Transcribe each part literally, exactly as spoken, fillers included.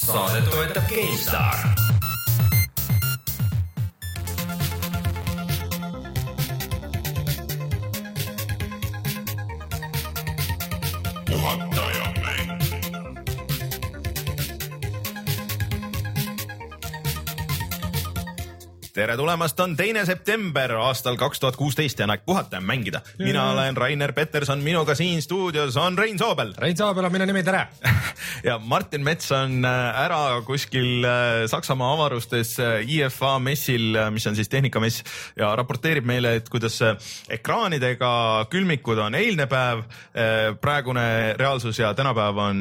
Saadet toetab GameStar. Tere tulemast, on teine september aastal kaks tuhat kuusteist ja aeg puhata ja mängida. Mina olen Rainer Peterson, minuga siin stuudios on Rein Soobel. Rein Soobel on minu nimi, tere! Ja Martin Mets on ära kuskil Saksamaa avarustes I F A messil, mis on siis tehnikamess, ja raporteerib meile, et kuidas ekraanidega külmikud on eilne päev, praegune reaalsus ja tänapäev on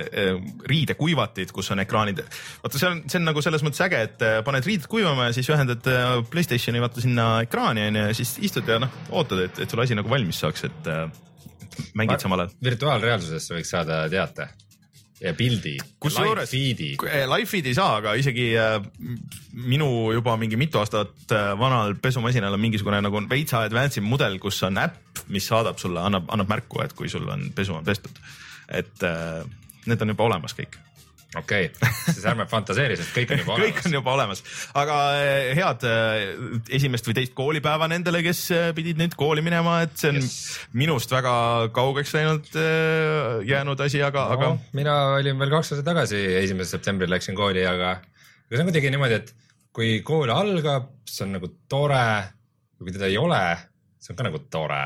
riidekuivatid, kus on ekraanid. Vaata, see on, see on nagu selles mõttes äge, et paned riided kuivama ja siis ühendad PlayStationi vaata sinna ekraani ja siis istud ja noh, ootad, et, et sul asi nagu valmis saaks, et äh, mängid samal ajal. Virtuaalreaalsusesse võiks saada teate ja pildi, live feed'i. Live feed'i ei saa, aga isegi äh, minu juba mingi mitu aastat äh, vanal pesumasinal on mingisugune nagu veitsa advanced mudel, kus on äpp, mis saadab sulle, annab, annab märku, et kui sul on pesu on pestud. Et äh, need on juba olemas kõik. Okei, okay. Siis ärme fantaseeri, sest kõik on juba olemas. Kõik on juba olemas, aga head esimest või teist koolipäeva nendele, kes pidid nüüd kooli minema, et see on yes. minust väga kaugeks läinud jäänud asi, aga, no, aga... Mina olin veel kaks aastat tagasi, esimesel septembril läksin kooli, aga see on kuidagi niimoodi, et kui kool algab, see on nagu tore, kui teda ei ole, see on ka nagu tore.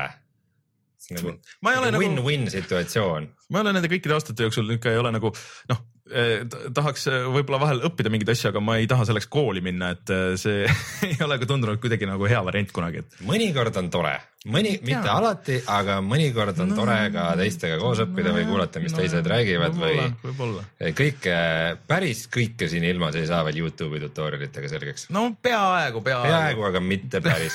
See on nagu, nagu win-win nagu... situatsioon. Ma olen nende kõikide aastate jooksul ikka ei ole nagu, noh, tahaks võib-olla vahel õppida mingid asja, aga ma ei taha selleks kooli minna, et see ei ole ka tundunud kuidagi nagu hea variant kunagi. Et... Mõnikord on tore, mõni, mitte ja. Alati, aga mõnikord on no, tore ka teistega koos õppida no, või kuulata, mis no, teised räägivad või võibolla. Kõike, päris kõike siin ilmas ei saa veel YouTube'i tutorialitega selgeks. No peaaegu, peaaegu. Peaaegu, aga mitte päris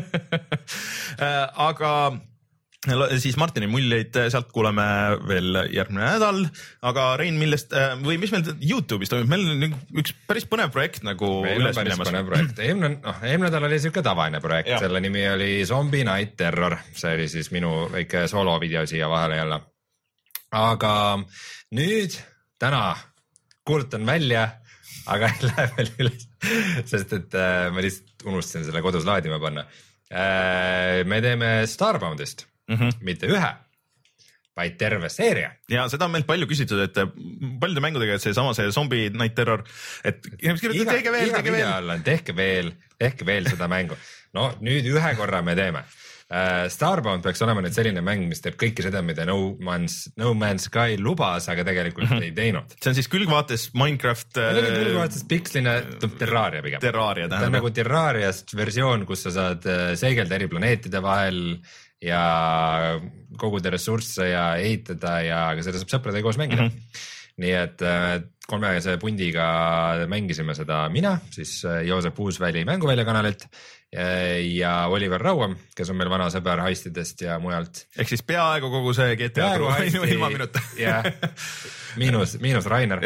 kõike. Aga... Siis Martini muljeid sealt kuuleme veel järgmine nädal, aga Rein, millest, või mis meil YouTube'is toimub, meil on üks päris põnev projekt nagu meil üles minemas. Meil on päris põnev projekt. Eelmine, noh, eelmine nädal oli siuke tavaine projekt, ja. Selle nimi oli Zombie Night Terror, see oli siis minu väike solovideo siia vahele jälle. Aga nüüd, täna kuulutan välja, aga ei lähe veel üles, sest et äh, ma lihtsalt unustasin selle kodus laadima panna. Äh, me teeme Starboundist. Mm-hmm. Mitte ühe, vaid terve seeria. Ja seda on meilt palju küsitud, et paljude mängudega, et see sama see Zombie Night Terror, et iga, tehke veel, iga tehke veel. Tehke veel, tehke veel seda mängu. No nüüd ühe korra me teeme. Uh, Starbound peaks olema nüüd selline mäng, mis teeb kõiki seda, mida No Man's, no Man's Sky lubas, aga tegelikult mm-hmm. ei teinud. See on siis külgvaates Minecraft... See on külgvaates piksline Terraria pigem. Terraria tähendab. Ta on nagu Terrariast versioon, kus sa saad seegelda eri planeetide vahel ja koguda ressursse ja ehitada ja aga seda saab sõprade koos mängida. Mm-hmm. Nii et kolmese pundiga mängisime seda mina, siis Joosep Uusväli mänguvälja kanalilt ja Oliver Rauam, kes on meil vana sõber heistidest ja mujalt. Ehk siis peaaegu kogu see G T A ilma minuta. Ja, miinus, miinus Rainer.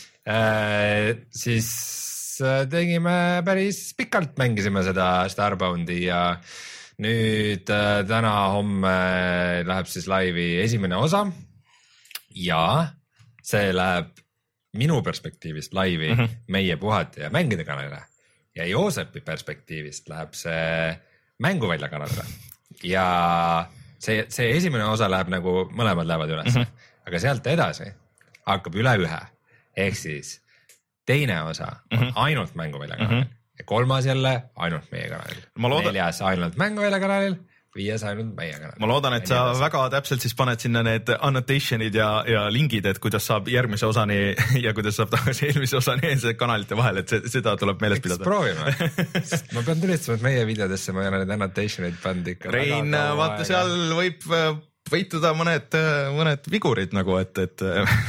Äh, siis tegime päris pikalt, mängisime seda Starboundi ja nüüd äh, täna homme läheb siis laivi esimene osa ja see läheb minu perspektiivist laivi mm-hmm. meie puhata ja mängida kanalile ja Joosepi perspektiivist läheb see mänguvälja kanalile ja see, see esimene osa läheb nagu mõlemad lähevad üles, mm-hmm. aga sealt edasi hakkab üle ühe ehk siis teine osa mm-hmm. on ainult mänguvälja kanalil. Mm-hmm. Ja kolmas jälle ainult meie kanalil. Loodan... Neljas ainult mänguvälja kanalil, viies ainult meie kanalil. Ma loodan, et sa väga täpselt siis paned sinna need annotationid ja, ja lingid, et kuidas saab järgmise osani ja kuidas saab tagasi eelmise osani see kanalite vahel, et see, seda tuleb meeles pidada. Eks proovime. Ma pean tulistama, et meie videodesse ma ei ole need annotationid pand ikka. Rein, vaata aega. Seal võib... võituda mõned, mõned vigurid nagu, et, et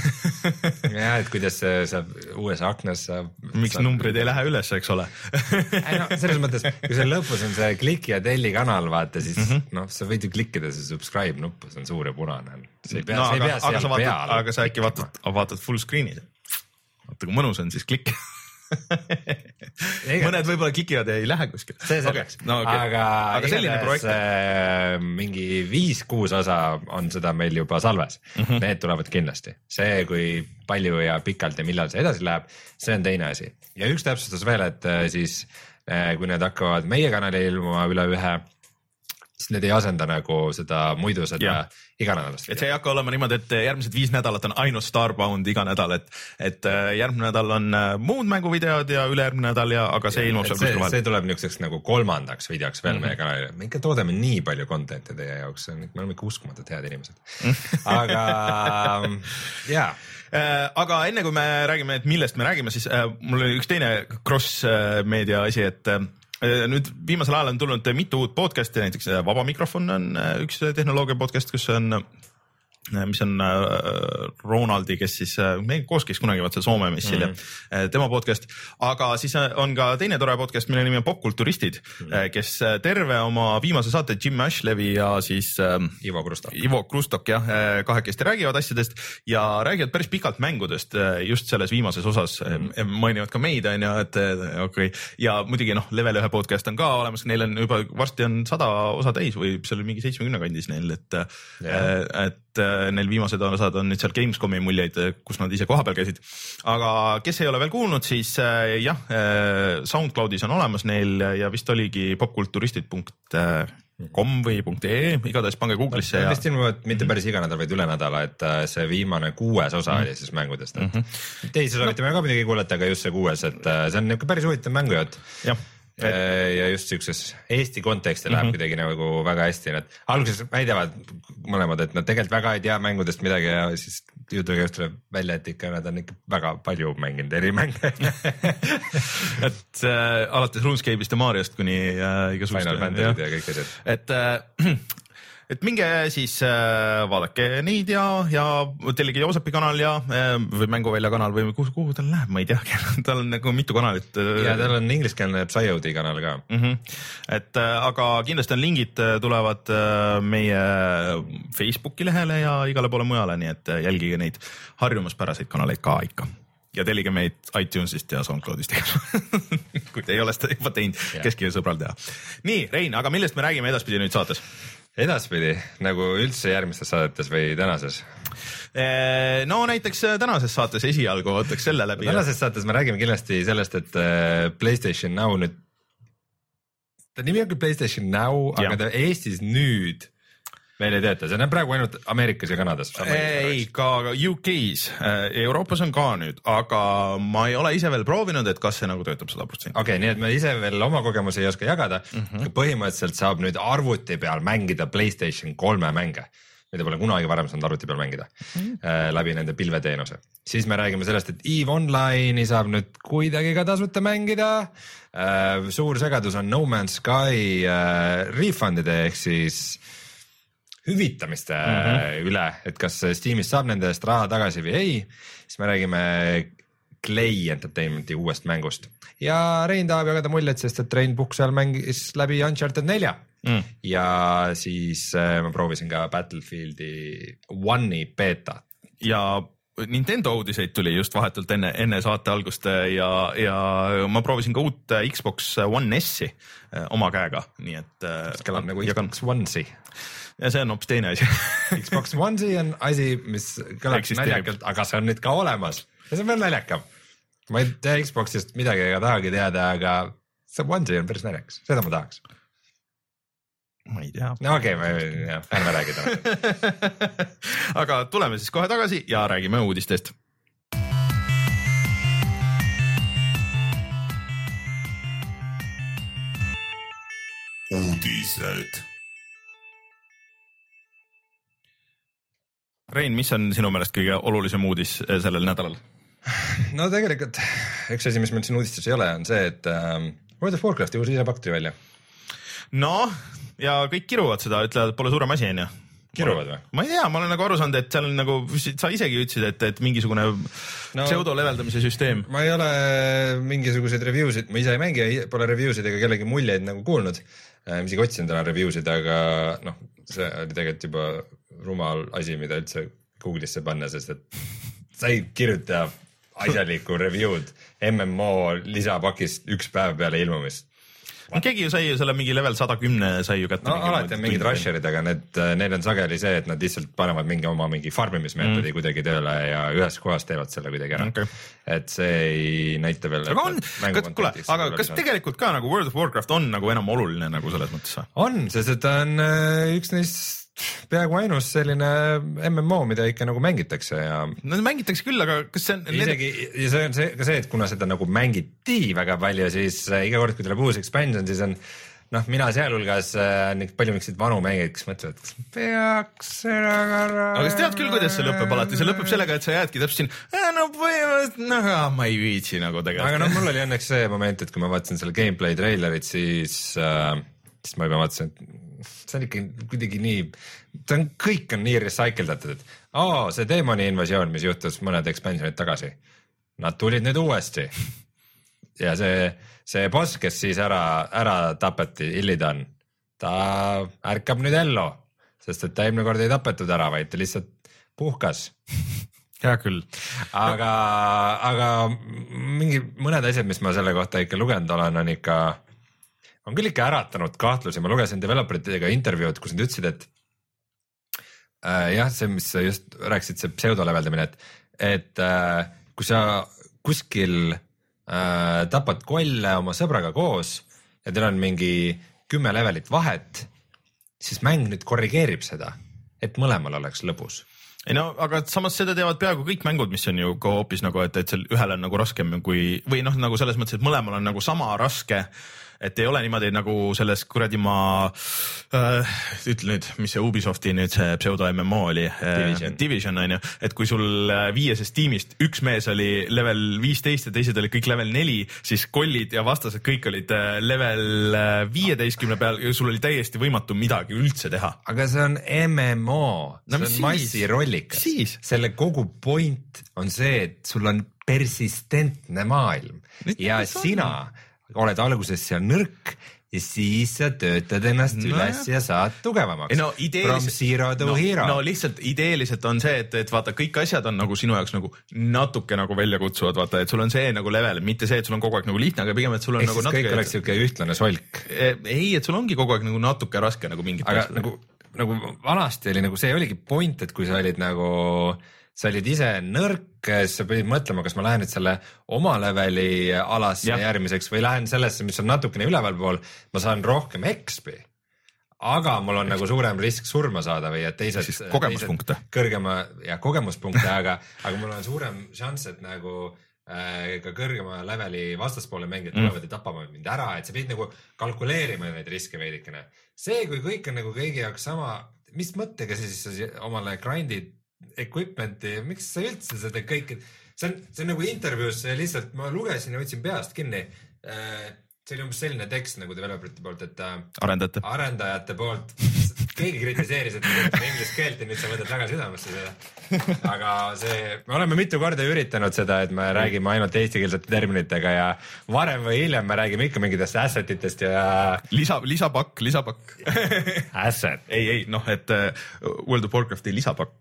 ja, et kuidas see saab uues aknas saab... Miks saab... numbrid ei lähe üles, eks ole? ei no, selles mõttes, kui see lõpus on see kliki ja telli kanal, vaata, siis mm -hmm. noh, sa võid ju klikkida see subscribe nuppu, see on suur ja punane. See ei pea, no, see ei aga, pea seal aga peal. Vaatad, aga sa äkki vaatad, vaatad full screen'i. Vaata, kui mõnus on, siis klikk. mõned võib-olla klikivad ja ei lähe kuskil. see selleks okay. no, okay. aga, aga selline projekt äh, mingi viis-kuus osa on seda meil juba salves mm, -hmm. need tulevad kindlasti. See, kui palju ja pikalt ja millal see edasi läheb, see on teine asi. Ja üks täpsustus veel, et äh, siis äh, kui need hakkavad meie kanalil ilmuma üle ühe, siis need ei asenda nagu seda muidu seda iganädalast. et see ei hakka olema niimoodi, et järgmised viis nädalat on ainult Starbound iga nädal, et, et järgmine nädal on muud mänguvideod ja ülejärgmine nädal ja, aga see ilmub seal kuskil vahel. See tuleb niisuguseks nagu kolmandaks videoks veel mm -hmm. meie kanalile. Me ikka toodame nii palju content'i teie jaoks, me oleme ikka uskumatult head inimesed. aga jaa. aga enne kui me räägime, et millest me räägime, siis äh, mul oli üks teine cross-meedia asi, et äh, nüüd viimasel ajal on tulnud mitu uut podcast'i, näiteks Vaba Mikrofon on üks tehnoloogia podcast, kus on, mis on Ronaldi, kes siis, me koos käis kunagi vaat seal Soome messil mm -hmm. ja tema podcast, aga siis on ka teine tore podcast, mille nimi on Popkulturistid mm, -hmm. kes terve oma viimase saate Jim Ashlevi ja siis Ivo Krustok, Ivo Krustok jah, kahekesti räägivad asjadest ja räägivad päris pikalt mängudest just selles viimases osas mm, -hmm. mainivad ka meid on ju, et okei okay. ja muidugi noh, Level ühe podcast on ka olemas, neil on juba varsti on sada osa täis või seal mingi seitsmekümne kandis neil, et yeah. et neil viimased osad on nüüd seal Gamescomi muljeid, kus nad ise kohapeal käisid. Aga kes ei ole veel kuulnud, siis jah, SoundCloudis on olemas neil ja vist oligi popkulturistid punkt com või .ee, igatahes pange Google'isse. Ja... vist ilmuvad mitte päris iga nädal, vaid üle nädala, et see viimane kuues osa mm -hmm. oli siis mängudest. Et... Mm -hmm. teisi soovitame no. ka midagi kuulata, aga just see kuues, et see on niisugune päris huvitav mängujutt. Jah. Et... ja just siukses Eesti konteksti läheb mm -hmm. kuidagi nagu väga hästi, nad alguses väidavad mõlemad, et nad tegelikult väga ei tea mängudest midagi ja siis jutuga just tuleb välja, et ikka nad on ikka väga palju mänginud eri mänge et äh, alates RuneScape'ist ja Mariost kuni äh, igasugust Final Fantasy'd ja kõik asjad. et äh, et minge siis äh, vaadake neid ja, ja Telegi Joosepi kanal ja äh, või Mänguvälja kanal või kuhu, kuhu tal läheb, ma ei tea, tal on nagu mitu kanalit. ja tal on ingliskeelne Psyodi kanal ka mm. -hmm. et äh, aga kindlasti on lingid tulevad äh, meie Facebooki lehele ja igale poole mujale, nii et äh, jälgige neid harjumuspäraseid kanaleid ka ikka. Ja tellige meid iTunesist ja SoundCloudist kui te ei ole seda juba teinud yeah., keskiga sõbral teha. nii, Rein, aga millest me räägime edaspidi nüüd saates? Edaspidi, nagu üldse järgmistes saadetes või tänases? No näiteks tänases saates esialgu võtaks selle läbi. No, tänases saates me räägime kindlasti sellest, et PlayStation Now nüüd, ta nimi on küll PlayStation Now, ja. aga ta Eestis nüüd veel ei tööta, see on praegu ainult Ameerikas ja Kanadas. ei, ka U K-s, Euroopas on ka nüüd, aga ma ei ole ise veel proovinud, et kas see nagu töötab sada protsenti. okei okay,, nii et me ise veel oma kogemusi ei oska jagada mm. -hmm. põhimõtteliselt saab nüüd arvuti peal mängida PlayStation kolme mänge, mida pole kunagi varem saanud arvuti peal mängida mm. -hmm. äh, läbi nende pilveteenuse. siis me räägime sellest, et EVE Online'i saab nüüd kuidagi ka tasuta mängida äh,. suur segadus on No Man's Sky äh, refundide ehk siis hüvitamiste mm -hmm. üle, et kas Steamis saab nende eest raha tagasi või ei, siis me räägime Clay Entertainmenti uuest mängust ja Rein tahab jagada muljet, sest et Rein Pukk seal mängis läbi Uncharted nelja mm. ja siis äh, ma proovisin ka Battlefieldi one'i beeta. ja Nintendo uudiseid tuli just vahetult enne, enne saate algust ja, ja ma proovisin ka uut Xbox One S-i oma käega, nii et. see kõlab nagu Xbox One-si. ja see on hoopis teine asi Xbox One-si on asi, mis kõlab naljakalt, aga see on nüüd ka olemas ja see on veel naljakam. ma ei tea Xboxist midagi ega tahagi teada, aga see One-si on päris naljakas, seda ma tahaks. ma ei tea. no okei okay,, ärme räägida aga tuleme siis kohe tagasi ja räägime uudistest. uudised. Rein, mis on sinu meelest kõige olulisem uudis sellel nädalal? no tegelikult üks asi, mis meil siin uudistes ei ole, on see, et äh, World of Warcrafti uus isepakk tuli välja. noh, ja kõik kiruvad seda, ütlevad, et pole suurem asi, on ju. kiruvad või? ma ei tea, ma olen nagu aru saanud, et seal on nagu, sa isegi ütlesid, et, et mingisugune no, pseudo leveldamise süsteem. ma ei ole mingisuguseid review'sid, ma ise ei mängi, pole review'sid ega kellegi muljeid nagu kuulnud. Ma isegi otsin täna review'sid, aga noh, see oli tegelikult juba rumal asi, mida üldse Google'isse panna, sest et sa ei kirjuta asjalikku review'd M M O lisapakist üks päev peale ilmumist. keegi ju sai ju selle mingi level sada kümme sai ju kätte. No alati on mingid rusherid, aga need, neil on sageli see, et nad lihtsalt panevad mingi oma mingi farmimismeetodi mm. kuidagi tööle ja ühes kohas teevad selle kuidagi ära okay.. et see ei näita veel. aga on, kuule, aga kas tegelikult ka nagu World of Warcraft on nagu enam oluline nagu selles mõttes? On, sest et ta on üks neist peaaegu ainus selline M M O, mida ikka nagu mängitakse ja. no mängitakse küll, aga kas see on. isegi, ja see on see, ka see, et kuna seda nagu mängiti väga palju, siis äh, iga kord, kui tuleb uus expansion, siis on noh, mina sealhulgas äh, palju miksid vanu mängijaid, kes mõtlevad, kas peaks ära ära. aga sa tead küll, kuidas see lõpeb alati, see lõpeb sellega, et sa jäädki täpselt siin, äh, no põhimõtteliselt, noh, ma ei viitsi nagu tegelikult. aga no mul oli õnneks see moment, et kui ma vaatasin selle gameplay trailerit, siis äh, siis ma juba vaatasin, et see on ikka kuidagi nii, see on, kõik on nii recycle datud, et oo, see Demoni invasioon, mis juhtus mõned expansionid tagasi, nad tulid nüüd uuesti ja see, see boss, kes siis ära, ära tapeti, Illidan, ta ärkab nüüd ellu, sest et ta eelmine kord ei tapetud ära, vaid ta lihtsalt puhkas. hea küll. aga, aga mingi mõned asjad, mis ma selle kohta ikka lugenud olen, on ikka on küll ikka äratanud kahtlusi, ma lugesin developeritega intervjuud, kus nad ütlesid, et äh, jah, see, mis sa just rääkisid, see pseudoleveldamine, et, et äh, kui sa kuskil äh, tapad kolle oma sõbraga koos ja teil on mingi kümme levelit vahet, siis mäng nüüd korrigeerib seda, et mõlemal oleks lõbus. ei no, aga samas seda teevad peaaegu kõik mängud, mis on ju ka hoopis nagu, et, et seal ühel on nagu raskem kui, või noh, nagu selles mõttes, et mõlemal on nagu sama raske, et ei ole niimoodi nagu selles kuradi ma äh, ütle nüüd, mis see Ubisofti nüüd see pseudo M M O oli Division, Division on ju, et kui sul viiesest tiimist üks mees oli level viisteist ja teised olid kõik level neli, siis kollid ja vastased kõik olid level viieteistkümne peal ja sul oli täiesti võimatu midagi üldse teha. aga see on M M O, see no, on siis? massirollikas, selle kogu point on see, et sul on persistentne maailm Nüüd ja sina on? oled alguses seal nõrk ja siis sa töötad ennast no üles jah. ja saad tugevamaks. No, From zero to no, hero. No lihtsalt ideeliselt on see, et, et vaata, kõik asjad on nagu sinu jaoks nagu natuke nagu välja kutsuvad, vaata, et sul on see nagu level, mitte see, et sul on kogu aeg nagu lihtne, aga pigem, et sul on Ehk nagu natuke. kõik oleks siuke ühtlane solk. Ei, et sul ongi kogu aeg nagu natuke raske nagu mingit. aga nagu, nagu vanasti oli nagu see oligi point, et kui sa olid nagu, sa olid ise nõrk, sa pidid mõtlema, kas ma lähen nüüd selle oma leveli alasse ja. järgmiseks või lähen sellesse, mis on natukene ülevalpool, ma saan rohkem X P, aga mul on nagu suurem risk surma saada või et teised, kogemuspunkte. teised kõrgema ja kogemuspunkte, aga, aga mul on suurem šanss, et nagu äh, ka kõrgema leveli vastaspoole mängijad tulevad mm. ja tapavad mind ära, et sa pidid nagu kalkuleerima neid riske veidikene. See, kui kõik on nagu kõigi jaoks sama, mis mõttega siis omale grindid equipment'i, miks sa üldse seda kõike, see on, see on nagu intervjuus lihtsalt, ma lugesin ja võtsin peast kinni, see oli umbes selline tekst nagu developerite poolt, et arendajate, arendajate poolt, keegi kritiseeris, et inglise keelt ja nüüd sa võtad väga südamesse seda, aga see, me oleme mitu korda üritanud seda, et me räägime ainult eestikeelsete terminitega ja varem või hiljem me räägime ikka mingitest assetitest ja lisa, lisapakk, lisapakk asset. ei, ei, noh, et World of Warcrafti lisapakk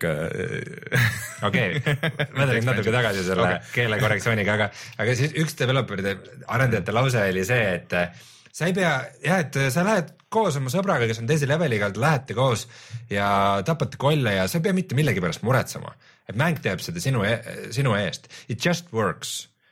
okei, ma tulin natuke tagasi selle okay. keelekorrektsiooniga, aga, aga siis üks developeride, arendajate lause oli see, et sa ei pea, jah, et sa lähed koos oma sõbraga, kes on teise leveliga, lähete koos ja tapate kolle ja sa ei pea mitte millegi pärast muretsema, et mäng teeb seda sinu, sinu eest. It just works.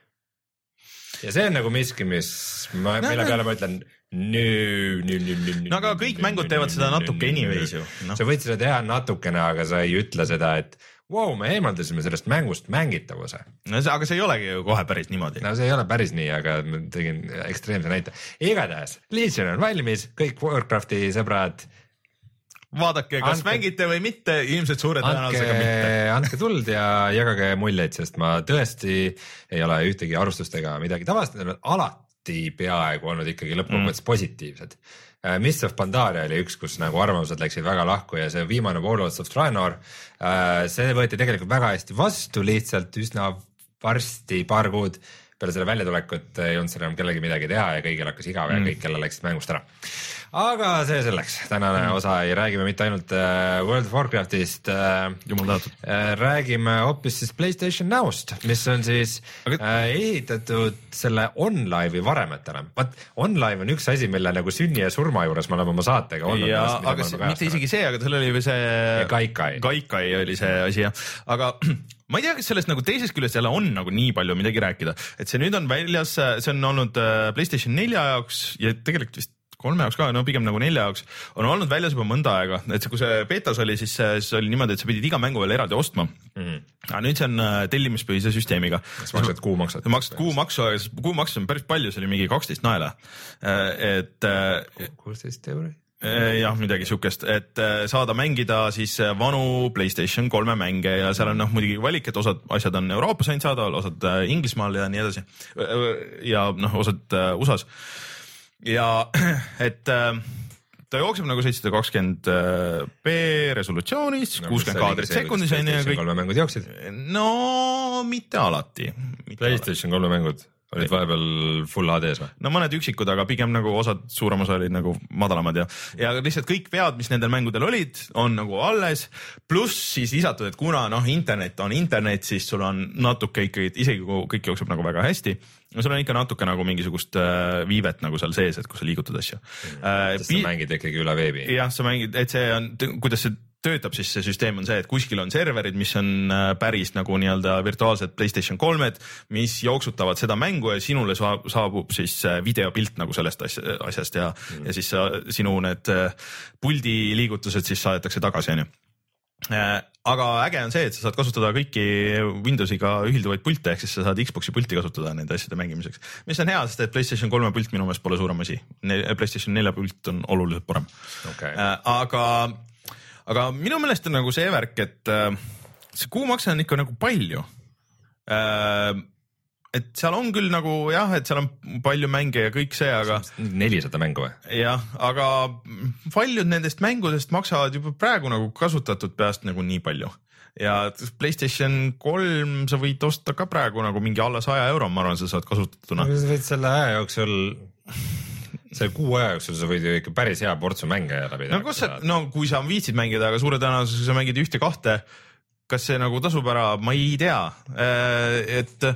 ja see on nagu miski, mis ma, no, mille peale ma ütlen nüü, nüü, nüü, nüü. no aga kõik mängud teevad seda natuke anyways ju. No. sa võid seda teha natukene, aga sa ei ütle seda, et wow, me eemaldasime sellest mängust mängitavuse. No see, aga see ei olegi ju kohe päris niimoodi. No see ei ole päris nii, aga ma tegin ekstreemse näite. Igatahes, Legion on valmis, kõik Warcrafti sõbrad. Vaadake, kas andke, mängite või mitte, ilmselt suure tõenäosusega mitte. Andke tuld ja jagage muljeid, sest ma tõesti ei ole ühtegi arvustustega midagi tavastanud, alati peaaegu olnud ikkagi lõppkokkuvõttes mm. positiivsed. Mists of Pandaria oli üks, kus nagu arvamused läksid väga lahku ja see viimane Warlords of Draenor, see võeti tegelikult väga hästi vastu, lihtsalt üsna varsti, paar kuud peale selle väljatulekut ei olnud seal enam kellegi midagi teha ja kõigil hakkas igav ja mm. kõik jälle läksid mängust ära. Aga see selleks, tänane mm. osa ei räägime mitte ainult uh, World of Warcraftist uh,, uh, räägime hoopis siis PlayStation Nowst, mis on siis aga... uh, ehitatud selle OnLive'i varemetele. Vaat OnLive on üks asi, mille nagu sünni ja surma juures me oleme oma saatega olnud. Ja, aga see, mitte isegi see, aga tal oli või see Gaikai. Gaikai oli see asi, jah. Aga ma ei tea, kas sellest nagu teisest küljest jälle on nagu nii palju midagi rääkida, et see nüüd on väljas, see on olnud PlayStation nelja jaoks ja tegelikult vist kolme jaoks ka, no pigem nagu nelja jaoks, on olnud väljas juba mõnda aega, et see, kui see betas oli, siis, siis oli niimoodi, et sa pidid iga mängu veel eraldi ostma. Mm-hmm. Aga nüüd see on tellimuspõhise süsteemiga. Kas maksad kuu maksad? Maksad kuu maksu, kuu maksu on päris palju, see oli mingi kaksteist naela. Et kuusteist euri? Jah, midagi sihukest, et saada mängida siis vanu PlayStation kolme mänge ja seal on noh muidugi valik, et osad asjad on Euroopas ainult saada, osad Inglismaal ja nii edasi ja noh, osad U S A-s ja et ta jookseb nagu seitsesada kakskümmend p resolutsioonis, no, kuuskümmend kaadrit sekundis on ja kõik. kolme mängud jooksid? No mitte alati. Mitte PlayStation kolme mängud olid vahepeal full H D-s või? No mõned üksikud, aga pigem nagu osad, suurem osa olid nagu madalamad ja, ja lihtsalt kõik vead, mis nendel mängudel olid, on nagu alles, pluss siis lisatud, et kuna noh, internet on internet, siis sul on natuke ikkagi, isegi kui kõik jookseb nagu väga hästi, no sul on ikka natuke nagu mingisugust äh, viivet nagu seal sees, et kui sa liigutad asju. Äh, Sest sa mängid ikkagi üle veebi. Jah, sa mängid, et see on, kuidas see töötab, siis see süsteem on see, et kuskil on serverid, mis on päris nagu nii-öelda virtuaalsed PlayStation kolmed, mis jooksutavad seda mängu ja sinule saabub siis videopilt nagu sellest asjast ja, mm. ja siis sa, sinu need puldi liigutused siis saadetakse tagasi, on ju. Aga äge on see, et sa saad kasutada kõiki Windowsiga ühilduvaid pilte, ehk siis sa saad Xbox'i pulti kasutada nende asjade mängimiseks. Mis on hea, sest et PlayStation kolme pilt minu meelest pole suurem asi. PlayStation nelja pilt on oluliselt parem. Okay. Aga Aga minu meelest on nagu see värk, et äh, see kuumakse on ikka nagu palju. Äh, et seal on küll nagu jah, et seal on palju mänge ja kõik see, aga... nelisada mängu või? Jah, aga paljud nendest mängudest maksavad juba praegu nagu kasutatud peast nagu nii palju. Ja PlayStation kolm sa võid osta ka praegu nagu mingi alla saja euro, ma arvan, sa saad kasutatuna. Sa võid selle aja jooksul... see kuu aja jooksul sa võid ju ikka päris hea portsu mänge läbi. No, sa, no kui sa viitsid mängida, aga suure tõenäosusega sa mängid ühte kahte, kas see nagu tasub ära, ma ei tea, et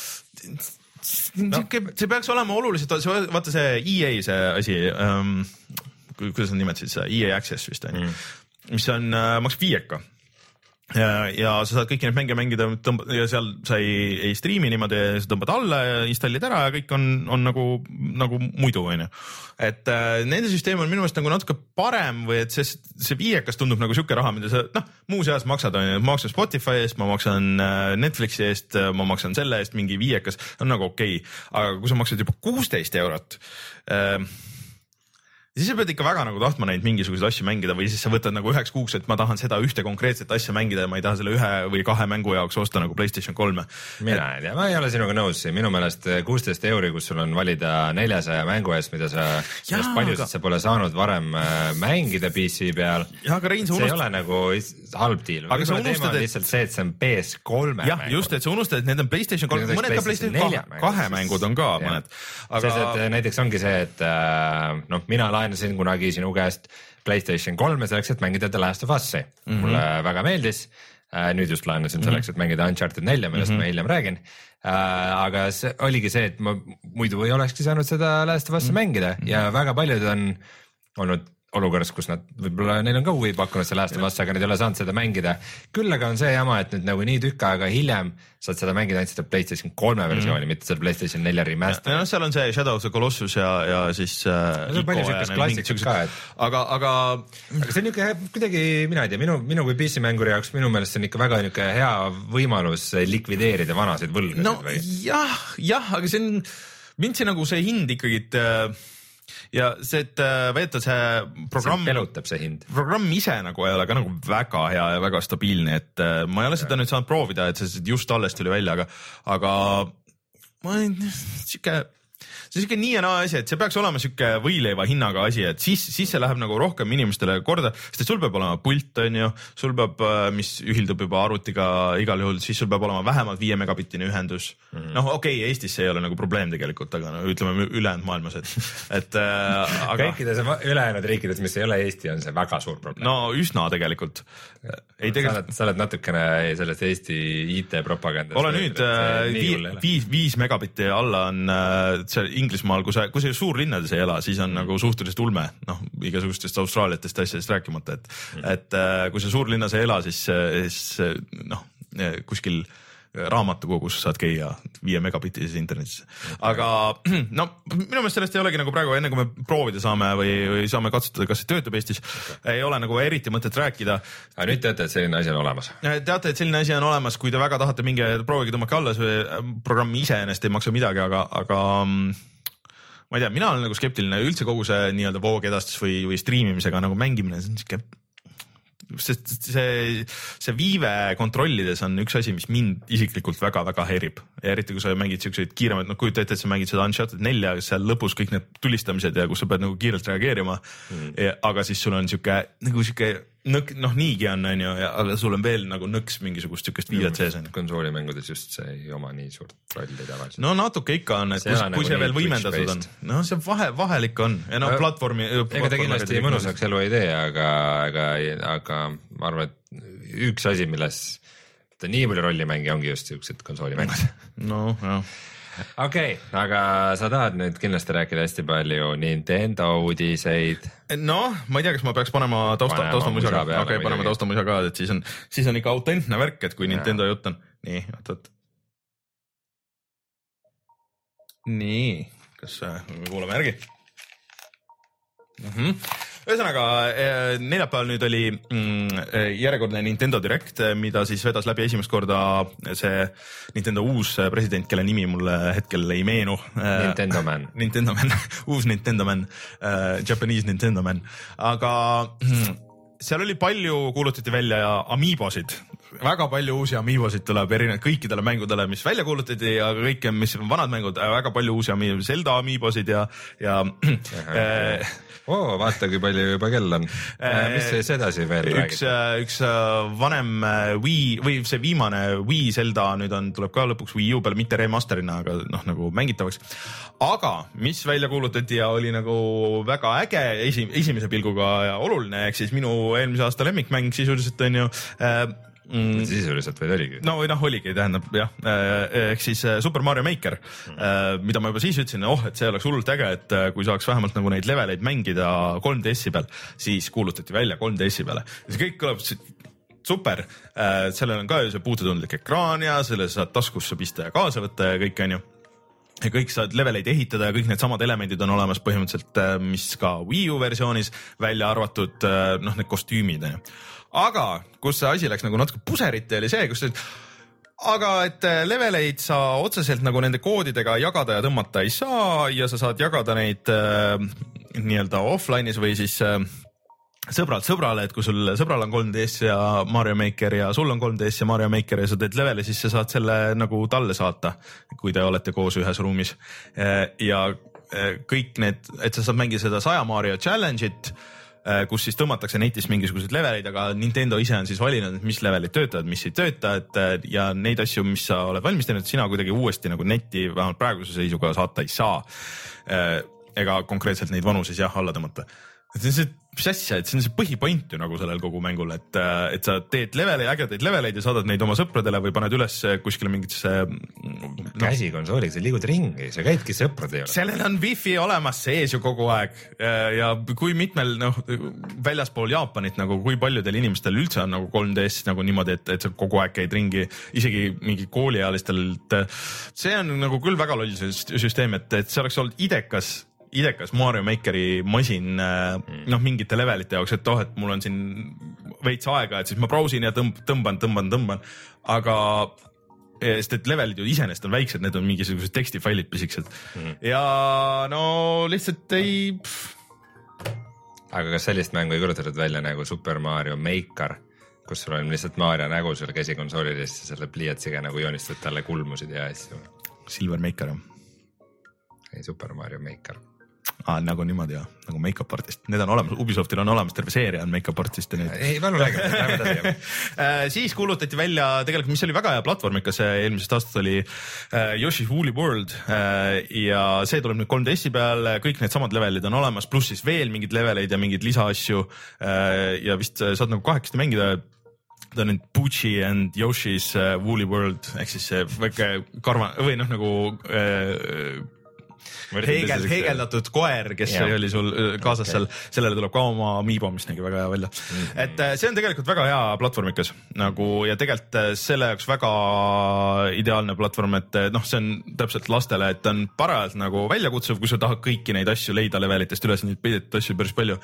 no. see peaks olema oluliselt, vaata see E A see asi, um, kuidas nad nimetasid seda, E A Access vist on mm., mis on uh, maks viieka. Ja, ja sa saad kõiki neid mänge mängida tõmb- ja seal sa ei, ei striimi niimoodi, sa tõmbad alla ja installid ära ja kõik on, on nagu, nagu muidu, on ju. Et äh, nende süsteem on minu meelest nagu natuke parem või et see, see viiekas tundub nagu siuke raha, mida sa noh, muus eas maksad, on ju, ma maksan Spotify eest, ma maksan äh, Netflixi eest, ma maksan selle eest mingi viiekas, on nagu okei okay. Aga kui sa maksad juba kuusteist eurot äh, siis sa pead ikka väga nagu tahtma neid mingisuguseid asju mängida või siis sa võtad nagu üheks kuuks, et ma tahan seda ühte konkreetset asja mängida ja ma ei taha selle ühe või kahe mängu jaoks osta nagu PlayStation kolme. Mina ei tea, ma ei ole sinuga nõus. Minu meelest kuusteist euri, kus sul on valida neljasaja mängu eest, mida sa, millest paljusid aga... sa pole saanud varem mängida P C peal. Ja, aga Rein, sa unust... see ei ole nagu halb deal. Aga sa unustad, et... lihtsalt see, et see on P S kolme jah, mängud. Just, et sa unustad, et need on PlayStation kolm, mõned ka PlayStation kahe, kahe mängud on ka mõned. Aga... Sest, et näiteks ongi see, et noh, mina laenasin kunagi sinu käest PlayStation kolme selleks, et mängida The Last of Us'i. Mm-hmm. Mulle väga meeldis. Nüüd just laenasin selleks, et mängida Uncharted nelja, millest mm-hmm. ma hiljem räägin. Aga see oligi see, et ma muidu ei olekski saanud seda Last of Us'i mm-hmm. mängida ja väga paljud on olnud olukorras, kus nad võib-olla neil on ka huvi pakkunud see Last of Us, aga nad ei ole saanud seda mängida. Küll aga on see jama, et nüüd nagu nii tükk aega hiljem saad seda mängida ainult seda PlayStation kolme versiooni, mm. mitte seda PlayStation nelja remaster. Ja, no seal on see Shadow of the Colossus ja, ja siis äh, no, palju sükest klassikud ka, et... Aga, aga... aga see on niuke kuidagi, mina ei tea, minu, minu kui P C mänguri jaoks minu meelest see on ikka väga niuke hea võimalus likvideerida vanasid võlgasid. No või? jah, jah, aga see on, mind see nagu see hind ikkagi, et ja see, et veeta see programm, see pelutab see hind. Programm ise nagu ei ole ka nagu väga hea ja väga stabiilne, et ma ei ole seda nüüd saanud proovida, et see just alles tuli välja, aga, aga ma olen siuke, see on siuke nii ja naa asi, et see peaks olema siuke võileiva hinnaga asi, et siis, siis see läheb nagu rohkem inimestele korda, sest et sul peab olema pult, on ju, sul peab, mis ühildub juba arvutiga igal juhul, siis sul peab olema vähemalt viie megabittine ühendus. Mm. noh, okei okay,, Eestis see ei ole nagu probleem tegelikult, aga no, ütleme ülejäänud maailmas, et, et äh, aga... kõikides ülejäänud riikides, mis ei ole Eesti, on see väga suur probleem. No üsna tegelikult. Ei, tegelikult... Sa, oled, sa oled natukene sellest Eesti I T-propagandast. Ole nüüd, viis, viis, viis megabitti alla on see Inglismaal, kui sa, kui sa suurlinnades ei ela, siis on mm. nagu suhteliselt ulme, noh, igasugustest Austraaliatest asjadest rääkimata, et mm., et kui sa suurlinnas ei ela, siis, siis noh, kuskil raamatukogus saad käia viie megabitises internetis. Aga no minu meelest sellest ei olegi nagu praegu, enne kui me proovida saame või, või saame katsutada, kas see töötab Eestis, okay. ei ole nagu eriti mõtet rääkida. Aga nüüd teate, et selline asi on olemas? Teate, et selline asi on olemas, kui te väga tahate mingi proovigi tõmmake alla, see programm iseenesest ei maksa midagi, aga, aga ma ei tea, mina olen nagu skeptiline üldse kogu see nii-öelda voogedastus või, või striimimisega nagu mängimine, see on siuke sest see, see viive kontrollides on üks asi, mis mind isiklikult väga-väga häirib. Ja eriti, kui sa mängid siukseid kiiremaid, noh, kujuta ette, et sa mängid seda Uncharted nelja, seal lõpus kõik need tulistamised ja kus sa pead nagu kiirelt reageerima. Mm. Ja, aga siis sul on siuke, nagu siuke nõk, noh, niigi on, on ju, aga sul on veel nagu nõks mingisugust siukest viivet sees. Konsoolimängudes just see ei oma nii suurt rolli tavaliselt. No natuke ikka on, et kus, kui nagu see veel võimendatud on. No see vahe, vahel ikka on. Ja no platvormi... Ega ta kindlasti mõnusaks elu ei tee, aga, aga, aga ma arvan, et üks asi, milles ta nii palju rolli mängi ongi just siuksed konsoolimängud. No, jah. Okei, okay, aga sa tahad nüüd kindlasti rääkida hästi palju Nintendo uudiseid. No, ma ei tea, kas ma peaks panema tausta, taustamuisaga. Okei, okay, paneme taustamuisaga, et siis on, siis on ikka autentne värk, et kui Nintendo jutt on. Nii, oot, oot. Nii, kas me kuulame järgi? Mhm. Ühesõnaga, neljapäeval nüüd oli mm, järjekordne Nintendo Direct, mida siis vedas läbi esimest korda see Nintendo uus president, kelle nimi mulle hetkel ei meenu. Nintendo Man. Nintendo Man, uus Nintendo Man, uh, Japanese Nintendo Man. Aga mm, seal oli palju, kuulutati välja amiibosid. Väga palju uusi amiibosid tuleb erinevad kõikidele mängudele, mis välja kuulutati ja kõike, mis on vanad mängud, väga palju uusi amiibosid, Zelda amiibosid ja, ja äh, oo, vaata, kui palju juba kell on. Mis siis edasi veel üks, räägib? Üks vanem Wii või see viimane Wii Zelda nüüd on, tuleb ka lõpuks Wii U peale, mitte remasterina, aga noh, nagu mängitavaks. Aga mis välja kuulutati ja oli nagu väga äge esi, esimese pilguga ja oluline, ehk siis minu eelmise aasta lemmikmäng sisuliselt on ju äh, Mm. Sisuliselt või oligi? No või noh, oligi, tähendab jah, ehk siis Super Mario Maker, mm. mida ma juba siis ütlesin, oh, et see oleks hullult äge, et kui saaks vähemalt nagu neid leveleid mängida kolm D S-i peal, siis kuulutati välja kolm D S-i peale. See kõik kõlab super, sellel on ka ju see puututundlik ekraan ja selle saad taskusse pista ja kaasa võtta ja kõik on ju. Ja kõik saad leveleid ehitada ja kõik need samad elemendid on olemas põhimõtteliselt, mis ka Wii U versioonis välja arvatud, noh, need kostüümid on ju. Aga kus see asi läks nagu natuke puserite oli see, kus aga et leveleid sa otseselt nagu nende koodidega jagada ja tõmmata ei saa ja sa saad jagada neid äh, nii-öelda offline'is või siis äh, sõbralt sõbrale, et kui sul sõbral on kolm D S ja Mario Maker ja sul on kolm D S ja Mario Maker ja sa teed leveli, siis sa saad selle nagu talle saata, kui te olete koos ühes ruumis. Ja kõik need, et sa saad mängida seda saja Mario Challenge'it, kus siis tõmmatakse netist mingisugused leveleid, aga Nintendo ise on siis valinud, mis levelid töötavad, mis ei tööta, et ja neid asju, mis sa oled valmis teinud, sina kuidagi uuesti nagu netti vähemalt praeguse seisuga saata ei saa. Ega konkreetselt neid vanu siis jah, alla tõmmata. See on see, mis asja, et see on see põhipoint ju nagu sellel kogu mängul, et, et sa teed leveleid, ägedaid leveleid ja saadad neid oma sõpradele või paned üles kuskile mingitesse no, käsikonsooliga, sa liigud ringi, sa käidki sõprade juurde. Sellel on wifi olemas sees ju kogu aeg ja kui mitmel noh, väljaspool Jaapanit nagu kui paljudel inimestel üldse on nagu kolm D S nagu niimoodi, et, et sa kogu aeg käid ringi, isegi mingi kooliealistel, see on nagu küll väga loll süsteem, et, et see oleks olnud idekas idekas Mario Makeri masin noh, mingite levelite jaoks, et oh, et mul on siin veits aega, et siis ma browsin ja tõmb, tõmban, tõmban, tõmban, aga sest et levelid ju iseenesest on väiksed, need on mingisugused tekstifailid pisiksed mm. ja no lihtsalt ei pff. Aga kas sellist mängu ei kulutatud välja nagu Super Mario Maker, kus sul on lihtsalt Mario nägu sul käsikonsoolidest ja selle pliiatsiga nagu joonistad talle kulmusid ja asju? Silver Maker. Super Mario Maker. Ah, nagu niimoodi jah, nagu make-up artist, need on olemas, Ubisoftil on olemas terve seeria on make-up artiste nüüd. Ei, palju räägime, lähme edasi. Siis kuulutati välja tegelikult, mis oli väga hea platvormikas eelmisest aastast oli Yoshi's Woolly World ja see tuleb nüüd kolm D S-i peal, kõik need samad levelid on olemas, pluss siis veel mingid leveleid ja mingid lisaasju ja vist saad nagu kahekesti mängida. Ta on nüüd Pucci and Yoshi's Woolly World ehk siis see väike karva või noh nagu äh, Heegel, heegeldatud koer, kes yeah. oli sul kaasas okay. seal, sellele tuleb ka oma amiibo, mis nägi väga hea välja mm-hmm. et see on tegelikult väga hea platvormikas nagu ja tegelikult selle jaoks väga ideaalne platvorm, et noh, see on täpselt lastele, et on parajalt nagu väljakutsuv, kui sa tahad kõiki neid asju leida levelitest üles, neid peidetud asju päris palju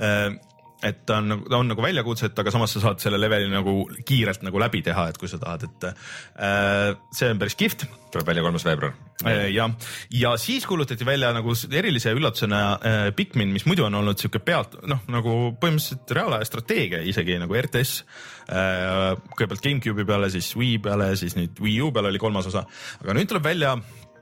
et ta on, ta on nagu väljakutset, aga samas sa saad selle leveli nagu kiirelt nagu läbi teha, et kui sa tahad, et äh, see on päris kihvt. Tuleb välja kolmas veebruar. Äh, ja, ja siis kuulutati välja nagu erilise üllatusena äh, Pikmin, mis muidu on olnud siuke pealt, noh nagu põhimõtteliselt reaalaja strateegia, isegi nagu R T S. Äh, kõigepealt GameCube'i peale, siis Wii peale, siis nüüd Wii U peale oli kolmas osa, aga nüüd tuleb välja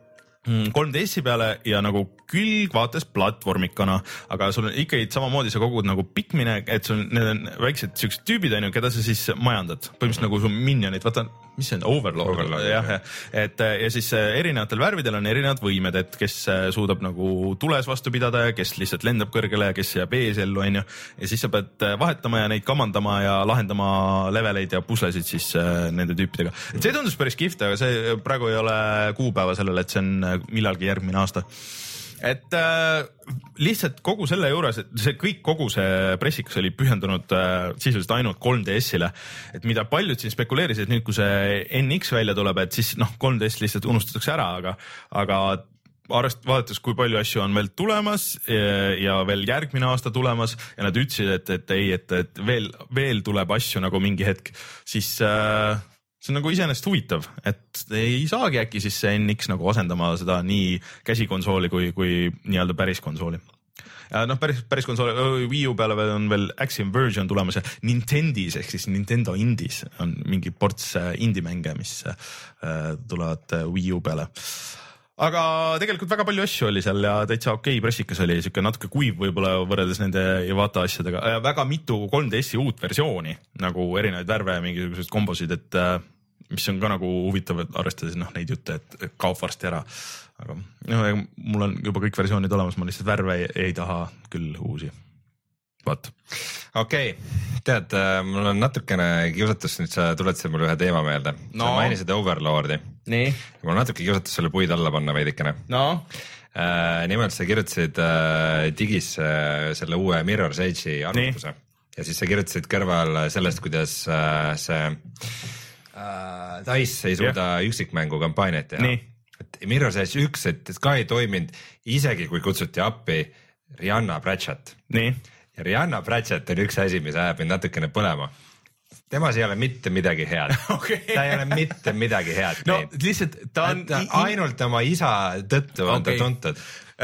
kolm D S-i peale ja nagu külgvaates platvormikana, aga sul on ikkagi samamoodi sa kogud nagu Pikmine, et sul need on väiksed siuksed tüübid, on ju, keda sa siis majandad. Põhimõtteliselt nagu su minionid, vaata, mis see on, Overlord, Overlord jah, jah. Et ja siis erinevatel värvidel on erinevad võimed, et kes suudab nagu tules vastu pidada ja kes lihtsalt lendab kõrgele ja kes jääb ees ellu, on ju. Ja siis sa pead vahetama ja neid kamandama ja lahendama leveleid ja puslesid siis nende tüüpidega. Et see tundus päris kihvt, aga see praegu ei ole kuupäeva sellele, et see on millalgi järgmine aasta. Et äh, lihtsalt kogu selle juures, et see kõik, kogu see pressikas oli pühendunud äh, sisuliselt ainult kolm D S-ile, et mida paljud siin spekuleerisid, et nüüd kui see N X välja tuleb, et siis noh, kolm D S lihtsalt unustatakse ära, aga, aga arvest, vaadates, kui palju asju on veel tulemas ja, ja veel järgmine aasta tulemas ja nad ütlesid, et, et ei, et, et veel, veel tuleb asju nagu mingi hetk, siis äh, see on nagu iseenesest huvitav, et ei saagi äkki siis see N X nagu asendama seda nii käsikonsooli kui, kui nii-öelda päris konsooli. Ja noh, päris, päris konsooli, Wii U peale on veel Axiom version tulemas ja Nintendis ehk siis Nintendo Indies on mingi ports indie-mänge, mis tulevad Wii U peale. Aga tegelikult väga palju asju oli seal ja täitsa okei pressikas oli, siuke natuke kuiv võib-olla võrreldes nende Iwata asjadega. Väga mitu kolm D S-i uut versiooni, nagu erinevaid värve ja mingisugused kombosid, et mis on ka nagu huvitav, et arvestades noh, neid jutte, et kaob varsti ära. Aga no, mul on juba kõik versioonid olemas, ma lihtsalt värve ei, ei taha küll uusi. Vaat. Okei, okay. Tead, mul on natukene kiusatus, nüüd sa tuletasid mulle ühe teema meelde. No. Sa mainisid Overlordi. Nii. Mul on natuke kiusatus selle puid alla panna veidikene. No. Äh, nimelt sa kirjutasid äh, digis äh, selle uue Mirror's Edge'i arvutuse. Ja siis sa kirjutasid kõrval sellest, kuidas äh, see äh, DICE ei suuda yeah. üksikmängu kampaaniat teha. Et Mirror's Edge üks, et ka ei toiminud isegi kui kutsuti appi Rihanna Pratchett. Nii. Ja Rihanna Pratchett on üks asi, mis ajab mind natukene põlema. Temas ei ole mitte midagi head. Okay. Ta ei ole mitte midagi head. No lihtsalt ta on... Ta ainult oma isa tõttu on okay. ta tuntud.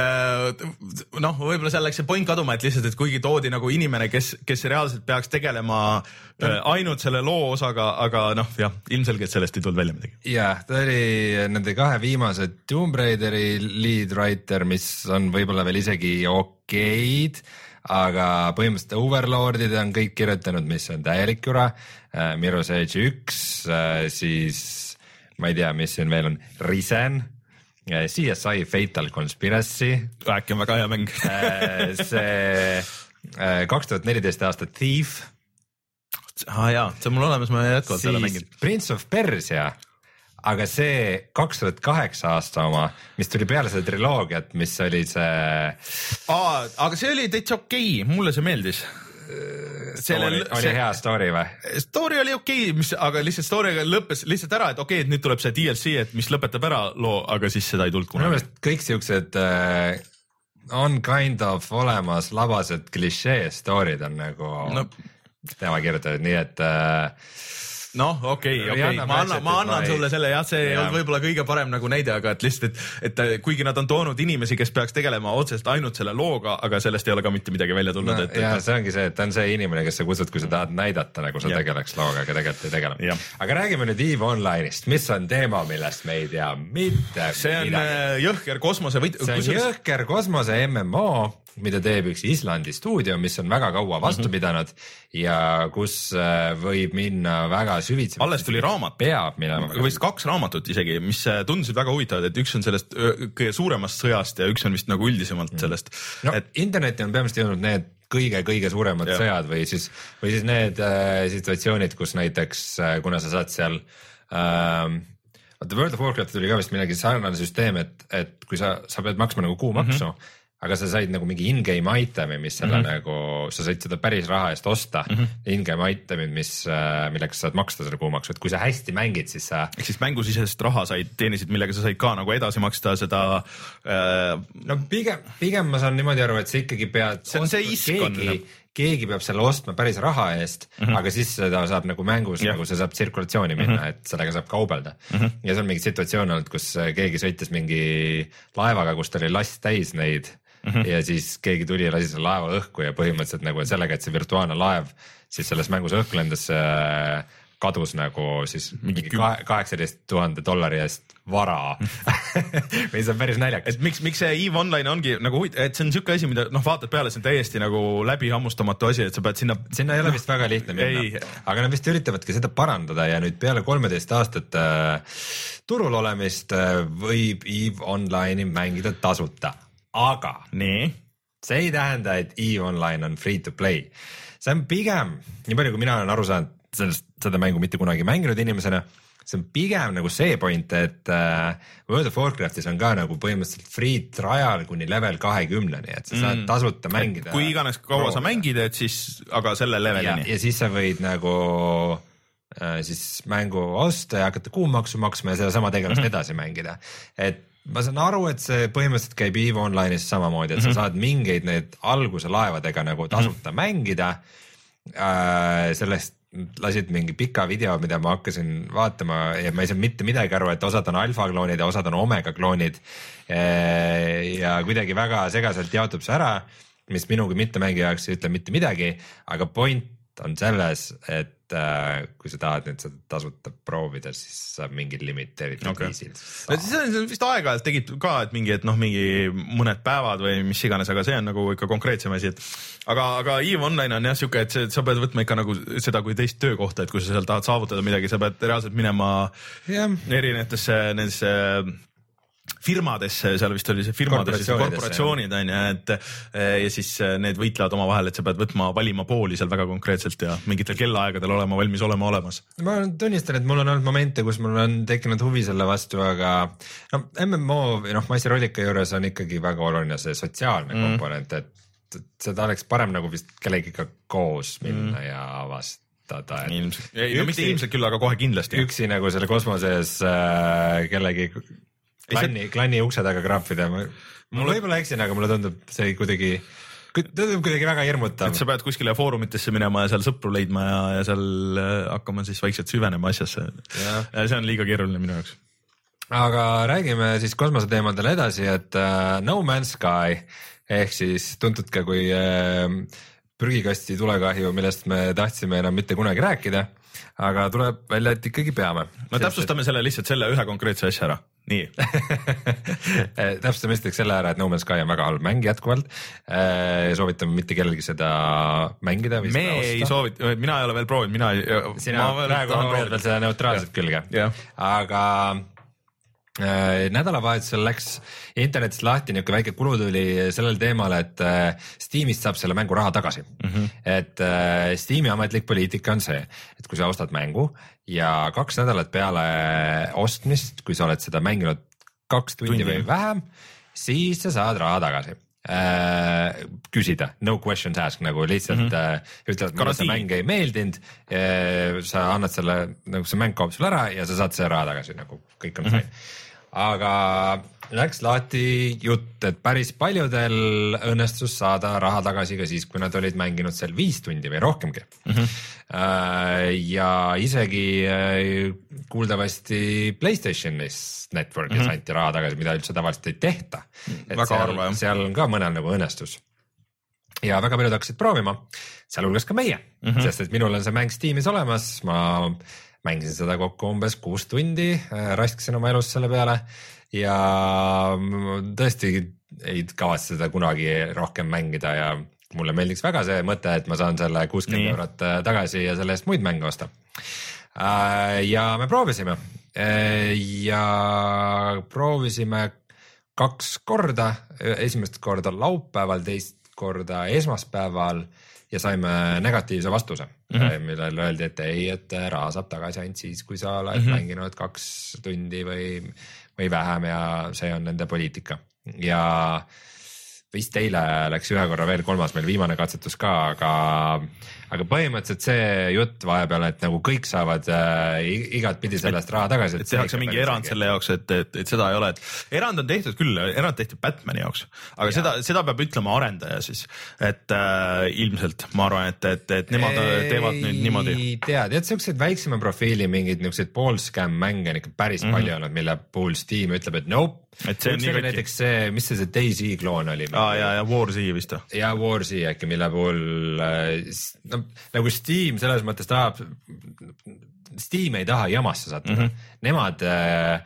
Uh, noh, võib-olla seal läks see point kaduma, et lihtsalt, et kuigi toodi nagu inimene, kes, kes reaalselt peaks tegelema uh, ainult selle loo osaga, aga noh, jah, ilmselgelt sellest ei tulnud välja midagi. Jah, ta oli nende kahe viimase Tomb Raideri lead writer, mis on võib-olla veel isegi okeid, aga põhimõtteliselt Overlordid on kõik kirjutanud, mis on täielik jura. Mirror's Edge üks, siis ma ei tea, mis siin veel on, Risen, C S I Fatal Conspiracy. Äkki on väga hea mäng. see kaks tuhat neliteist aasta Thief. Ah, jaa, see on mul olemas, ma jätkuvalt siis selle mängin. Prince of Persia. Aga see kaks tuhat kaheksa aasta oma, mis tuli peale seda triloogiat, mis oli see... Aa, aga see oli täitsa okei, mulle see meeldis. Sellel, oli see... hea story või? Story oli okei, mis, aga lihtsalt story'ga lõppes lihtsalt ära, et okei, et nüüd tuleb see D L C, et mis lõpetab ära loo, aga siis seda ei tulnud kunagi. Minu meelest kõik siuksed äh, on kind of olemas labased klišee story'd on nagu no. tema kirjutatud, nii et... Äh, noh, okei okay,, okei okay., ma annan, ma annan sulle selle, jah, see ei olnud võib-olla kõige parem nagu näide, aga et lihtsalt, et, et kuigi nad on toonud inimesi, kes peaks tegelema otsest ainult selle looga, aga sellest ei ole ka mitte midagi välja tulnud. No, et, ja et... see ongi see, et ta on see inimene, kes sa kutsud, kui sa tahad näidata, nagu sa ja. tegeleks looga, aga tegelikult ei tegele. Aga räägime nüüd EVE Online'ist, mis on teema, millest me ei tea mitte see on midagi. Jõhker kosmose või... see on kus... jõhker kosmose M M O, mida teeb üks Islandi stuudio, mis on väga kaua vastu pidanud mm-hmm. ja kus võib minna väga süvitsi. Alles tuli raamat. Peab minema. Vist kaks raamatut isegi, mis tundusid väga huvitavad, et üks on sellest kõige suuremast sõjast ja üks on vist nagu üldisemalt sellest. No, et... interneti on peamiselt jõudnud need kõige-kõige suuremad ja. sõjad või siis, või siis need äh, situatsioonid, kus näiteks, äh, kuna sa saad seal äh, The World of Warcraft tuli ka vist midagi sarnane süsteem, et, et kui sa, sa pead maksma nagu kuumaksu, mm-hmm. aga sa said nagu mingi in-game itemi, mis selle mm-hmm. nagu, sa said seda päris raha eest osta mm-hmm. in-game itemid, mis, millega sa saad maksta selle kuumaksu, et kui sa hästi mängid, siis sa... Ehk siis mängusisest raha said, teenisid, millega sa said ka nagu edasi maksta seda... Äh... No pigem, pigem ma saan niimoodi aru, et sa ikkagi pead... See on see iskon. Keegi, keegi peab selle ostma päris raha eest mm-hmm. aga siis seda saab nagu mängus, yeah. nagu see saab tsirkulatsiooni minna mm-hmm. et sellega saab kaubelda mm-hmm. ja see on mingi situatsioon olnud, kus keegi sõitis mingi laevaga, kus ta oli last täis neid mm-hmm. ja siis keegi tuli ja lasi selle laeva õhku ja põhimõtteliselt nagu sellega, et see virtuaalne laev siis selles mängus õhku lendas, kadus nagu siis mingi kaheksateist tuhande dollari eest vara või see on päris naljakas. Et miks, miks see EVE Online ongi nagu huvitav, et see on siuke asi, mida noh, vaatad peale, see on täiesti nagu läbi hammustamatu asi, et sa pead sinna... Sinna ei ole vist väga lihtne minna, aga nad vist üritavadki seda parandada ja nüüd peale kolmeteist aastat äh, turul olemist äh, võib EVE Online'i mängida tasuta, aga nii? See ei tähenda, et EVE Online on free to play. See on pigem, nii palju kui mina olen aru saanud, sellest, seda mängu mitte kunagi mänginud inimesena, see on pigem nagu see point, et uh, World of Warcraftis on ka nagu põhimõtteliselt free trial kuni level kahekümneni, et sa saad mm. tasuta mängida. Kui iganes kaua sa mängid, et siis, aga selle levelini. Ja, ja siis sa võid nagu uh, siis mängu osta ja hakata kuumaksu maksma ja seda sama tegelast mm-hmm. edasi mängida. Et ma saan aru, et see põhimõtteliselt käib EVE Online'is samamoodi, et mm-hmm. sa saad mingeid need alguse laevadega nagu tasuta mm-hmm. mängida uh, sellest lasid mingi pika video, mida ma hakkasin vaatama ja ma ei saa mitte midagi aru, et osad on alfa kloonid ja osad on omega kloonid ja kuidagi väga segaselt jaotub see ära, mis minugi mittemängija jaoks ei ütle mitte midagi, aga point on selles, et äh, kui sa tahad nüüd seda tasuta proovida, siis saab mingid limiteeritud okay. viisil. See on vist aeg-ajalt tegid ka, et mingi, et noh, mingi mõned päevad või mis iganes, aga see on nagu ikka konkreetsem asi, et aga, aga EVE Online on jah siuke, et see, sa pead võtma ikka nagu seda kui teist töökohta, et kui sa seal tahad saavutada midagi, sa pead reaalselt minema yeah. erinevatesse nendesse firmadesse, seal vist oli see firmadesse, korporatsioonid on ju, et ja siis need võitlevad omavahel, et sa pead võtma, valima pooli seal väga konkreetselt ja mingitel kellaaegadel olema valmis olema olemas. Ma tunnistan, et mul on olnud momente, kus mul on tekkinud huvi selle vastu, aga no, M M O või noh, massirollika juures on ikkagi väga oluline see sotsiaalne mm. komponent, et seda oleks parem nagu vist kellegiga koos minna mm. ja avastada. Ilmselt, ei, no mitte ilmselt küll, aga kohe kindlasti. Üksi nagu selle kosmoses äh, kellegi Klanni, klanni ukse taga kraapida. Ma, ma võib-olla eksin, aga mulle tundub see kuidagi, tundub kuidagi väga hirmutav. Et sa pead kuskile foorumitesse minema ja seal sõpru leidma ja, ja seal hakkama siis vaikselt süvenema asjasse. Ja. Ja see on liiga keeruline minu jaoks. Aga räägime siis kosmoseteemadel edasi, et uh, No Man's Sky ehk siis tuntud ka kui uh, prügikasti tulekahju, millest me tahtsime enam mitte kunagi rääkida, aga tuleb välja, et ikkagi peame. No täpsustame selle lihtsalt selle ühe konkreetse asja ära. Nii. Täpsustame esiteks selle ära, et No Man's Sky on väga halb mäng jätkuvalt. Soovitame mitte kellelgi seda mängida või me seda osta. Ei soovita, mina ei ole veel proovinud, mina ei... Sina praegu on veel seda neutraalset külge. Aga äh, nädalavahetusel läks internetist lahti niuke väike kulu tuli sellel teemal, et äh, Steamist saab selle mängu raha tagasi. Mm-hmm. Et äh, Steam'i ametlik poliitika on see, et kui sa ostad mängu ja kaks nädalat peale ostmist, kui sa oled seda mänginud kaks tundi, tundi. või vähem, siis sa saad raha tagasi äh, küsida, no questions asked, nagu lihtsalt mm-hmm. äh, ütled, et mulle see mäng ei meeldinud äh,, sa annad selle, nagu see mäng kaob sul ära ja sa saad see raha tagasi, nagu kõik on mm-hmm. fine. aga läks lahti jutt, et päris paljudel õnnestus saada raha tagasi ka siis, kui nad olid mänginud seal viis tundi või rohkemgi mm. -hmm. ja isegi kuuldavasti PlayStationis Networkis mm -hmm. anti raha tagasi, mida üldse tavaliselt ei tehta. Et väga seal, arva, seal on ka mõnel nagu õnnestus. Ja väga paljud hakkasid proovima, sealhulgas ka meie mm, -hmm. sest et minul on see mäng Steamis olemas, ma mängisin seda kokku umbes kuus tundi, raskasin oma elust selle peale ja tõesti ei kavatse seda kunagi rohkem mängida ja mulle meeldiks väga see mõte, et ma saan selle kuuskümmend eurot tagasi ja selle eest muid mänge osta. Ja me proovisime ja proovisime kaks korda, esimest korda laupäeval, teist korda esmaspäeval ja saime negatiivse vastuse mm, -hmm. millel öeldi, et ei, et raha saab tagasi ainult siis, kui sa oled mm -hmm. mänginud kaks tundi või, või vähem ja see on nende poliitika. Ja vist eile läks ühe korra veel kolmas meil viimane katsetus ka, aga, aga põhimõtteliselt see jutt vahepeal, et nagu kõik saavad äh, igatpidi sellest raha tagasi. et tehakse mingi erand selle jaoks, et, et, et seda ei ole, et erand on tehtud küll, erand tehti Batmani jaoks, aga ja. seda, seda peab ütlema arendaja siis, et äh, ilmselt ma arvan, et, et, et nemad ei, teevad nüüd niimoodi. tead, et siukseid väiksema profiili mingeid niisuguseid poolscam mänge on ikka päris mm -hmm. palju olnud, mille puhul Steam ütleb, et nope. et see on nii kõik. näiteks see, mis see see DayZ kloon oli? aa ja, ja War Z vist. ja War Z äkki, mille puhul no, nagu Steam selles mõttes tahab, Steam ei taha jamasse sattuda mm, -hmm. nemad äh,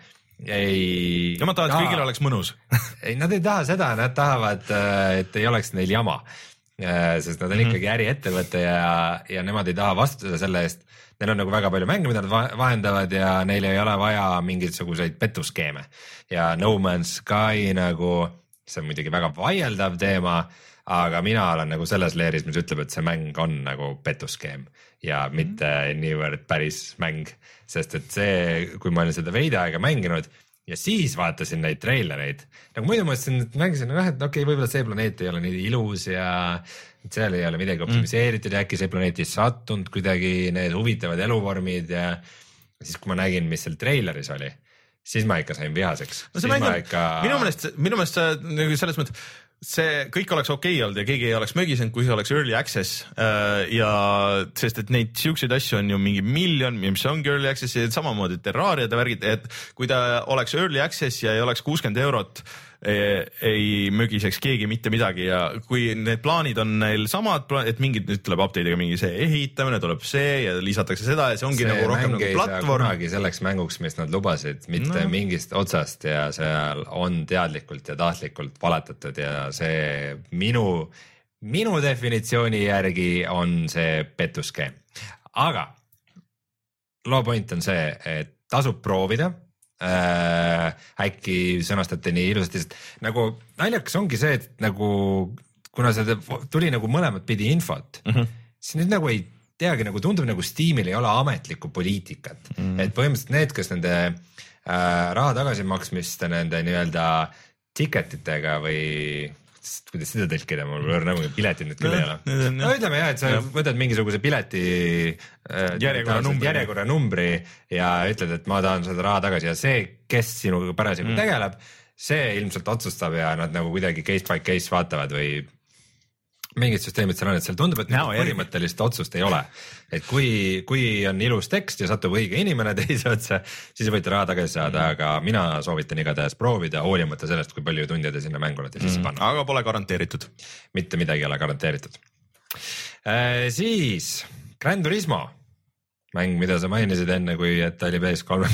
ei. Nemad tahavad, et kõigil oleks mõnus. ei, nad ei taha seda, nad tahavad, et ei oleks neil jama, sest nad on mm -hmm. ikkagi äriettevõte ja, ja nemad ei taha vastutada selle eest. Neil on nagu väga palju mänge, mida nad vahendavad ja neil ei ole vaja mingisuguseid petuskeeme ja No Man's Sky nagu, see on muidugi väga vaieldav teema, aga mina olen nagu selles leeris, mis ütleb, et see mäng on nagu petuskeem ja mitte mm -hmm. niivõrd päris mäng, sest et see, kui ma olin seda veidi aega mänginud ja siis vaatasin neid treilereid, nagu muidu mõtlesin, et mängisin, noh, et okei okay,, võib-olla see planeet ei ole nii ilus ja seal ei ole midagi optimiseeritud mm. ja äkki see planeet ei sattunud kuidagi need huvitavad eluvormid ja siis, kui ma nägin, mis seal treileris oli, siis ma ikka sain vihaseks. No see mäng on, ikka... minu meelest, minu meelest see selles mõttes, see kõik oleks okei okay olnud ja keegi ei oleks mögisenud, kui see oleks early access ja sest, et neid siukseid asju on ju mingi miljon, mis ongi early access ja samamoodi Terrariade värgid, et kui ta oleks early access ja ei oleks kuuskümmend eurot, ei, ei mögiseks keegi mitte midagi ja kui need plaanid on neil samad, et mingid, nüüd tuleb update'iga mingi see ehitamine, tuleb see ja lisatakse seda ja see ongi see nagu rohkem nagu platvorm. Kunagi selleks mänguks, mis nad lubasid, mitte no. mingist otsast ja seal on teadlikult ja tahtlikult valetatud ja see minu, minu definitsiooni järgi on see pettuskeem. Aga loo point on see, et tasub proovida. Äh, äkki sõnastati nii ilusasti, sest nagu naljakas ongi see, et nagu kuna see tuli nagu mõlemat pidi infot mm, -hmm. siis nüüd nagu ei teagi, nagu tundub nagu Steamil ei ole ametlikku poliitikat mm, -hmm. et põhimõtteliselt need, kes nende äh, raha tagasimaksmiste nende nii-öelda ticketitega või kuidas seda tõlkida, mul nagu piletid nüüd küll ei ole. no ütleme jah, et sa ja. võtad mingisuguse pileti äh, järjekorra, numbri. järjekorra numbri ja ütled, et ma tahan seda raha tagasi ja see, kes sinuga parasjagu mm. tegeleb, see ilmselt otsustab ja nad nagu kuidagi case by case vaatavad või mingid süsteemid seal on, et seal tundub, et no, põhimõttelist otsust ei ole. Et kui, kui on ilus tekst ja satub õige inimene teise otsa, siis võite raha tagasi saada, mm. aga mina soovitan igatahes proovida, hoolimata sellest, kui palju tunde te sinna mängu olete sisse panna. Aga pole garanteeritud. Mitte midagi ei ole garanteeritud. Äh, siis Gran Turismo, mäng, mida sa mainisid enne, kui et ta oli P S kolme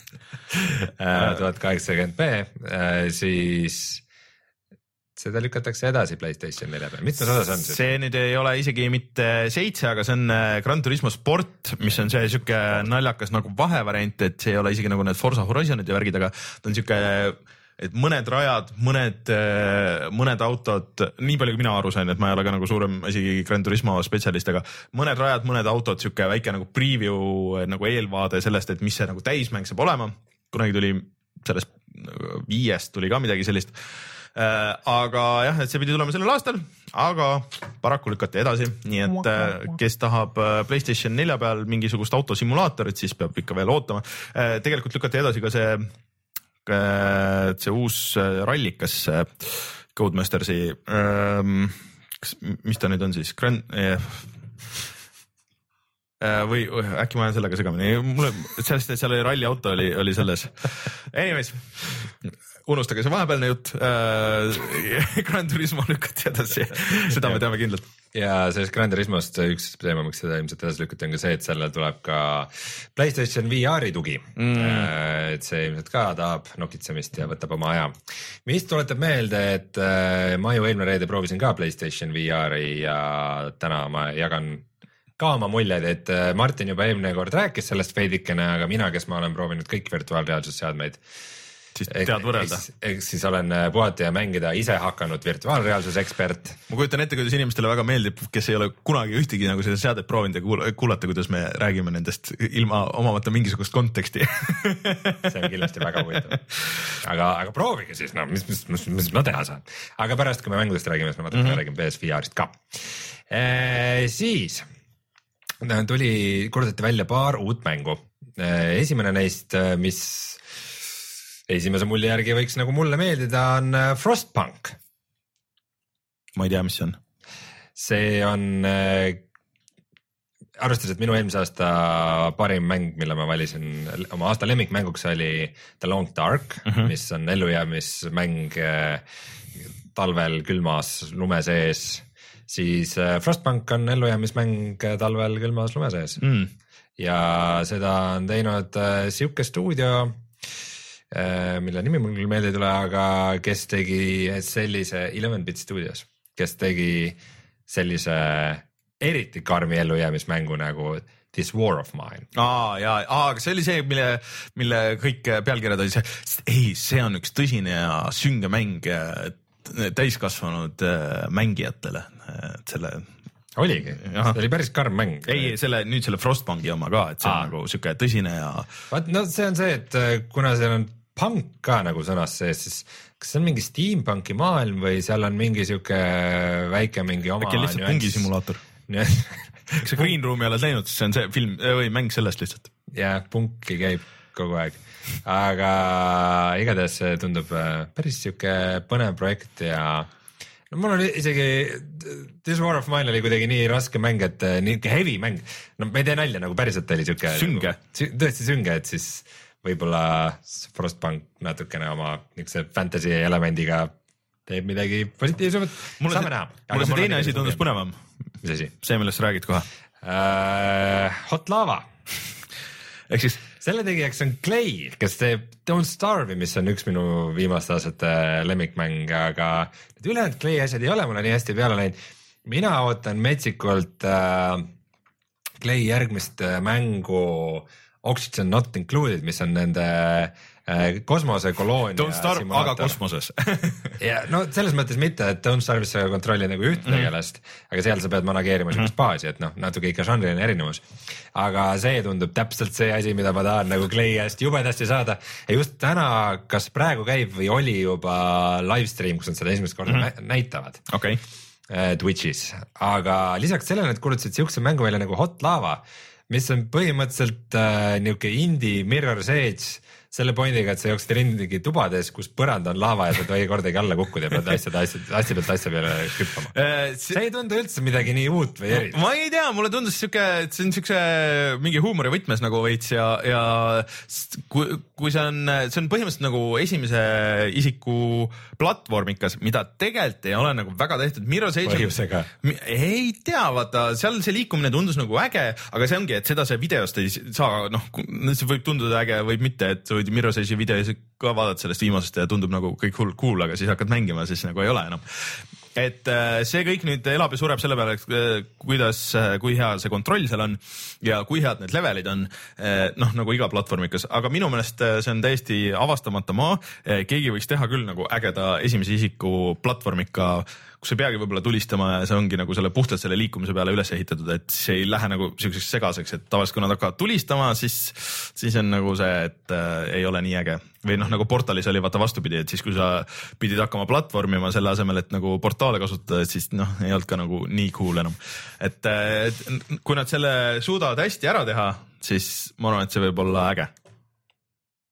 peal tuhat kaheksakümmend B, siis seda lükatakse edasi PlayStation nelja peal. Mitmes osas on see? See nüüd ei ole isegi mitte seitse, aga see on Gran Turismo Sport, mis on see siuke naljakas nagu vahevariant, et see ei ole isegi nagu need Forza Horizonid ja värgid, aga ta on siuke, et mõned rajad, mõned, mõned autod, nii palju kui mina aru sain, et ma ei ole ka nagu suurem isegi Gran Turismo spetsialist, aga mõned rajad, mõned autod, siuke väike nagu preview, nagu eelvaade sellest, et mis see nagu täismäng saab olema. Kunagi tuli sellest viiest tuli ka midagi sellist. Äh, aga jah, et see pidi tulema sellel aastal, aga paraku lükati edasi, nii et äh, kes tahab PlayStation nelja peal mingisugust autosimulaatorit, siis peab ikka veel ootama. Äh, tegelikult lükati edasi ka see see uus rallikas Codemastersi, mis ta nüüd on siis, Grand või äkki ma olen sellega segamini, mulle sellest, et seal oli ralliauto oli, oli selles. Anyways, unustage see vahepealne jutt. Gran Turismo lükati edasi, seda me teame kindlalt. Ja sellest Gran Turismost üks teema, miks seda ilmselt edasi lükati, on ka see, et sellel tuleb ka PlayStation V R-i tugi. Mm. Et see ilmselt ka tahab nokitsemist ja võtab oma aja. Mis tuletab meelde, et ma ju eelmine reede proovisin ka PlayStation V R-i ja täna ma jagan ka oma muljed, et Martin juba eelmine kord rääkis sellest veidikene, aga mina, kes ma olen proovinud kõik virtuaalreaalsusseadmeid, siis tead võrrelda. Eks siis olen puhata ja mängida ise hakanud virtuaalreaalsusekspert. Ma kujutan ette, kuidas inimestele väga meeldib, kes ei ole kunagi ühtegi nagu seda seadet proovinud ja kuulata, kuidas me räägime nendest ilma omamata mingisugust konteksti. See on kindlasti väga huvitav. Aga, aga proovige siis, no, mis, mis, mis, mis ma teha saan. Aga pärast, kui me mängudest räägime, siis ma natuke mm-hmm. räägin P S V R-ist ka. E, siis tuli, kuulutati välja paar uut mängu. E, esimene neist, mis esimese mulje järgi võiks nagu mulle meeldida, on Frostpunk. Ma ei tea, mis see on. See on, äh, arvestades, et minu eelmise aasta parim mäng, mille ma valisin oma aasta lemmikmänguks, oli The Long Dark, mm-hmm. mis on ellujäämismäng äh, talvel külmas lume sees. Siis äh, Frostpunk on ellujäämismäng talvel külmas lume sees. Mm. Ja seda on teinud äh, siuke stuudio, mille nimi mul küll meelde ei tule, aga kes tegi sellise eleven bit Studios, kes tegi sellise eriti karmi ellujäämismängu nagu This War of Mine. Aa, jaa, aa, aga see oli see, mille, mille kõik pealkirjad oli see, ei, see on üks tõsine ja sünge mäng täiskasvanud mängijatele. Selle oligi, see oli päris karm mäng. Ei, selle, nüüd selle Frostpunki oma ka, et see on Aa. nagu süke tõsine ja... Vaat, no see on see, et kuna seal on punk ka nagu sõnas sees, siis kas see on mingi steampunki maailm või seal on mingi süke väike mingi oma... Äkki lihtsalt pungisimulaator. Eks see Green Roomi oled läinud, siis see on see film või mäng sellest lihtsalt. Jah, punki käib kogu aeg. Aga igatahes see tundub päris süke põnev projekt ja... No, mul oli isegi, This War of Mine oli kuidagi nii raske mäng, et nii heavy mäng. No me ei tee nalja, nagu päriselt oli süke... Sünge. Nagu, tõesti sünge, et siis võib-olla Frostpunk natukene oma niisuguse fantasy elemendiga teeb midagi positiivsemat. Saame see, näha. Mulle see teine asi tundus põnevam. Mis asi? See, millest sa räägid kohe. Uh, Hot Lava. Ehk siis... Selle tegijaks on Clay, kes teeb Don't Starve, mis on üks minu viimaste aastate lemmikmäng, aga need ülejäänud Clay asjad ei ole mulle nii hästi peale läinud. Mina ootan metsikult uh, Clay järgmist mängu Oxygen Not Included, mis on nende äh, kosmosekoloonia Don't Starve, aga kosmoses. ja no selles mõttes mitte, et Don't Starve'is sa kontrolli nagu üht mm. tegelast, aga seal sa pead manageerima mm. baasi, et noh, natuke ikka žanriline erinevus. Aga see tundub täpselt see asi, mida ma tahan nagu Clay'ast jubedasti saada. Ja just täna, kas praegu käib või oli juba livestream, kus on seda esimest korda mm. näitavad. Okay. Twitch'is. Aga lisaks sellele, et kuulutasid siukse mängu välja nagu Hot Lava, mis on põhimõtteliselt äh, niuke indie Mirror's Edge selle pointiga, et sa jooksid rindigi tubades, kus põrand on lava ja sa tohi kordagi alla kukkuda ja pead asjad, asjad, asja pealt asja peale hüppama. See... see ei tundu üldse midagi nii uut või eriti. Ma ei tea, mulle tundus siuke, et see on siukse mingi huumori võtmes nagu veits ja, ja kui, kui see on, see on põhimõtteliselt nagu esimese isiku platvormikas, mida tegelikult ei ole nagu väga tehtud. Mirror's Edge... Põhjusega. Ei tea, vaata, seal see liikumine tundus nagu äge, aga see ongi, et seda see videost ei saa, noh, see võib tunduda äge, võib mitte, et Mirror's Edge'i videos ka vaadata sellest viimasest ja tundub nagu kõik hull cool, aga siis hakkad mängima, siis nagu ei ole enam. Et see kõik nüüd elab ja sureb selle peale, kuidas, kui hea see kontroll seal on ja kui head need levelid on, noh, nagu iga platvormikas, aga minu meelest see on täiesti avastamata maa. Keegi võiks teha küll nagu ägeda esimese isiku platvormika, kus ei peagi võib-olla tulistama ja see ongi nagu selle puhtalt selle liikumise peale üles ehitatud, et see ei lähe nagu selliseks segaseks, et tavaliselt kui nad hakkavad tulistama, siis, siis on nagu see, et äh, ei ole nii äge. Või noh, nagu portalis oli vaata vastupidi, et siis kui sa pidid hakkama platvormima selle asemel, et nagu portaale kasutada, et siis noh, ei olnud ka nagu nii cool enam. Et, et kui nad selle suudavad hästi ära teha, siis ma arvan, et see võib olla äge.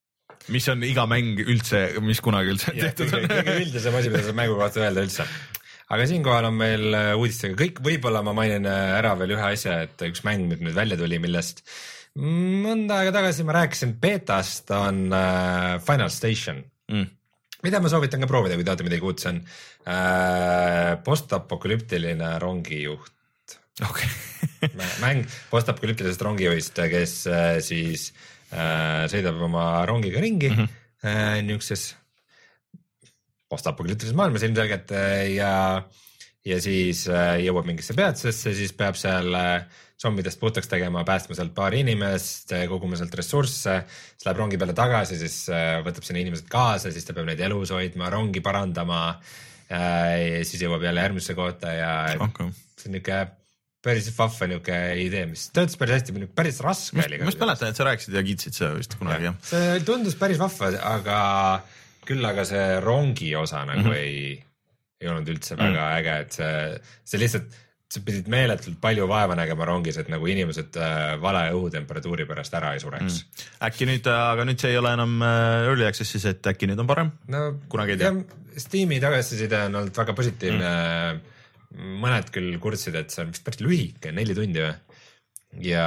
mis on iga mäng üldse, mis kunagi üldse tehtud on. Kõige üldisem asi, mida saab mängu kohta öelda üldse. Aga siinkohal on meil uudistega kõik, võib-olla ma mainin ära veel ühe asja, et üks mäng nüüd, nüüd välja tuli, millest mõnda aega tagasi ma rääkisin betast, on äh, Final Station, mm. mida ma soovitan ka proovida, kui teate midagi uut, see on äh, postapokalüptiline rongijuht. Okay. mäng postapokalüptilisest rongijuhist, kes äh, siis äh, sõidab oma rongiga ringi mm -hmm. äh, niisuguses postapokalüptilises maailmas ilmselgelt ja, ja siis äh, jõuab mingisse peatusesse, siis peab seal äh, zombidest puhtaks tegema, päästma sealt paari inimest, koguma sealt ressursse, siis läheb rongi peale tagasi, siis võtab sinna inimesed kaasa, siis ta peab neid elus hoidma, rongi parandama ja siis jõuab jälle järgmisse kohta ja okay. see on niisugune päris vahva niisugune idee, mis töötas päris hästi, päris raske oli. Ma just mäletan, et sa rääkisid ja kiitsid seda vist kunagi. Ja. See tundus päris vahva, aga küll aga see rongi osa nagu mm -hmm. ei, ei olnud üldse väga mm -hmm. äge, et see, see lihtsalt sa pidid meeletult palju vaeva nägema rongis, et nagu inimesed äh, vale õhutemperatuuri pärast ära ei sureks mm.. äkki nüüd, aga nüüd see ei ole enam äh, early access'is, et äkki nüüd on parem? No, kunagi ei tea. Steam'i tagasiside on olnud väga positiivne mm.. mõned küll kurtsid, et see on vist päris lühike, neli tundi või? Ja,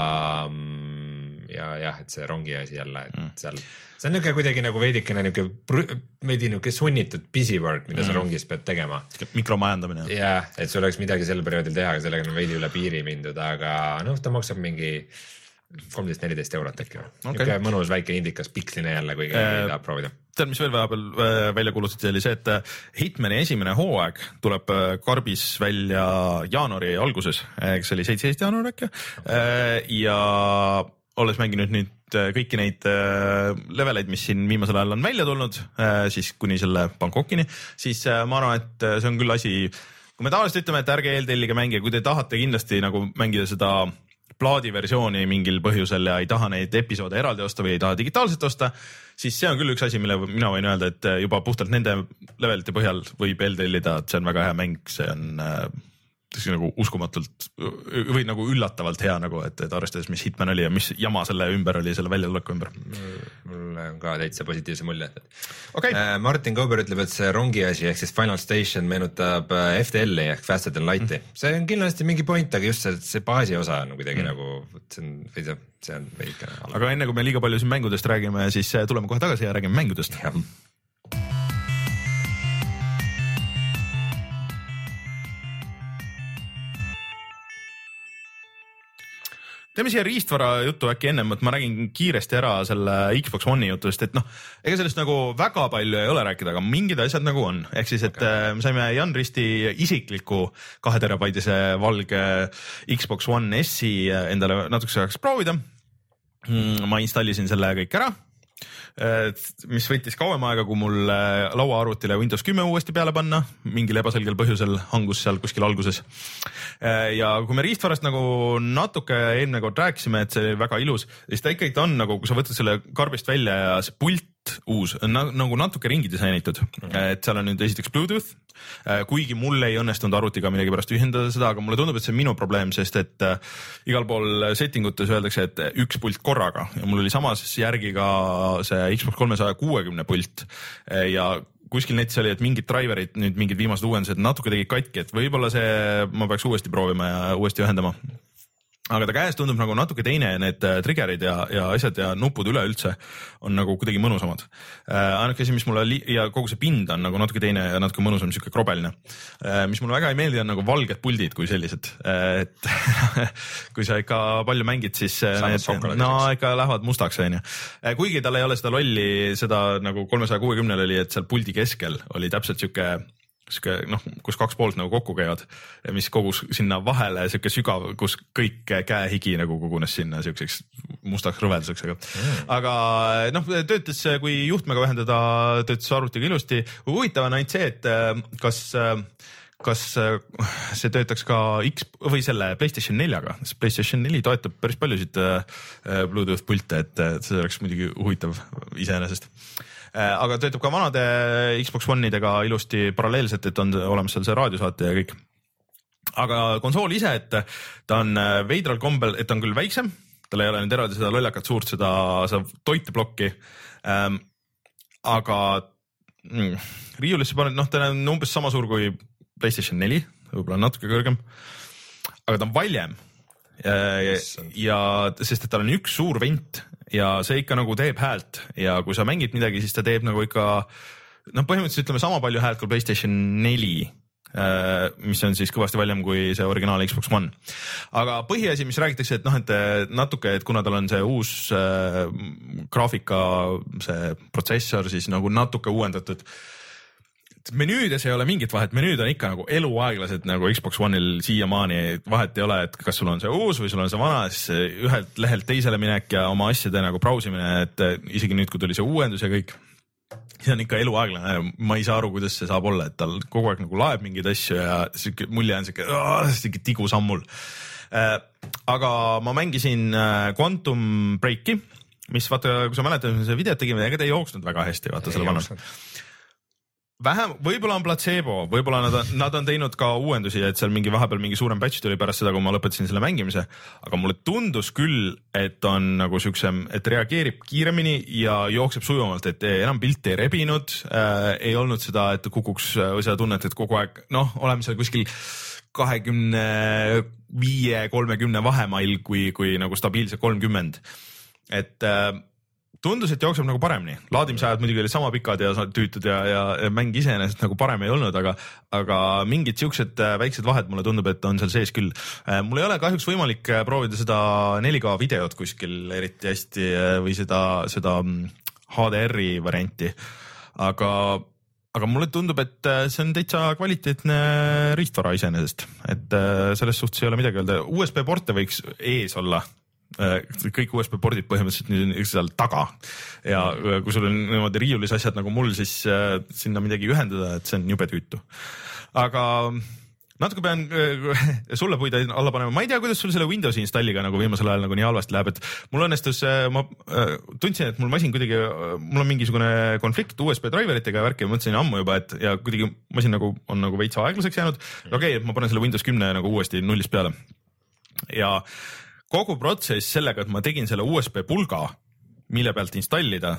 ja jah, et see rongi asi jälle, et mm. seal see on niisugune kuidagi nagu veidikene niisugune veidi niisugune sunnitud busy work, mida mm. sa rongis pead tegema. Mikromajandamine. Jah, et sul oleks midagi sel perioodil teha, aga sellega on veidi üle piiri mindud, aga noh, ta maksab mingi kolmteist neliteist eurot äkki. Okay. Niisugune mõnus väike indikas piksline jälle, kui keegi tahab proovida. Tead, mis veel vahepeal välja kuulutati, oli see, et Hitmani esimene hooaeg tuleb karbis välja jaanuari alguses, eks oli seitseteist jaanuar äkki okay. ja olles mänginud nüüd kõiki neid leveleid, mis siin viimasel ajal on välja tulnud, siis kuni selle Bangkokini, siis ma arvan, et see on küll asi, kui me tavaliselt ütleme, et ärge eeltellige mänge, kui te tahate kindlasti nagu mängida seda plaadiversiooni mingil põhjusel ja ei taha neid episoode eraldi osta või ei taha digitaalselt osta, siis see on küll üks asi, mille mina võin öelda, et juba puhtalt nende levelite põhjal võib eeltellida, et see on väga hea mäng, see on nagu uskumatult või nagu üllatavalt hea nagu, et, et arvestades, mis Hitman oli ja mis jama selle ümber oli, selle väljatuleku ümber. Mul on ka täitsa positiivse mulje. Okay. Martin Kauber ütleb, et see rongi asi ehk siis Final Station meenutab F T L-i ehk Faster Than Light'i. Mm. See on kindlasti mingi point, aga just see, see baasi osa on kuidagi mm. nagu, see on, see on veidikene. Aga enne kui me liiga palju siin mängudest räägime, siis tuleme kohe tagasi ja räägime mängudest. Ja. teeme siia riistvara juttu äkki ennem, et ma räägin kiiresti ära selle Xbox One'i jutust, et noh, ega sellest nagu väga palju ei ole rääkida, aga mingid asjad nagu on. Ehk siis, et okay. me saime Jan Risti isikliku kahe terabaidise valge Xbox One S-i endale natukese ajaks proovida. Ma installisin selle kõik ära, mis võttis kauem aega, kui mul lauaarvutile Windows kümme uuesti peale panna, mingil ebaselgel põhjusel hangus seal kuskil alguses. Ja kui me riistvarast nagu natuke eelmine kord rääkisime, et see väga ilus, siis ta ikkagi on nagu, kui sa võtad selle karbist välja ja see pult uus on nagu natuke ringi disainitud, et seal on nüüd esiteks Bluetooth, kuigi mul ei õnnestunud arvutiga midagi pärast ühendada seda, aga mulle tundub, et see on minu probleem, sest et igal pool settingutes öeldakse, et üks pult korraga ja mul oli samas järgi ka see Xbox kolmesaja kuuekümne pult ja kuskil netis oli, et mingid driverid, nüüd mingid viimased uuendused natuke tegid katki, et võib-olla see ma peaks uuesti proovima ja uuesti ühendama. Aga ta käes tundub nagu natuke teine, need triggerid ja, ja asjad ja nupud üleüldse on nagu kuidagi mõnusamad. Äh, ainuke asi, mis mulle li- ja kogu see pind on nagu natuke teine ja natuke mõnusam, niisugune krobeline. Äh, mis mulle väga ei meeldi, on nagu valged puldid kui sellised. Äh, et kui sa ikka palju mängid, siis need, no ikka lähevad mustaks. Äh, kuigi tal ei ole seda lolli, seda nagu kolmesaja kuuekümnel oli, et seal puldi keskel oli täpselt siuke siuke noh, kus kaks poolt nagu kokku käivad, mis kogus sinna vahele siuke sügav, kus kõik käehigi nagu kogunes sinna siukseks mustaks rõvelduseks, aga mm. aga noh, töötas, kui juhtmega vähendada, töötas arvutiga ilusti. Huvitav on ainult see, et kas kas see töötaks ka X või selle PlayStation neljaga, sest PlayStation neli toetab päris paljusid Bluetooth pilte, et see oleks muidugi huvitav iseenesest. Aga töötab ka vanade Xbox One'idega ilusti paralleelselt, et on olemas seal see raadiosaate ja kõik. Aga konsool ise, et ta on veidral kombel, et ta on küll väiksem, tal ei ole nüüd eraldi seda lollakat suurt seda, seda toiteblokki, ähm,. aga mm, riiulisse paned, noh, ta on umbes sama suur kui PlayStation neli, võib-olla natuke kõrgem, aga ta on valjem ja, ja sest, et tal on üks suur vent ja see ikka nagu teeb häält ja kui sa mängid midagi, siis ta teeb nagu ikka noh, põhimõtteliselt ütleme sama palju häält kui PlayStation neli, mis on siis kõvasti valjem kui see originaal Xbox One. Aga põhiasi, mis räägitakse, et noh, et natuke, et kuna tal on see uus äh, graafika, see protsessor, siis nagu natuke uuendatud. Menüüdes ei ole mingit vahet, menüüd on ikka nagu eluaeglased nagu Xbox One'il siiamaani, vahet ei ole, et kas sul on see uus või sul on see vana, siis ühelt lehelt teisele minek ja oma asjade nagu brausimine, et isegi nüüd, kui tuli see uuendus ja kõik, see on ikka eluaeglane, ma ei saa aru, kuidas see saab olla, et tal kogu aeg nagu laeb mingeid asju ja siuke mulje on siuke, siuke tigu sammul. Äh, aga ma mängisin Quantum Breaki, mis vaata, kui sa mäletad, see videot tegime, ega ta ei jooksnud väga hästi, vaata selle vanus. Vähem, võib-olla on placebo, võib-olla nad on, nad on teinud ka uuendusi, et seal mingi vahepeal mingi suurem patch tuli pärast seda, kui ma lõpetasin selle mängimise, aga mulle tundus küll, et on nagu siuksem, et reageerib kiiremini ja jookseb sujuvamalt, et enam pilti ei rebinud, äh, ei olnud seda, et kukuks või seda tunnet, et kogu aeg, noh, oleme seal kuskil kahekümne viie kolmekümne vahemail, kui, kui nagu stabiilselt kolmkümmend, et äh, tundus, et jookseb nagu paremini. Laadimisajad muidugi olid sama pikad ja tüütud ja, ja, ja mäng iseenesest nagu parem ei olnud, aga, aga mingid siuksed väiksed vahed mulle tundub, et on seal sees küll. Mul ei ole kahjuks võimalik proovida seda neli K videot kuskil eriti hästi või seda, seda H D R-i varianti, aga, aga mulle tundub, et see on täitsa kvaliteetne riistvara iseenesest, et selles suhtes ei ole midagi öelda. U S B porte võiks ees olla. Kõik U S B pordid põhimõtteliselt nüüd on seal taga ja kui sul on niimoodi riiulis asjad nagu mul, siis äh, sinna midagi ühendada, et see on jube tüütu. Aga natuke pean äh, sulle puid alla panema, ma ei tea, kuidas sul selle Windowsi installiga nagu viimasel ajal nagu nii halvasti läheb, et mul õnnestus äh,, ma äh, tundsin, et mul masin kuidagi, äh, mul on mingisugune konflikt U S B driveritega ja värki ja mõtlesin ammu juba, et ja kuidagi masin nagu on nagu veits aeglaseks jäänud, okei okay,, et ma panen selle Windows kümme nagu uuesti nullist peale ja kogu protsess sellega, et ma tegin selle U S B pulga, mille pealt installida,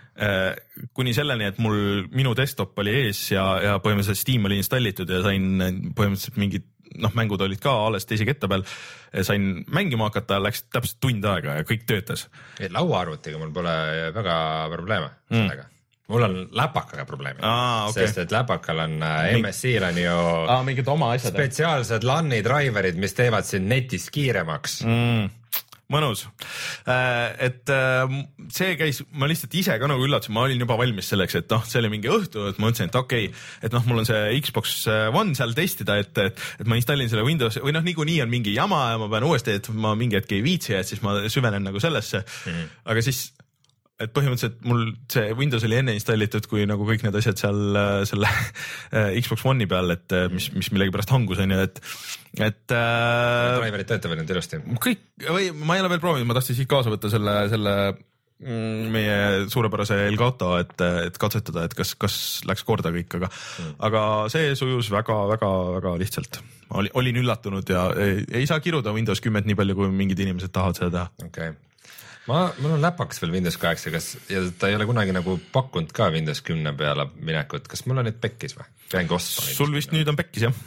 kuni selleni, et mul minu desktop oli ees ja, ja põhimõtteliselt Steam oli installitud ja sain põhimõtteliselt mingid, noh, mängud olid ka alles teise ketta peal, sain mängima hakata, läks täpselt tund aega ja kõik töötas. Lauaarvutiga mul pole väga probleeme sellega. Mm. Mul on läpakaga probleemi, ah, okay. Sest et läpakal on M S I-l on ju ah, mingid oma asjad, spetsiaalsed LAN-i driverid, mis teevad sind netis kiiremaks. Mm, mõnus. Et see käis, ma lihtsalt ise ka nagu üllatasin, ma olin juba valmis selleks, et noh, see oli mingi õhtu, et ma mõtlesin, et okei okay,, et noh, mul on see Xbox One seal testida, et, et, et ma installin selle Windows või noh, niikuinii on mingi jama ja ma pean uuesti, et ma mingi hetk ei viitsi, et siis ma süvenen nagu sellesse, mm. aga siis et põhimõtteliselt mul see Windows oli enne installitud kui nagu kõik need asjad seal selle Xbox One'i peal, et mis, mis millegipärast hangus on ju, et, et äh, driverid töötavad nüüd ilusti. Kõik, või ma ei ole veel proovinud, ma tahtsin siit kaasa võtta selle, selle mm, meie suurepärase Elgato, et, et katsetada, et kas, kas läks korda kõik, aga, mm. aga see sujus väga, väga, väga lihtsalt. Ma oli, olin üllatunud ja ei, ei saa kiruda Windows kümmet nii palju, kui mingid inimesed tahavad seda teha. Okei. Okay. Ma, mul on läpaks veel Windows kaheksa, kas, ja ta ei ole kunagi nagu pakkunud ka Windows kümne peale minekut, kas mul on nüüd pekkis või? Peangi ostma. Sul vist nüüd on pekkis, jah?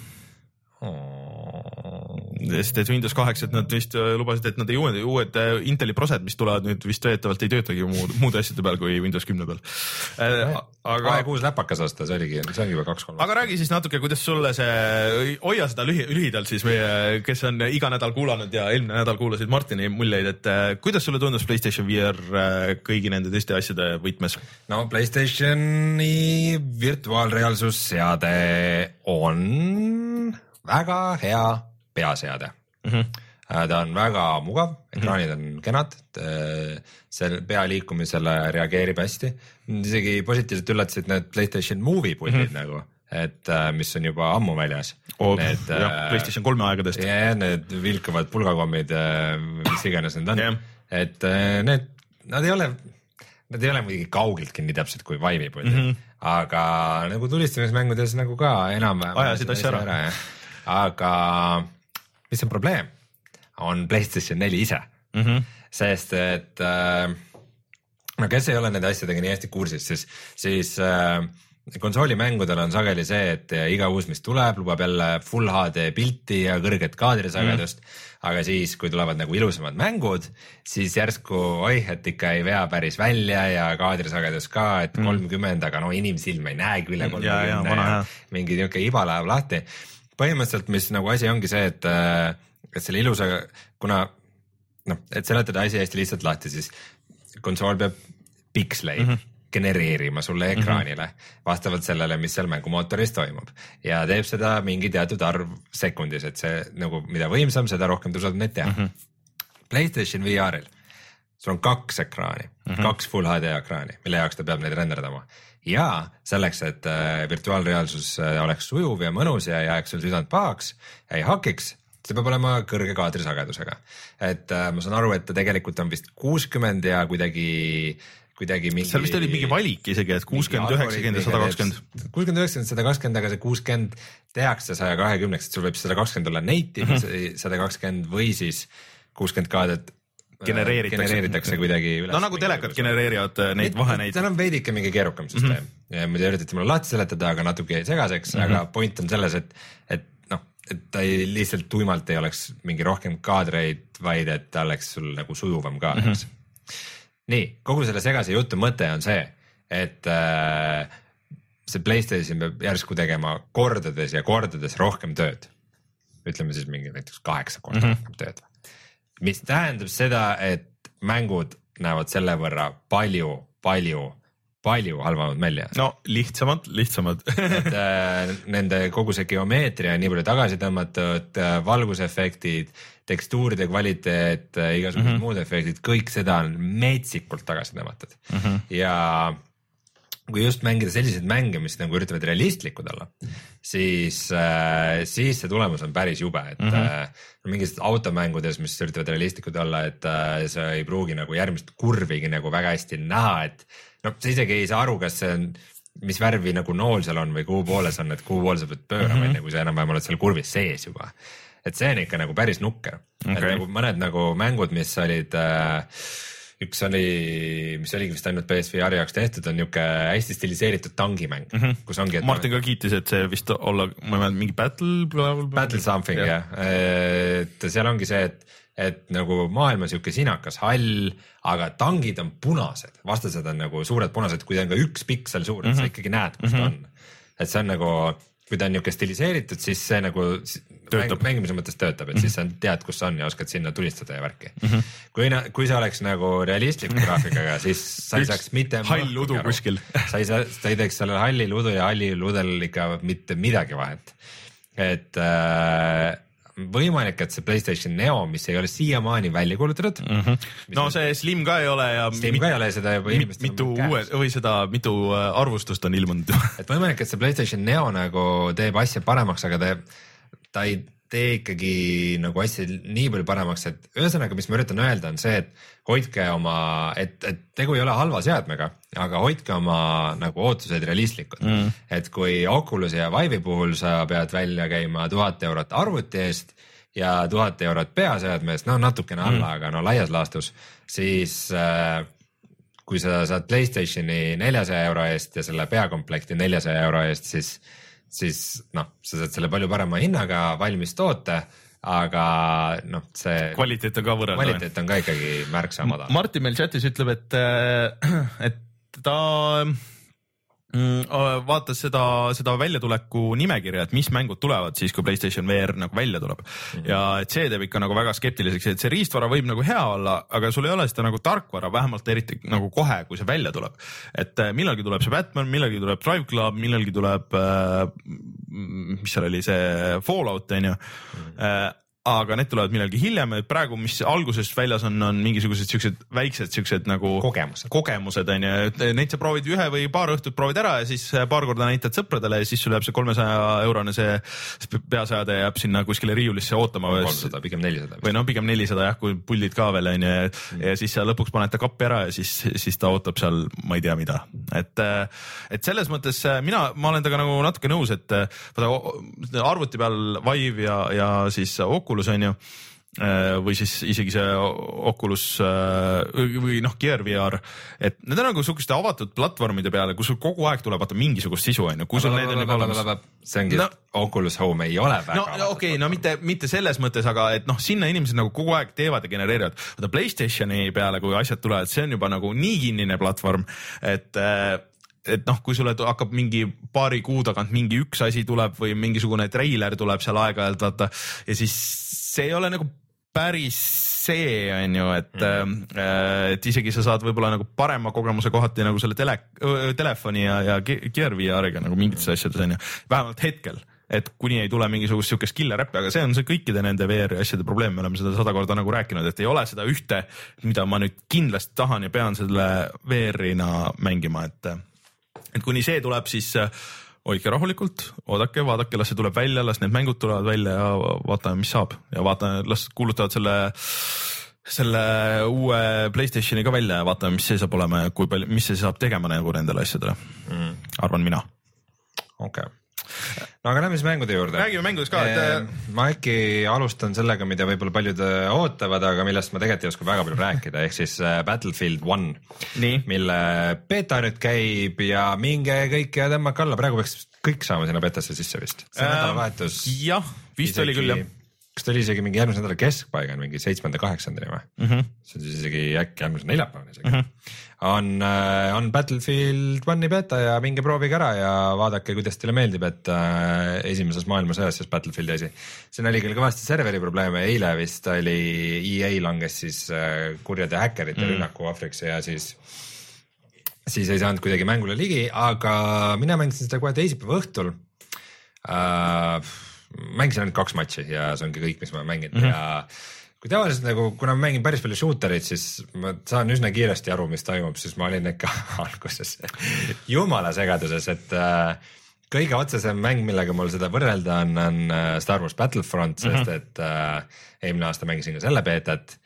Oh. Sest et Windows kaheksa, et nad vist lubasid, et nad ei uued, uued Inteli prosed, mis tulevad nüüd vist veetavalt ei töötagi muud, muude asjade peal kui Windows kümne peal. Aga aeg uus läpakas osta, see oligi, see ongi juba kaks kolm. Aga räägi siis natuke, kuidas sulle see, hoia seda lühi, lühidalt siis meie, kes on iga nädal kuulanud ja eelmine nädal kuulasid Martini muljeid, et kuidas sulle tundus PlayStation V R kõigi nende teiste asjade võtmes? No PlayStationi virtuaalreaalsusseade on väga hea peaseade. Mm-hmm. Ta on väga mugav, ekraanid on kenad, seal pea liikumisele reageerib hästi. Isegi positiivselt üllatasid need PlayStation Movie puldid mm-hmm. nagu, et mis on juba ammu väljas. Oh, need, jah, PlayStation kolme aegadest. Ja need vilkavad pulgakommid, mis iganes need on. Yeah. Et need, nad ei ole, nad ei ole muidugi kaugeltki nii täpselt kui Vive'i puldid, mm-hmm. aga nagu tulistamismängudes nagu ka enam ajasid asja ära. ära aga mis on probleem, on PlayStation neli ise, mm-hmm. sest et äh, no kes ei ole nende asjadega nii hästi kursis, siis, siis äh, konsoolimängudel on sageli see, et iga uus, mis tuleb, lubab jälle full H D pilti ja kõrget kaadrisagedust mm., aga siis, kui tulevad nagu ilusamad mängud, siis järsku oih, et ikka ei vea päris välja ja kaadrisagedus ka, et kolmkümmend mm., aga no inimsilm ei näegi üle kolmkümmend ja, ja, ja mingi niuke iba läheb lahti. Põhimõtteliselt, mis nagu asi ongi see, et, et selle ilusa, kuna noh, et seletada asi hästi lihtsalt lahti, siis konsool peab piksleid mm -hmm. genereerima sulle ekraanile mm -hmm. vastavalt sellele, mis seal mängumootoris toimub ja teeb seda mingi teatud arv sekundis, et see nagu mida võimsam, seda rohkem ta saab neid teha mm. -hmm. PlayStation V R-il sul on kaks ekraani mm, -hmm. kaks full H D ekraani, mille jaoks ta peab neid renderdama ja selleks, et äh, virtuaalreaalsus äh, oleks sujuv ja mõnus ja ei jääks sul südant pahaks, ei hakiks, see peab olema kõrge kaadrisagedusega. Et äh, ma saan aru, et ta tegelikult on vist kuuskümmend ja kuidagi kuidagi mingi... seal vist oli mingi valik isegi, et kuuskümmend, üheksakümmend ja sada kakskümmend. kuuskümmend, üheksakümmend, sada kakskümmend, aga see kuuskümmend tehakse saja kahekümneks, et sul võib sada kakskümmend olla native mm -hmm. sada kakskümmend või siis kuuskümmend kaadrit genereeritakse, genereeritakse kuidagi üles. No nagu telekad genereerivad neid vaheneid. Seal on veidike mingi keerukam süsteem mm -hmm. ja muidu üritati mulle lahti seletada, aga natuke jäi segaseks mm, -hmm. aga point on selles, et, et noh, et ta ei, lihtsalt tuimalt ei oleks mingi rohkem kaadreid, vaid et ta oleks sul nagu sujuvam ka mm. -hmm. nii, kogu selle segase jutu mõte on see, et äh, see PlayStation peab järsku tegema kordades ja kordades rohkem tööd. Ütleme siis mingi näiteks kaheksa korda mm -hmm. rohkem tööd. Mis tähendab seda, et mängud näevad selle võrra palju, palju, palju halvamad välja. No lihtsamad, lihtsamad. et äh, nende kogu see geomeetria on nii palju tagasi tõmmatud, äh, valgusefektid, tekstuuride kvaliteet, äh, igasugused mm -hmm. muud efektid, kõik seda on metsikult tagasi tõmmatud mm. -hmm. ja kui just mängida selliseid mänge, mis nagu üritavad realistlikud olla, siis, äh, siis see tulemus on päris jube, et mm -hmm. äh, mingis automängudes, mis üritavad realistlikud olla, et äh, sa ei pruugi nagu järgmist kurvigi nagu väga hästi näha, et noh, sa isegi ei saa aru, kas see on, mis värvi nagu nool seal on või kuhu poole see on, et kuhu poole sa pead pöörama mm, -hmm. enne kui sa enam-vähem oled seal kurvis sees juba. Et see on ikka nagu päris nukker okay.. Et nagu mõned nagu mängud, mis olid äh, üks oli, mis oligi vist ainult P S V R jaoks tehtud, on niuke hästi stiliseeritud tangimäng mm, -hmm. kus ongi... Martin ka kiitis, et see vist olla, ma ei mäleta, mingi battle... Battle something, jah. Ja. Et seal ongi see, et, et nagu maailm on siuke sinakas hall, aga tangid on punased, vastased on nagu suured punased, kui ta on ka üks piksel suur, et mm -hmm. sa ikkagi näed, kus ta mm -hmm. on. Et see on nagu... kui ta on niuke stiliseeritud, siis see nagu mäng, mängimise mõttes töötab, et mm -hmm. siis sa tead, kus on ja oskad sinna tulistada ja värki mm. -hmm. kui, kui see oleks nagu realistliku graafikaga, siis sa ei saaks mitte... hall udu kuskil. sa ei saa, sa ei teeks sellel hallil udu ja hallil udel ikka mitte midagi vahet. Et äh, võimalik, et see PlayStation Neo, mis ei ole siiamaani välja kuulutatud mm. -hmm. no see Slim ka ei ole ja Slim mit, ka ei ole seda juba mit, mitu uue või seda mitu arvustust on ilmunud. et võimalik, et see PlayStation Neo nagu teeb asja paremaks, aga ta, ta ei tee ikkagi nagu asja nii palju paremaks, et ühesõnaga, mis ma üritan öelda, on see, et hoidke oma, et, et tegu ei ole halva seadmega, aga hoidke oma nagu ootused realistlikud mm.. et kui Oculus ja Vive'i puhul sa pead välja käima tuhat eurot arvuti eest ja tuhat eurot peaseadme eest, no natukene alla mm., aga no laias laastus, siis äh, kui sa saad PlayStationi neljasaja euro eest ja selle peakomplekti neljasaja euro eest, siis siis noh, sa saad selle palju parema hinnaga valmis toote, aga noh, see kvaliteet on ka võrreldav. kvaliteet on ka ikkagi märksa madal. Martin meil chatis ütleb, et, et ta vaatas seda, seda väljatuleku nimekirja, et mis mängud tulevad siis, kui PlayStation V R nagu välja tuleb mm. -hmm. ja et see teeb ikka nagu väga skeptiliseks, et see riistvara võib nagu hea olla, aga sul ei ole seda nagu tarkvara, vähemalt eriti nagu kohe, kui see välja tuleb. Et millalgi tuleb see Batman, millalgi tuleb Drive Club, millalgi tuleb äh, mis seal oli, see Fallout on ju mm. -hmm. aga need tulevad millalgi hiljem, et praegu, mis algusest väljas on, on mingisugused siuksed väiksed siuksed nagu kogemused, kogemused on ju, neid sa proovid ühe või paar õhtut proovid ära ja siis paar korda näitad sõpradele ja siis sul jääb see kolmesaja eurone see peaseade jääb sinna kuskile riiulisse ootama. kolmsada, pigem nelisada. või no pigem nelisada jah, kui puldid ka veel on ju mm. ja siis sa lõpuks paned ta kappi ära ja siis, siis ta ootab seal, ma ei tea mida. et, et selles mõttes mina, ma olen temaga nagu natuke nõus, et arvuti peal Vive ja, ja siis Oculus on ju, või siis isegi see Oculus või noh, Gear V R, et need on nagu suhkuste avatud platvormide peale, kus sul kogu aeg tuleb vaata mingisugust sisu, on ju, kui sul need on juba olemas. See ongi, no, Oculus Home ei ole väga no, no okei okay,, no mitte, mitte selles mõttes, aga et noh, sinna inimesed nagu kogu aeg teevad ja genereerivad. Vaata PlayStationi peale, kui asjad tulevad, see on juba nagu nii kinnine platvorm, et et noh, kui sulle hakkab mingi paari kuu tagant mingi üks asi tuleb või mingisugune treiler tuleb seal aeg-ajalt, vaata, ja siis see ei ole nagu päris see, on ju, et mm. et isegi sa saad võib-olla nagu parema kogemuse kohati nagu selle tele, telefoni ja, ja Gear V R-iga nagu mingites asjades, on ju, vähemalt hetkel, et kuni ei tule mingisugust siukest killer-räppi, aga see on see kõikide nende V R-i asjade probleem, me oleme seda sada korda nagu rääkinud, et ei ole seda ühte, mida ma nüüd kindlasti tahan ja pean selle V R-ina mängima, et et kuni see tuleb, siis hoidke rahulikult, oodake, vaadake, las see tuleb välja, las need mängud tulevad välja ja vaatame, mis saab ja vaatame, las kuulutavad selle, selle uue PlayStationi ka välja ja vaatame, mis see saab olema ja kui palju, mis see saab tegema nagu nendele asjadele mm.. arvan mina. Okei okay. No aga lähme siis mängude juurde. Räägime mängudest ka, et ma äkki alustan sellega, mida võib-olla paljud ootavad, aga millest ma tegelikult ei oska väga palju rääkida, ehk siis Battlefield one, Nii. mille beta nüüd käib ja minge kõik ja tõmmake alla, praegu peaks kõik saama sinna betasse sisse vist. See äh, nädalavahetus. Jah, vist isegi, oli küll jah. Kas ta oli isegi mingi järgmise nädala keskpaigan, mingi seitsmenda kaheksandani või? Mm -hmm. See on siis isegi äkki järgmise neljapäevani isegi. Mm -hmm. On, on Battlefield one'i beta ja minge proovige ära ja vaadake, kuidas teile meeldib, et äh, esimeses maailmasõjas siis Battlefieldi asi. Siin oli küll kõvasti serveri probleeme, eile vist oli E A langes siis äh, kurjade häkkerite mm. rünnaku ohvriks ja siis siis ei saanud kuidagi mängule ligi, aga mina mängisin seda kohe teisipäeva õhtul äh, mängisin ainult kaks matši ja see ongi kõik, mis ma mängin mm -hmm. ja kui tavaliselt nagu, kuna ma mängin päris palju shooterit, siis ma saan üsna kiiresti aru, mis toimub, siis ma olin ikka alguses jumala segaduses, et äh, kõige otsesem mäng, millega mul seda võrrelda on, on Star Wars Battlefront, sest mm -hmm. et äh, eelmine aasta mängisin ka selle beetat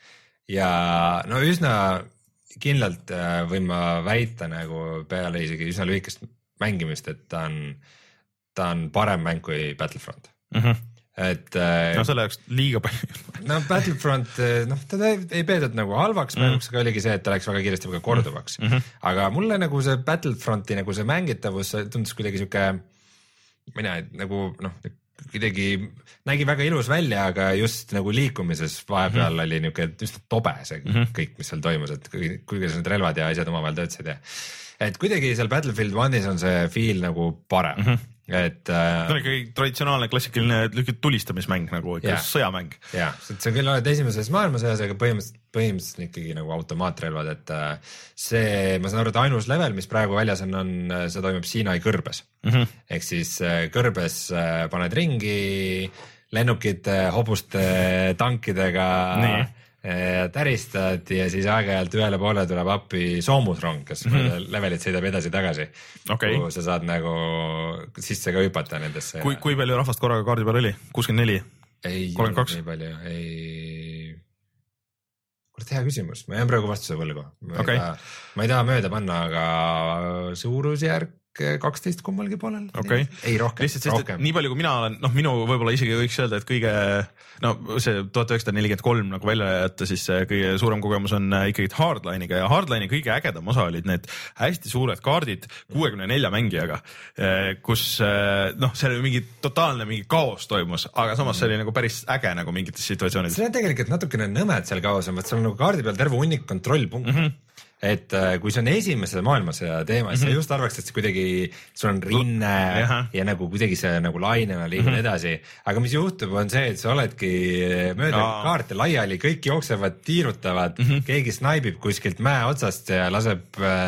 ja no üsna kindlalt äh, võin ma väita nagu peale isegi üsna lühikest mängimist, et ta on, ta on parem mäng kui Battlefront. Mm -hmm. et no selle jaoks liiga palju. no Battlefront, noh, teda ei, ei peetud nagu halvaks mm -hmm. mänguks, aga oligi see, et ta läks väga kiiresti väga korduvaks mm. -hmm. aga mulle nagu see Battlefronti nagu see mängitavus tundus kuidagi siuke, mina nagu noh, kuidagi nägi väga ilus välja, aga just nagu liikumises vahepeal mm -hmm. oli niuke üsna tobe see mm -hmm. kõik, mis seal toimus, et kuidas need relvad ja asjad omavahel töötasid ja et kuidagi seal Battlefield one'is on see feel nagu parem mm. -hmm. et äh, see on ikkagi traditsionaalne klassikaline tulistamismäng nagu ikka yeah. sõjamäng. jah, see on küll oled esimeses maailmasõjas, aga põhimõtteliselt, põhimõtteliselt ikkagi nagu automaatrelvad, et äh, see, ma saan aru, et ainus level, mis praegu väljas on, on, see toimub Siinai kõrbes mm. -hmm. ehk siis äh, kõrbes äh, paned ringi lennukite, hobuste, tankidega Nii. täristad ja siis aeg-ajalt ühele poole tuleb appi soomusrong, kes mm -hmm. levelit sõidab edasi-tagasi okay.. kuhu sa saad nagu sisse ka hüpata nendesse. kui, kui palju rahvast korraga kaardi peal oli? kuuskümmend neli? ei olnud nii palju, ei. kurat, hea küsimus, ma jään praegu vastuse võlgu. Okay. ma ei taha mööda panna, aga suurusjärk kaksteist kummalgi poolel okay.. ei rohkem. lihtsalt sest, et nii palju kui mina olen, noh, minu võib-olla isegi võiks öelda, et kõige, no see tuhat üheksasada nelikümmend kolm nagu välja jätta, siis kõige suurem kogemus on ikkagi Hardline'iga ja Hardline'i kõige ägedam osa olid need hästi suured kaardid kuuekümne nelja mängijaga, kus noh, seal oli mingi totaalne mingi kaos toimus, aga samas see oli nagu päris äge nagu mingites situatsioonides. see on tegelikult natukene nõmed seal kaos on, et seal on nagu kaardi peal terve hunnik kontrollpunkte mm. -hmm. et äh, kui see on esimese maailmasõja teema, siis mm -hmm. sa just arvaks, et see kuidagi, sul on rinne Jaha. ja nagu kuidagi see nagu lainena liigub mm -hmm. edasi, aga mis juhtub, on see, et sa oledki mööda Aa. kaarte laiali, kõik jooksevad, tiirutavad mm, -hmm. keegi snaibib kuskilt mäe otsast ja laseb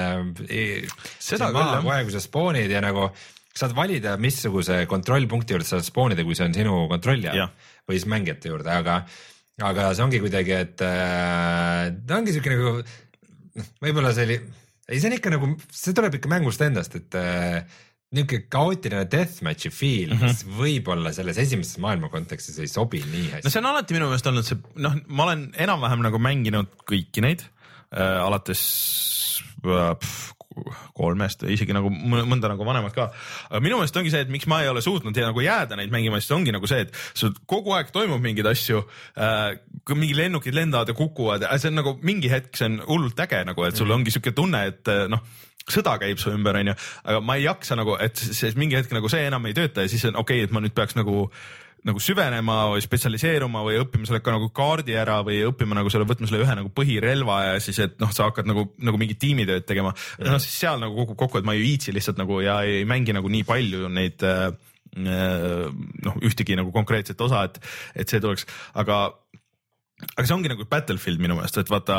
äh, seda küll, kohe, kui sa spoonid ja nagu saad valida, missuguse kontrollpunkti juurde sa saad spoonida, kui see on sinu kontrolli all või siis mängijate juurde, aga, aga see ongi kuidagi, et äh, ta ongi siuke nagu noh, võib-olla see oli, ei see on ikka nagu, see tuleb ikka mängust endast, et äh, niisugune kaootiline deathmatchi feel mm, -hmm. mis võib-olla selles esimeses maailma kontekstis ei sobi nii hästi. no see on alati minu meelest olnud see, noh, ma olen enam-vähem nagu mänginud kõiki neid äh, alates äh, pff, kolmest, isegi nagu mõnda nagu vanemad ka. Aga minu meelest ongi see, et miks ma ei ole suutnud ja nagu jääda neid mängima, siis ongi nagu see, et sul kogu aeg toimub mingeid asju, äh, kui mingi lennukid lendavad ja kukuvad, see on nagu mingi hetk, see on hullult äge nagu, et sul mm. ongi siuke tunne, et noh, sõda käib su ümber, onju, aga ma ei jaksa nagu, et see mingi hetk nagu see enam ei tööta ja siis on okei okay,, et ma nüüd peaks nagu nagu süvenema või spetsialiseeruma või õppima selle ka nagu kaardi ära või õppima nagu selle, võtma selle ühe nagu põhirelva ja siis, et noh, sa hakkad nagu, nagu mingi tiimitööd tegema. Mm. No siis seal nagu kokku, kokku, et ma ei viitsi lihtsalt nagu ja ei mängi nagu nii palju neid noh, ühtegi nagu konkreetset osa, et, et see tuleks, aga, aga see ongi nagu Battlefield minu meelest, et vaata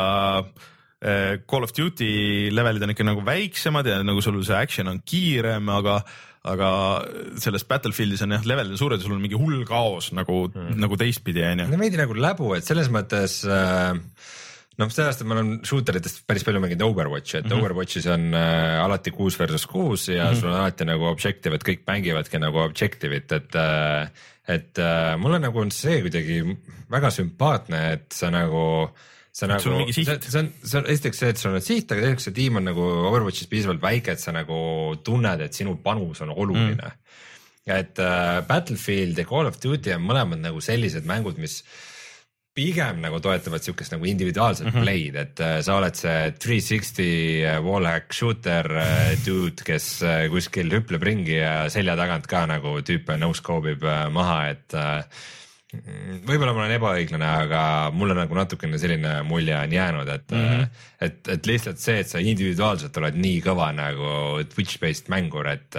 Call of Duty levelid on ikka nagu väiksemad ja nagu sul see action on kiirem, aga aga selles Battlefieldis on jah, levelid on suured ja sul on mingi hull kaos nagu, hmm. nagu teistpidi. No veidi nagu läbu, et selles mõttes äh, noh, sellest, et ma olen shooteritest päris palju mänginud Overwatchi, et mm -hmm. Overwatchis on äh, alati kuus versus kuus ja mm -hmm. sul on alati nagu objective, et kõik mängivadki nagu objective'it, et äh, et äh, mulle nagu on see kuidagi väga sümpaatne, et sa nagu see nagu, see, see on, see on esiteks see, et sul on siht, aga teiseks see tiim on nagu Overwatchis piisavalt väike, et sa nagu tunned, et sinu panus on oluline mm.. et äh, Battlefield ja Call of Duty on mõlemad nagu sellised mängud, mis pigem nagu toetavad siukest nagu individuaalset mm -hmm. play'd, et äh, sa oled see three sixty wallhack shooter äh, dude, kes äh, kuskil hüpleb ringi ja selja tagant ka nagu tüüpe no-scope ib äh, maha, et äh, võib-olla ma olen ebaõiglane, aga mulle nagu natukene selline mulje on jäänud, et mm, -hmm. et, et lihtsalt see, et sa individuaalselt oled nii kõva nagu Twitch-based mängur, et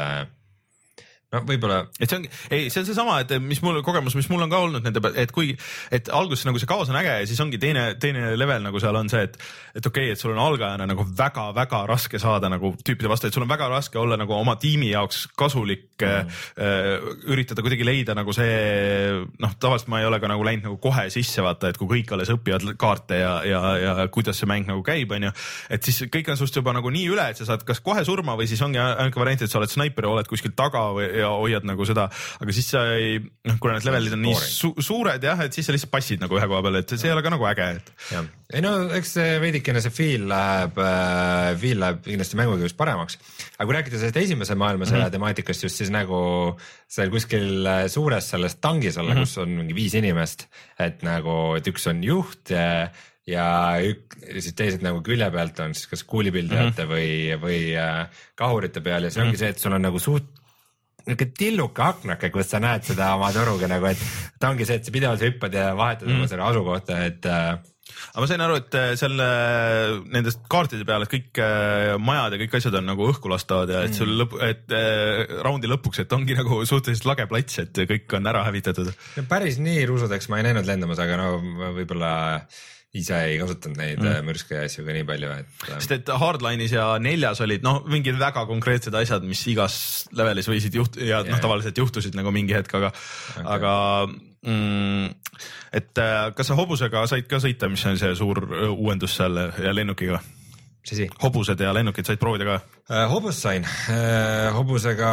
no võib-olla. et see on, ei, see on seesama, et mis mul kogemus, mis mul on ka olnud nende peal, et kui, et alguses nagu see kaos on äge ja siis ongi teine, teine level nagu seal on see, et, et okei okay,, et sul on algajana nagu väga-väga raske saada nagu tüüpide vastu, et sul on väga raske olla nagu oma tiimi jaoks kasulik mm. äh, üritada kuidagi leida nagu see, noh, tavaliselt ma ei ole ka nagu läinud nagu kohe sisse vaata, et kui kõik alles õpivad kaarte ja, ja, ja kuidas see mäng nagu käib, on ju, et siis kõik on sust juba nagu nii üle, et sa saad kas kohe surma või siis ongi ainuke variant, et sa oled snaiper ja oled kuskil taga või ja hoiad nagu seda, aga siis sa ei, noh, kuna need levelid on nii su suured jah, et siis sa lihtsalt passid nagu ühe koha peal, et see ei ole ka nagu äge, et. ei no, eks see veidikene see feel läheb, feel läheb kindlasti mänguga just paremaks, aga kui rääkida sellest esimese maailmasõja mm -hmm. temaatikast just, siis nagu seal kuskil suures selles tangis olla mm, -hmm. kus on mingi viis inimest, et nagu, et üks on juht ja ja ük, siis teised nagu külje pealt on siis kas kuulipildajate mm -hmm. või, või äh, kahurite peal ja see ongi mm -hmm. see, et sul on nagu suht niisugune tilluke aknake, kus sa näed seda oma toruga nagu, et ta ongi see, et sa pidevalt hüppad ja vahetad mm. oma selle asukohta, et äh, aga ma sain aru, et selle nendest kaartide peale, et kõik majad ja kõik asjad on nagu õhku lastavad ja et sul lõpp, et äh, raundi lõpuks, et ongi nagu suhteliselt lage plats, et kõik on ära hävitatud. päris nii ruusudeks ma ei näinud lendamas, aga no võib-olla ise ei kasutanud neid mm. mürske ja asju ka nii palju, et. sest et Hardline'is ja neljas olid noh, mingid väga konkreetsed asjad, mis igas levelis võisid juht- ja yeah. noh, tavaliselt juhtusid nagu mingi hetk, aga okay., aga mm, et kas sa hobusega said ka sõita, mis on see suur uuendus seal ja lennukiga? Sisi. hobused ja lennukid said proovida ka uh,? hobust sain uh,, hobusega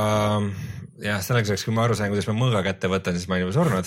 jah, selleks ajaks, kui ma aru sain, kuidas ma mõõga kätte võtan, siis ma olin juba surnud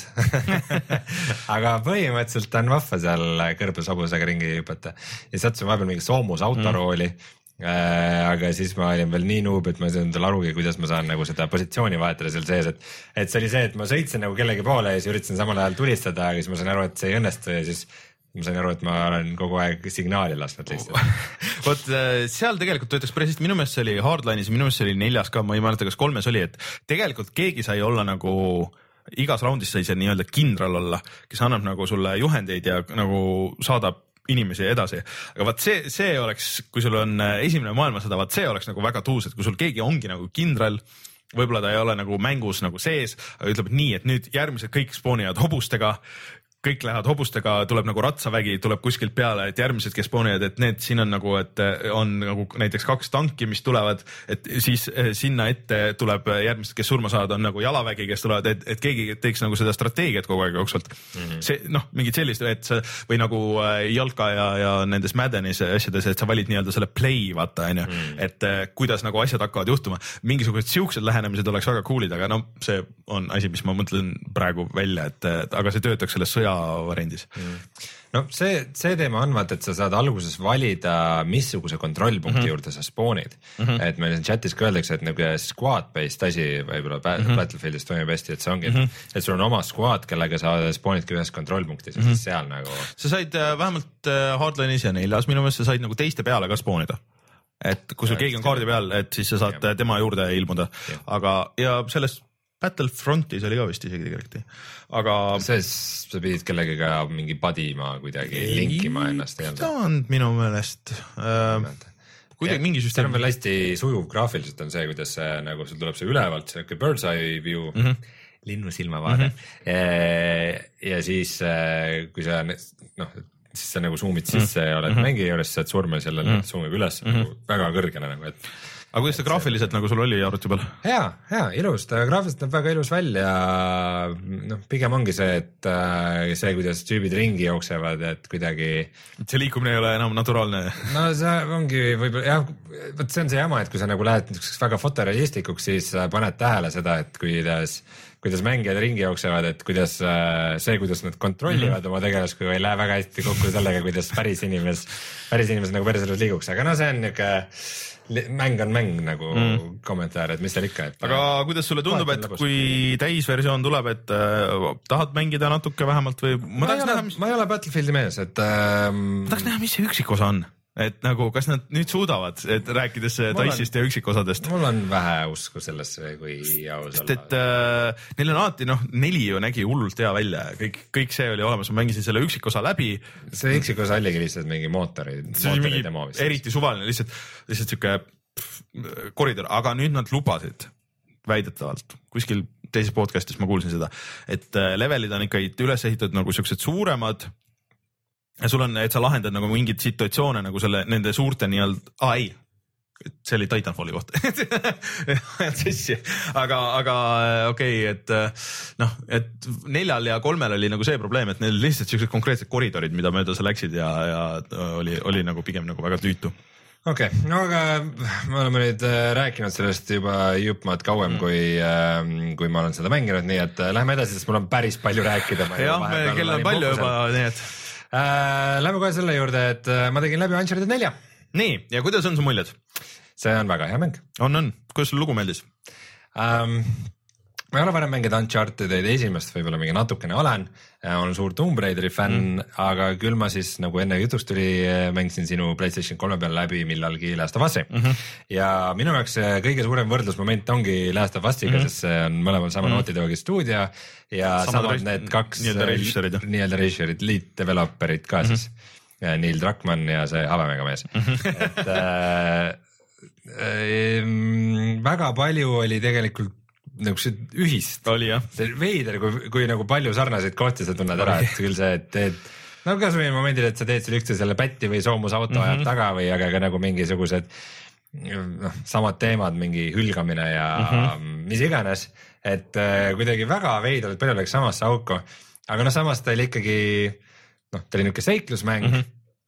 aga põhimõtteliselt on vahva seal kõrbes hobusega ringi hüpata ja sattusin vahepeal mingi soomus autorooli mm. äh, aga siis ma olin veel nii noob, et ma ei saanud endale arugi, kuidas ma saan nagu seda positsiooni vahetada seal sees, et et see oli see, et ma sõitsin nagu kellegi poole ja siis üritasin samal ajal tulistada, aga siis ma sain aru, et see ei õnnestu ja siis ma sain aru, et ma olen kogu aeg signaali lasknud lihtsalt. Vot seal tegelikult töötaks päris hästi, minu meelest see oli Hardline'is ja minu meelest see oli neljas ka, ma ei mäleta, kas kolmes oli, et tegelikult keegi sai olla nagu igas raundis sai see nii-öelda kindral olla, kes annab nagu sulle juhendeid ja nagu saadab inimesi edasi, aga vaat see, see oleks, kui sul on esimene maailmasõda, vaat see oleks nagu väga tuus, et kui sul keegi ongi nagu kindral, võib-olla ta ei ole nagu mängus nagu sees, aga ütleb nii, et nüüd järgmised kõik spoonivad hobustega, kõik lähevad hobustega, tuleb nagu ratsavägi, tuleb kuskilt peale, et järgmised, kes spoonivad, et need siin on nagu, et on nagu näiteks kaks tanki, mis tulevad, et siis sinna ette tuleb järgmised, kes surma saavad, on nagu jalavägi, kes tulevad, et, et keegi teeks nagu seda strateegiat kogu aeg jooksvalt mm. -hmm. see noh, mingid sellist, et sa või nagu Jalka ja, ja nendes Maddenis asjades, et sa valid nii-öelda selle play, vaata onju mm, -hmm. et kuidas nagu asjad hakkavad juhtuma. Mingisugused siuksed lähenemised oleks väga cool'id, aga no see on asi, mis ma mõtlen praegu välja, et aga see töötaks selles sõja variandis mm.. no see, see teema on vaata, et sa saad alguses valida, missuguse kontrollpunkti mm -hmm. juurde sa spoonid mm. -hmm. et meil chatis ka öeldakse, et nagu squad-based asi võib-olla mm -hmm. Battlefieldis toimib hästi, et see ongi mm, -hmm. et sul on oma squad, kellega sa spoonidki ühes kontrollpunktis ja mm -hmm. siis seal nagu. sa said äh, vähemalt äh, Hardline'is ja neljas minu meelest sa said nagu teiste peale ka spoonida. et kui sul keegi on kaardi peal, et siis sa saad ja. tema juurde ilmuda, aga ja sellest Battlefrontis oli ka vist isegi tegelikult, aga selles sa pidid kellegagi mingi padima kuidagi ei, linkima ennast. ei olnud minu meelest äh, kuidagi mingi süsteem. see on veel hästi sujuv graafiliselt on see, kuidas see, nagu sul tuleb see ülevalt, see bird's eye view mm, -hmm. linnu silmavaade mm -hmm. ja siis kui sa noh, siis sa nagu zoom'id sisse mm -hmm. ja oled mm -hmm. mängija juures, saad surma selle mm -hmm. zoom'ib üles mm -hmm. nagu väga kõrgele nagu, et aga kuidas ta graafiliselt nagu sul oli arvuti peal? hea, hea, ilus, ta graafiliselt näeb väga ilus välja. noh, pigem ongi see, et see, kuidas tüübid ringi jooksevad, et kuidagi. see liikumine ei ole enam naturaalne. no see ongi võib-olla jah, vot see on see jama, et kui sa nagu lähed niisuguseks väga fotorealistikuks, siis paned tähele seda, et kuidas kuidas mängijad ringi jooksevad, et kuidas see, kuidas nad kontrollivad mm -hmm. oma tegelaskuga ei lähe väga hästi kokku sellega, kuidas päris inimes, päris inimes nagu päriselus liiguks, aga no see on niuke mäng on mäng nagu mm. kommentaar, et mis seal ikka, et. aga kuidas sulle tundub, et kui täisversioon tuleb, et äh, tahad mängida natuke vähemalt või? ma, ma, ei, näha, ole, mis... ma ei ole Battlefieldi mees, et ähm.... ma tahaks näha, mis see üksikosa on. et nagu, kas nad nüüd suudavad, et rääkides Dice'ist ja üksikosadest? mul on vähe usku sellesse, kui aus olla. sest et äh, neil on alati, noh, neli ju nägi hullult hea välja, kõik, kõik see oli olemas, ma mängisin selle üksikosa läbi. see üksikosa oligi lihtsalt mingi mootori, mootori demo vist. eriti suvaline, lihtsalt, lihtsalt siuke koridor, aga nüüd nad lubasid väidetavalt, kuskil teises podcast'is ma kuulsin seda, et levelid on ikka üles ehitatud nagu siuksed suuremad. ja sul on, et sa lahendad nagu mingeid situatsioone nagu selle, nende suurte nii-öelda, aa ei, see oli Titanfalli kohta aga, aga okei okay,, et noh, et neljal ja kolmel oli nagu see probleem, et neil lihtsalt siuksed konkreetsed koridorid, mida mööda sa läksid ja, ja oli, oli nagu pigem nagu väga tüütu. okei okay,, no aga me oleme nüüd rääkinud sellest juba juppmaad kauem mm., kui, kui ma olen seda mänginud, nii et lähme edasi, sest mul on päris palju rääkida. jah, kell on palju juba, nii et äh,. Lähme kohe selle juurde, et ma tegin läbi Uncharted nelja. nii, ja kuidas on su muljed? see on väga hea mäng. on, on, kuidas sul lugu meeldis um,? ma ei ole varem mänginud Uncharted'id esimest, võib-olla mingi natukene olen, olen suur Tomb Raideri fänn mm., aga küll ma siis nagu enne jutust tuli, mängisin sinu PlayStation kolme peal läbi millalgi Last of Us'i mm -hmm. ja minu jaoks kõige suurem võrdlusmoment ongi Last of Us'iga mm, -hmm. sest see on mõlemal sama mm -hmm. Naughty Dogi stuudio ja samad, samad need kaks nii-öelda režissöörid, nii-öelda režissöörid, lead developer'id ka mm -hmm. siis, Neil Druckmann ja see habemega mees mm, -hmm. et äh, äh, väga palju oli tegelikult nagu see ühist. oli jah. see veider, kui, kui nagu palju sarnaseid kohti sa tunned ära, et küll see, et teed no kas või momendil, et sa teed seal üksteisele pätti või soomusauto mm -hmm. ajab taga või aga ka nagu mingisugused noh, samad teemad, mingi hülgamine ja mm -hmm. mis iganes, et äh, kuidagi väga veidralt palju läks samasse auku, aga noh, samas ta oli ikkagi noh, ta oli niisugune seiklusmäng mm. -hmm.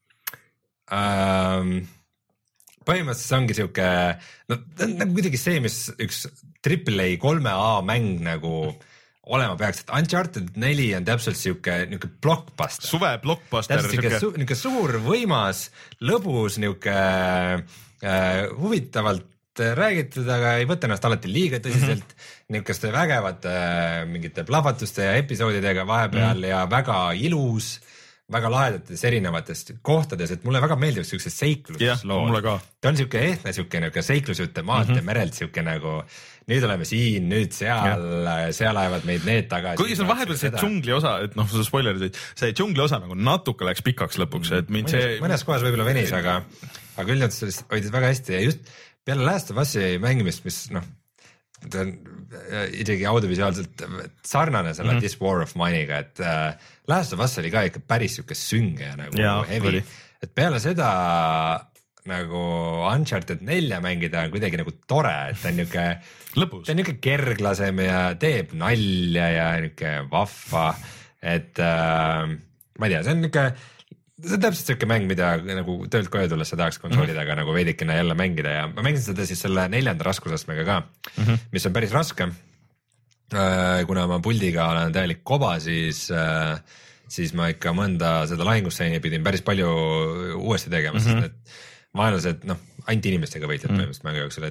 Ähm, põhimõtteliselt see ongi siuke, no ta on nagu kuidagi see, mis üks triple A kolme A mäng nagu olema peaks, et Uncharted neli on täpselt siuke niuke blockbuster. suve blockbuster. Siuke su, niuke suur, võimas, lõbus, niuke äh, huvitavalt räägitud, aga ei võta ennast alati liiga tõsiselt mm -hmm. niisuguste vägevate äh, mingite plahvatuste ja episoodidega vahepeal mm -hmm. ja väga ilus, väga lahedates erinevatest kohtades, et mulle väga meeldivad siuksed seikluslood yeah,. ta on siuke ehtne, siuke niuke seiklusjutt temaatia mm -hmm. merelt, siuke nagu nüüd oleme siin, nüüd seal yeah., seal ajavad meid need tagasi. kuigi see on vahepeal see džungli osa, et noh, spoilerid, see džungli osa nagu natuke läks pikaks lõpuks, et mind mõnes, see. mõnes kohas võib-olla venis, aga, aga üldjoontes sellest hoidis väga hästi ja just peale Last of Us'i mängimist, mis noh, ta on isegi audiovisuaalselt sarnane selle mm -hmm. This War of Mine'iga, et äh, Last of Us oli ka ikka päris siuke sünge ja nagu ja, heavy, et peale seda nagu Uncharted nelja mängida on kuidagi nagu tore, et ta on niuke lõbus, ta on niuke kerglasem ja teeb nalja ja niuke vahva, et äh, ma ei tea, see on niuke see on täpselt siuke mäng, mida nagu töölt koju tulles sa tahaks konsooli taga mm -hmm. nagu veidikene jälle mängida ja ma mängin seda siis selle neljanda raskusastmega ka mm, -hmm. mis on päris raske. kuna ma puldiga olen täielik koba, siis, siis ma ikka mõnda seda lahingustseeni pidin päris palju uuesti tegema, mm -hmm. sest need vaenlased, noh, ainult inimestega võitled mm -hmm. põhimõtteliselt mängu jooksul,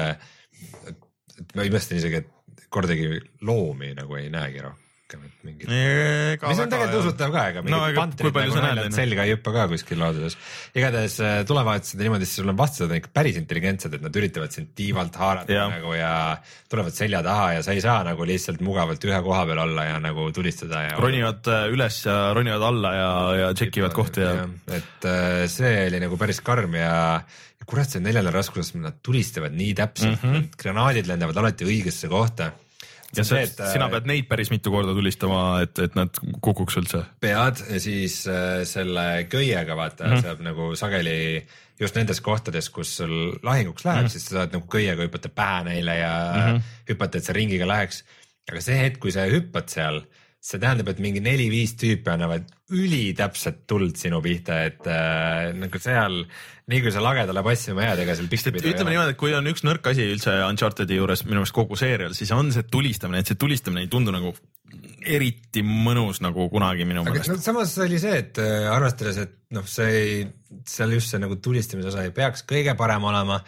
et, et, et ma imestan isegi, et kordagi loomi nagu ei näegi rohkem. Mingid... mis on tegelikult usutav ka, ega mingid no, pantrid nagu näinud selga ei hüppa ka kuskil looduses. Igatahes tulevad seda niimoodi, et sul on vastased ikka päris intelligentsed, et nad üritavad sind tiivalt haarata ja. Nagu ja tulevad selja taha ja sa ei saa nagu lihtsalt mugavalt ühe koha peal olla ja nagu tulistada. Ja ronivad üles ja ronivad alla ja, ja tšekivad kohti. Ja... Ja. Et see oli nagu päris karm ja kurat, see neljandal raskuses nad tulistavad nii täpselt, mm -hmm. granaadid lendavad alati õigesse kohta. ja see, et, sina pead neid päris mitu korda tulistama, et, et nad kukuks üldse. Pead ja siis äh, selle köiega vaata mm -hmm. saab nagu sageli just nendes kohtades, kus sul lahinguks läheb mm, -hmm. siis sa saad nagu köiega hüpata pähe neile ja mm -hmm. hüpata, et see ringiga läheks. Aga see hetk, kui sa hüppad seal, see tähendab, et mingi neli-viis tüüpi annavad ülitäpselt tuld sinu pihta, et äh, nagu seal, nii kui sa lagedale passima jääd, ega seal pihta pidada. ütleme niimoodi, et kui on üks nõrk asi üldse Unchartedi juures minu meelest kogu seerial, siis on see tulistamine, et see tulistamine ei tundu nagu eriti mõnus nagu kunagi minu meelest. No, samas oli see, et äh, arvestades, et noh, see ei, seal just see nagu tulistamise osa ei peaks kõige parem olema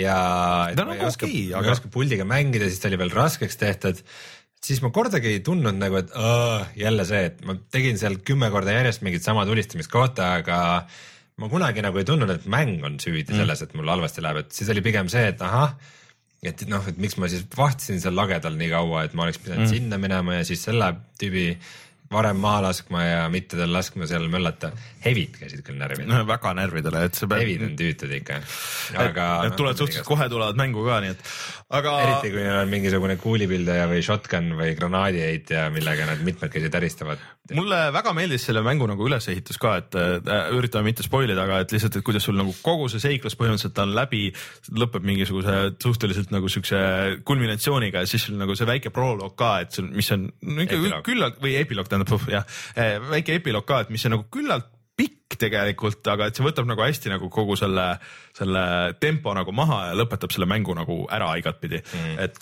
ja et ta ma ei nagu oska, okay, aga... oska puldiga mängida, siis ta oli veel raskeks tehtud. Siis ma kordagi ei tundnud nagu, et õh, jälle see, et ma tegin seal kümme korda järjest mingit sama tulistamiskohta, aga ma kunagi nagu ei tundnud, et mäng on süüdi mm. selles, et mul halvasti läheb, et siis oli pigem see, et ahah, et noh, et miks ma siis vahtisin seal lagedal nii kaua, et ma oleks pidanud mm. sinna minema ja siis selle tüübi varem maha laskma ja mitte tal laskma seal möllata. Hevid käisid küll närvid. No, väga närvidele, et see peab... Hevid on tüütud ikka. Aga, et, et tulevad suhteliselt kohe tulevad mängu ka, nii et... Aga... Eriti kui on mingisugune kuulipildaja või shotgun või granaadiheitja, millega nad mitmed käisid äristavad. Mulle väga meeldis selle mängu nagu ülesehitus ka, et äh, üritame mitte spoilida, aga et lihtsalt, et kuidas sul nagu kogu see seiklus põhimõtteliselt on läbi, lõpeb mingisuguse suhteliselt nagu siukse kulminatsiooniga ja siis sul nagu see väike proloog ka, et sul, mis on no, küllalt või epiloog tähendab, jah, väike epiloog ka, et mis on nagu küllalt pikk tegelikult, aga et see võtab nagu hästi nagu kogu selle, selle tempo nagu maha ja lõpetab selle mängu nagu ära igatpidi mm., et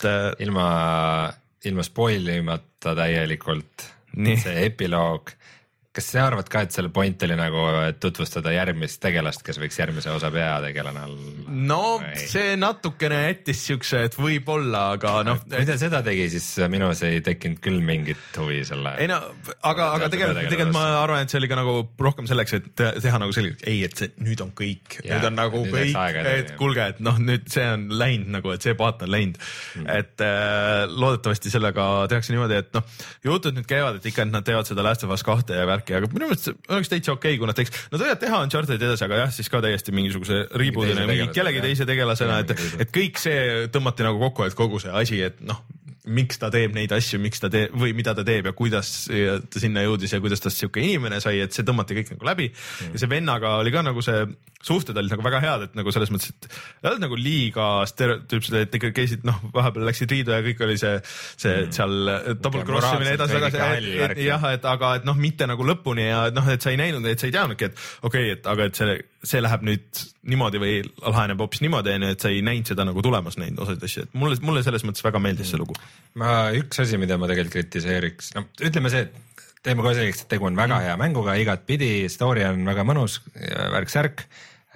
ilma, ilma spoilimata täielikult nii. See epiloog, kas sa arvad ka, et selle point oli nagu tutvustada järgmist tegelast, kes võiks järgmise osa peategelane olla? No või? See natukene jättis siukse, et võib-olla, aga noh. Kui ta seda tegi, siis minus ei tekkinud küll mingit huvi selle. Ei no, aga, aga tegelikult, tegelikult ma arvan, et see oli ka nagu rohkem selleks, et teha nagu selline, ei, et see nüüd on kõik, ja, nüüd on nagu nüüd kõik, et kuulge, et noh, nüüd see on läinud nagu, et see paat on läinud. Hmm. Et äh, loodetavasti sellega tehakse niimoodi, et noh, jutud nüüd käivad, et ikka et nad teevad seda Last of Us kahte ja värki, aga minu meelest oleks täitsa okei, kui nad teeks, nad võivad teha Uncharted'i edasi, aga jah, siis ka täiesti mingisuguse reboot'ina, mingi kellegi teise tegelasena, et, et kõik see tõmmati nagu kokku, et kogu see asi, et noh, miks ta teeb neid asju, miks ta teeb või mida ta teeb ja kuidas ta sinna jõudis ja kuidas tast siuke inimene sai, et see tõmmati kõik nagu läbi mm. ja see vennaga oli ka nagu see suhted olid nagu väga head, et nagu selles mõttes, et ei olnud nagu liiga stereotüüpsed, et ikka käisid, noh, vahepeal läksid riidu ja kõik oli see, see mm. seal double crossimine edasi-tagasi, jah, et aga et noh, mitte nagu lõpuni ja noh, et sa ei näinud, et sa ei teadnudki, et okei okay,, et aga et see, see läheb nüüd niimoodi või laheneb hoopis niimoodi, et sa ei näinud seda nagu tulemas neid osasid asju, et mulle, mulle selles mõttes väga meeldis see lugu. Ma üks asi, mida ma tegelikult kritiseeriks, no ütleme see, et teeme kohe selgeks, et tegu on väga hea mänguga, igat pidi, story on väga mõnus, värk-särk,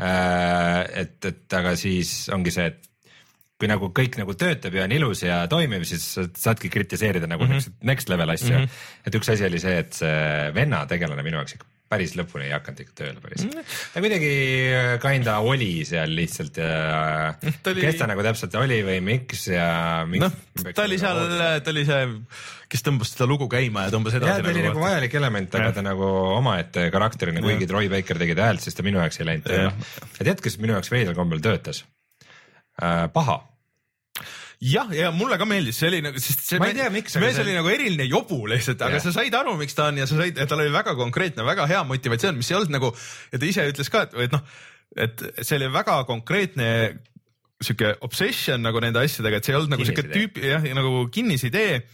et, et aga siis ongi see, et kui nagu kõik nagu töötab ja on ilus ja toimib, siis saadki kritiseerida nagu mm -hmm. next, next level asju mm. -hmm. et üks asi oli see, et see venna tegelane minu jaoks ikka päris lõpuni ei hakanud ikka tööle päris mm. -hmm. ta kuidagi kinda oli seal lihtsalt ja oli... kes ta nagu täpselt oli või miks ja miks no, ta oli seal, ta oli see, kes tõmbas seda lugu käima ja tõmbas edasi. Ja, ta oli nagu, nagu vajalik element, aga ta nagu omaette karakterina, kuigi Troy Baker tegi ta häält, siis ta minu jaoks ei läinud tööle. ja tead, kes minu jaoks veidral kombel töötas? Äh, paha. jah, ja mulle ka meeldis, see oli nagu, sest see ma ei tea, miks, mees see... oli nagu eriline jobu lihtsalt, aga ja. Sa said aru, miks ta on ja sa said, et tal oli väga konkreetne, väga hea motivatsioon, mis ei olnud nagu, ja ta ise ütles ka, et, et noh, et see oli väga konkreetne siuke obsession nagu nende asjadega, et see ei olnud nagu siuke tüüp, jah, nagu kinnisidee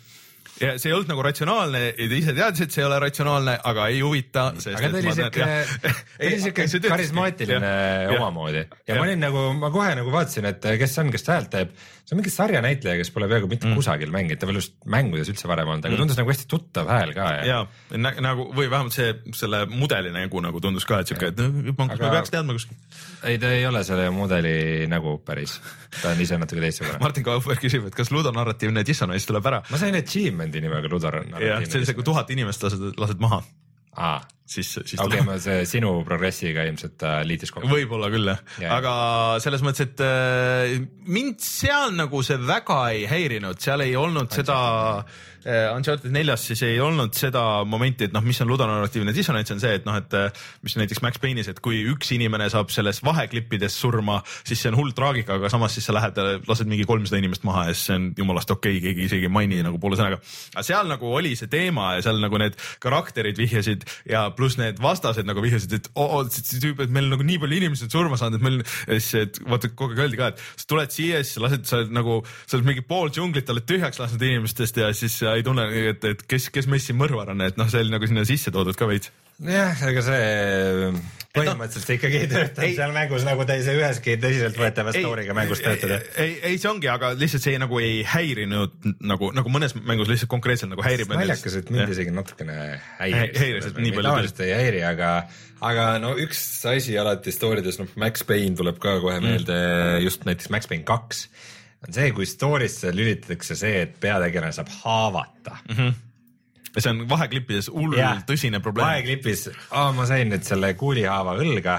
ja see ei olnud nagu ratsionaalne ja ta ise teadis, et see ei ole ratsionaalne, aga ei huvita. Aga ta oli siuke, ta oli siuke karismaatiline omamoodi ja, ja ma olin nagu, ma kohe nagu vaatasin, et kes on, kes häält teeb. See on mingi sarjanäitleja, kes pole peaaegu mitte mm. kusagil mänginud, ta veel just mängudes üldse varem olnud, aga tundus mm. nagu hästi tuttav hääl ka. Ja, ja nä, nagu, või vähemalt see, selle mudeli nägu nagu tundus ka, et siuke, et ma aga... peaks teadma kuskil. Ei, ta ei ole selle mudeli nägu päris, ta on ise natuke teistsugune. Martin Kaufberg küsib, et kas ludonarratiivne dissonance tuleb ära? Ma sain achievement'i nimega ludonarratiivne. Jah, see on see, kui tuhat inimest lased, lased maha. Aa, siis, siis okei, okay, ma see sinu progressiga ilmselt äh, liitis kokku. Võib-olla küll, jah. Aga selles mõttes, et äh, mind seal nagu see väga ei häirinud, seal ei olnud Uncharted. seda äh, Uncharted neljas siis ei olnud seda momenti, et noh, mis on ludonarratiivne dissonants on see, et noh, et mis näiteks Max Payne'is, et kui üks inimene saab selles vaheklippides surma, siis see on hull traagika, aga samas siis sa lähed, lased mingi kolmsada inimest maha ja siis see on jumalast okei, okay, keegi isegi ei maini nagu poole sõnaga. Aga seal nagu oli see teema ja seal nagu need karakterid vihjasid ja pluss need vastased nagu vihjasid, et oo, oh, see tüüp, et meil nagu nii palju inimesed surma saanud, et meil, siis, et vaata kogu aeg öeldi ka, et sa tuled siia, siis lased, sa nagu, sa oled mingi pool džunglit, oled tühjaks lasknud inimestest ja siis ei tunne, et, et kes, kes meist siin mõrvar on, et noh, see oli nagu sinna sisse toodud ka veits. Jah, aga see põhimõtteliselt no, ikkagi töötab ei, seal mängus nagu ta ei saa üheski tõsiselt võetava story'ga mängus töötada. Ei, ei, see ongi, aga lihtsalt see nagu ei häirinud nagu, nagu mõnes mängus lihtsalt konkreetselt nagu häirib. Naljakas, et mind isegi natukene häiris. Häiris, et nii palju. Tavaliselt ei häiri, aga, aga no üks asi alati story'des, no Max Payne tuleb ka kohe meelde mm. just näiteks Max Payne kaks. On see, kui story'sse lülitatakse see, et peategelane saab haavata. Mhm. Ja see on vaheklippides hull tõsine probleem. Vaheklipis, oh, ma sain nüüd selle kuulihaava õlga.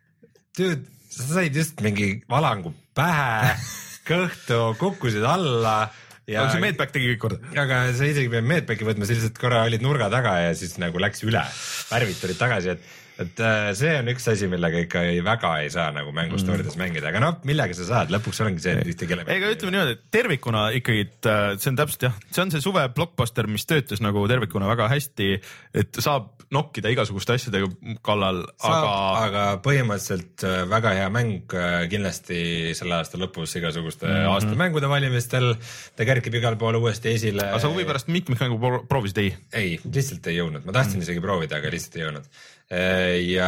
Dude, sa said just mingi valangu pähe, kõhtu, kukkusid alla. Ja, aga see Medback tegi kõik korda. Aga sa isegi peab Medbacki võtma, sa lihtsalt korra olid nurga taga ja siis nagu läks üle. Värvid tulid tagasi, et et see on üks asi, millega ikka ei, väga ei saa nagu mängustorides mm. mängida, aga noh, millega sa saad, lõpuks ongi see, et ühtegi element. Ega ütleme niimoodi, et tervikuna ikkagi, see on täpselt jah, see on see suve blockbuster, mis töötas nagu tervikuna väga hästi, et saab nokkida igasuguste asjadega kallal, saab, aga aga põhimõtteliselt väga hea mäng kindlasti selle aasta lõpus igasuguste mm-hmm. aasta mängude valimistel, ta kärkib igal pool uuesti esile. Aga sa huvi pärast mitmikmängu proovisid ei? Ei, lihtsalt ei jõudnud, ma tahtsin mm. isegi proovida, aga lihtsalt ei jõudnud. Ja,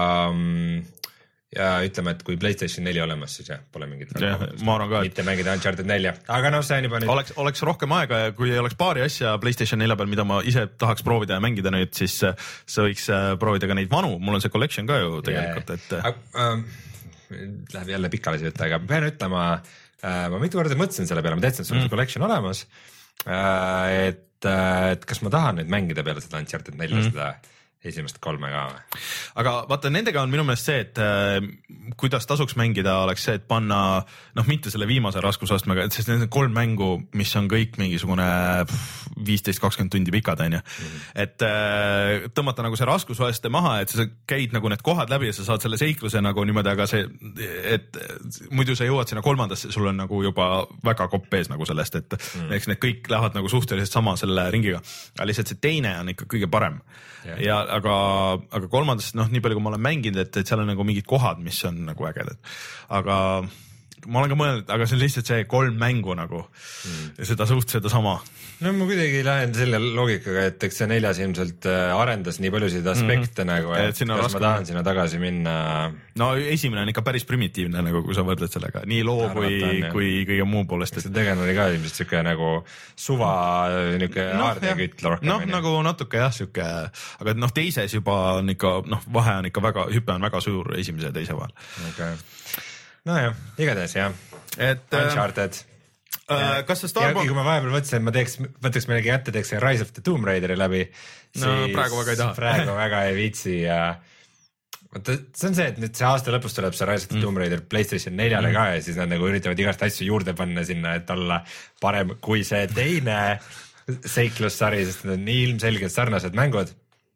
ja ütleme, et kui PlayStation neli olemas, siis jah, pole mingit ja, ma arvan ka, et mitte mängida Uncharted nelja, aga noh, see on juba nüüd oleks, oleks rohkem aega ja kui ei oleks paari asja PlayStation nelja peal, mida ma ise tahaks proovida ja mängida nüüd, siis sa võiks proovida ka neid vanu, mul on see collection ka ju tegelikult, et aga, äh, läheb jälle pikale see jutt, aga pean ütlema äh, ma mitu korda mõtlesin selle peale, ma teadsin, et sul on mm. collection olemas äh, et, et kas ma tahan nüüd mängida peale seda Uncharted nelja mm. seda esimest kolme ka. Aga vaata, nendega on minu meelest see, et äh, kuidas tasuks mängida, oleks see, et panna, noh, mitte selle viimase raskusastmega, sest need on kolm mängu, mis on kõik mingisugune viisteist kakskümmend tundi pikad, on ju. Mm-hmm. Et äh, tõmmata nagu see raskusaste maha, et sa käid nagu need kohad läbi ja sa saad selle seikluse nagu niimoodi, aga see, et muidu sa jõuad sinna kolmandasse, sul on nagu juba väga kopp ees nagu sellest, et mm. eks need kõik lähevad nagu suhteliselt sama selle ringiga. Aga lihtsalt see teine on ikka kõige parem. Yeah. Ja aga, aga kolmandast, noh, nii palju kui ma olen mänginud, et, et seal on nagu mingid kohad, mis on nagu ägedad. Aga ma olen ka mõelnud, aga see on lihtsalt see kolm mängu nagu mm. ja seda suht seda sama. No ma kuidagi lähen selle loogikaga, et eks see neljas ilmselt arendas nii paljusid aspekte mm. nagu, et, et kas raske... ma tahan sinna tagasi minna. No esimene on ikka päris primitiivne, nagu kui sa võrdled sellega, nii loo kui, kui kõige muu poolest. See tegelane oli ka ilmselt siuke nagu suva niuke no, aardekütt rohkem. Noh, nagu natuke jah, siuke, aga noh, teises juba on ikka, noh, vahe on ikka väga, hüpe on väga suur esimese ja teise vahel. Okay. No jah, igatahes jah. Et, Uncharted. Äh, kas sa Starbucks... Ja kui ma vahepeal mõtlesin, et ma teeks, võtaks millegi jätte, teeks Rise of the Tomb Raideri läbi, no, siis praegu väga ei taha. praegu väga ei viitsi ja vaata, see on see, et nüüd see aasta lõpus tuleb see Rise of the Tomb Raider mm. PlayStation neljale mm. ka ja siis nad nagu üritavad igast asju juurde panna sinna, et olla parem kui see teine seiklussari, sest need on nii ilmselgelt sarnased mängud.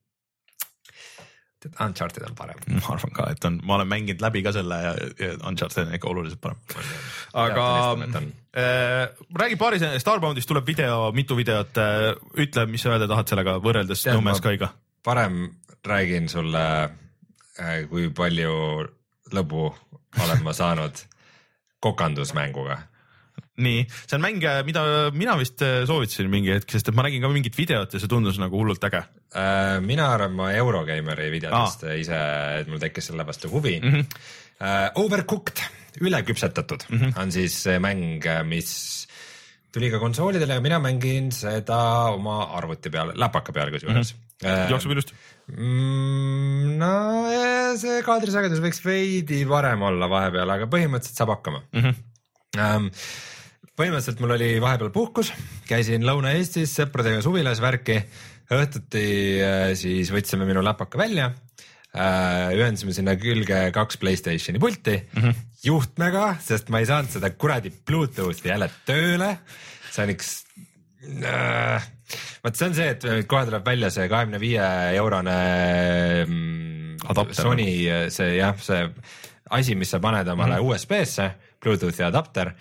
Uncharted on parem. Ma arvan ka, et on, ma olen mänginud läbi ka selle ja, ja Uncharted on ikka oluliselt parem. Aga äh, räägi paari Starboundist tuleb video, mitu videot, äh, ütle, mis sa öelda tahad sellega võrreldes No Man's Skyga. Parem räägin sulle, äh, kui palju lõbu olen ma saanud kokandusmänguga. nii, see on mäng, mida mina vist soovitasin mingi hetk, sest et ma nägin ka mingit videot ja see tundus nagu hullult äge. Uh, mina arvan, ma Eurogeimeri videotest ah. ise, et mul tekkis selle vastu huvi. Mm -hmm. uh, Overcooked, üleküpsetatud mm -hmm. on siis mäng, mis tuli ka konsoolidele ja mina mängin seda oma arvuti peal, läpaka peal kusjuures mm. -hmm. Uh, jookseb ilusti? Mm, no see kaadrisagedus võiks veidi parem olla vahepeal, aga põhimõtteliselt saab hakkama mm. -hmm. Um, põhimõtteliselt mul oli vahepeal puhkus, käisin Lõuna-Eestis sõpradega suvilas värki, õhtuti siis võtsime minu läpaka välja, ühendasime sinna külge kaks PlayStationi pulti mm -hmm. juhtmega, sest ma ei saanud seda kuradi Bluetoothi jälle tööle, see on üks äh, vaat see on see, et kohe tuleb välja see kahekümne viie eurone adapter. Sony see jah, see asi, mis sa paned omale mm -hmm. U S B-sse, Bluetoothi adapter,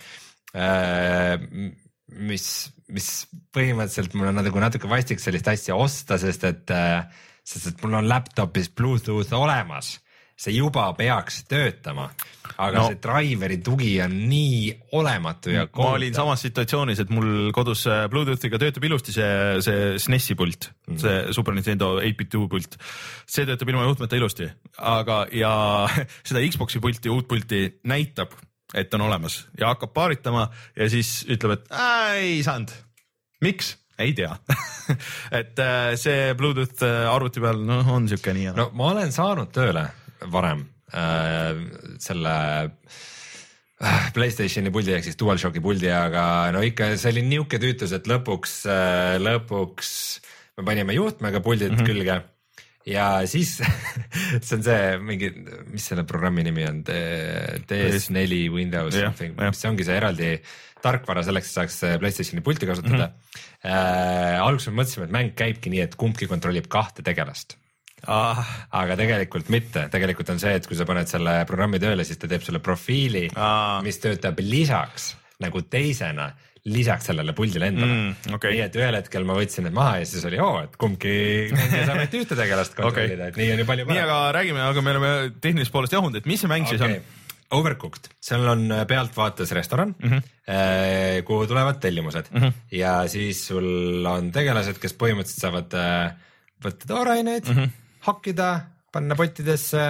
mis, mis põhimõtteliselt mul on nagu natuke vastik sellist asja osta, sest et, sest et mul on laptopis Bluetooth olemas, see juba peaks töötama, aga no, see driveri tugi on nii olematu ja kohutav. Ma olin samas situatsioonis, et mul kodus Bluetoothiga töötab ilusti see, see S N E S-i pult, mm. see Super Nintendo eight bit two pult, see töötab ilma juhtmeta ilusti, aga ja seda Xbox'i pulti, uut pulti näitab, et on olemas ja hakkab paaritama ja siis ütleb, et äh, ei saanud. Miks? Ei tea et see Bluetooth arvuti peal no, on siuke nii. No ma olen saanud tööle varem äh, selle äh, PlayStationi puldi ehk siis DualShocki puldi, aga no ikka see oli niuke tüütus, et lõpuks äh, lõpuks me panime juhtmega puldid mm -hmm. külge ja siis see on see mingi, mis selle programmi nimi on, D S four Windows yeah, something, yeah. mis ongi see eraldi tarkvara selleks, et saaks PlayStationi pulti kasutada mm. -hmm. äh, alguses me mõtlesime, et mäng käibki nii, et kumbki kontrollib kahte tegelast ah. aga tegelikult mitte, tegelikult on see, et kui sa paned selle programmi tööle, siis ta teeb selle profiili ah., mis töötab lisaks nagu teisena lisaks sellele puldile endale mm,. Okay. nii et ühel hetkel ma võtsin need maha ja siis oli oo, et kumbki saab ainult ühte tegelast kontrollida okay., et nii on ju palju parem. nii, aga räägime, aga me oleme tehnilisest poolest jahunud, et mis see mäng okay. siis on? Overcooked, seal on pealtvaates restoran mm, -hmm. eh, kuhu tulevad tellimused mm -hmm. ja siis sul on tegelased, kes põhimõtteliselt saavad eh, võtta tooraineid mm, -hmm. hakkida, panna pottidesse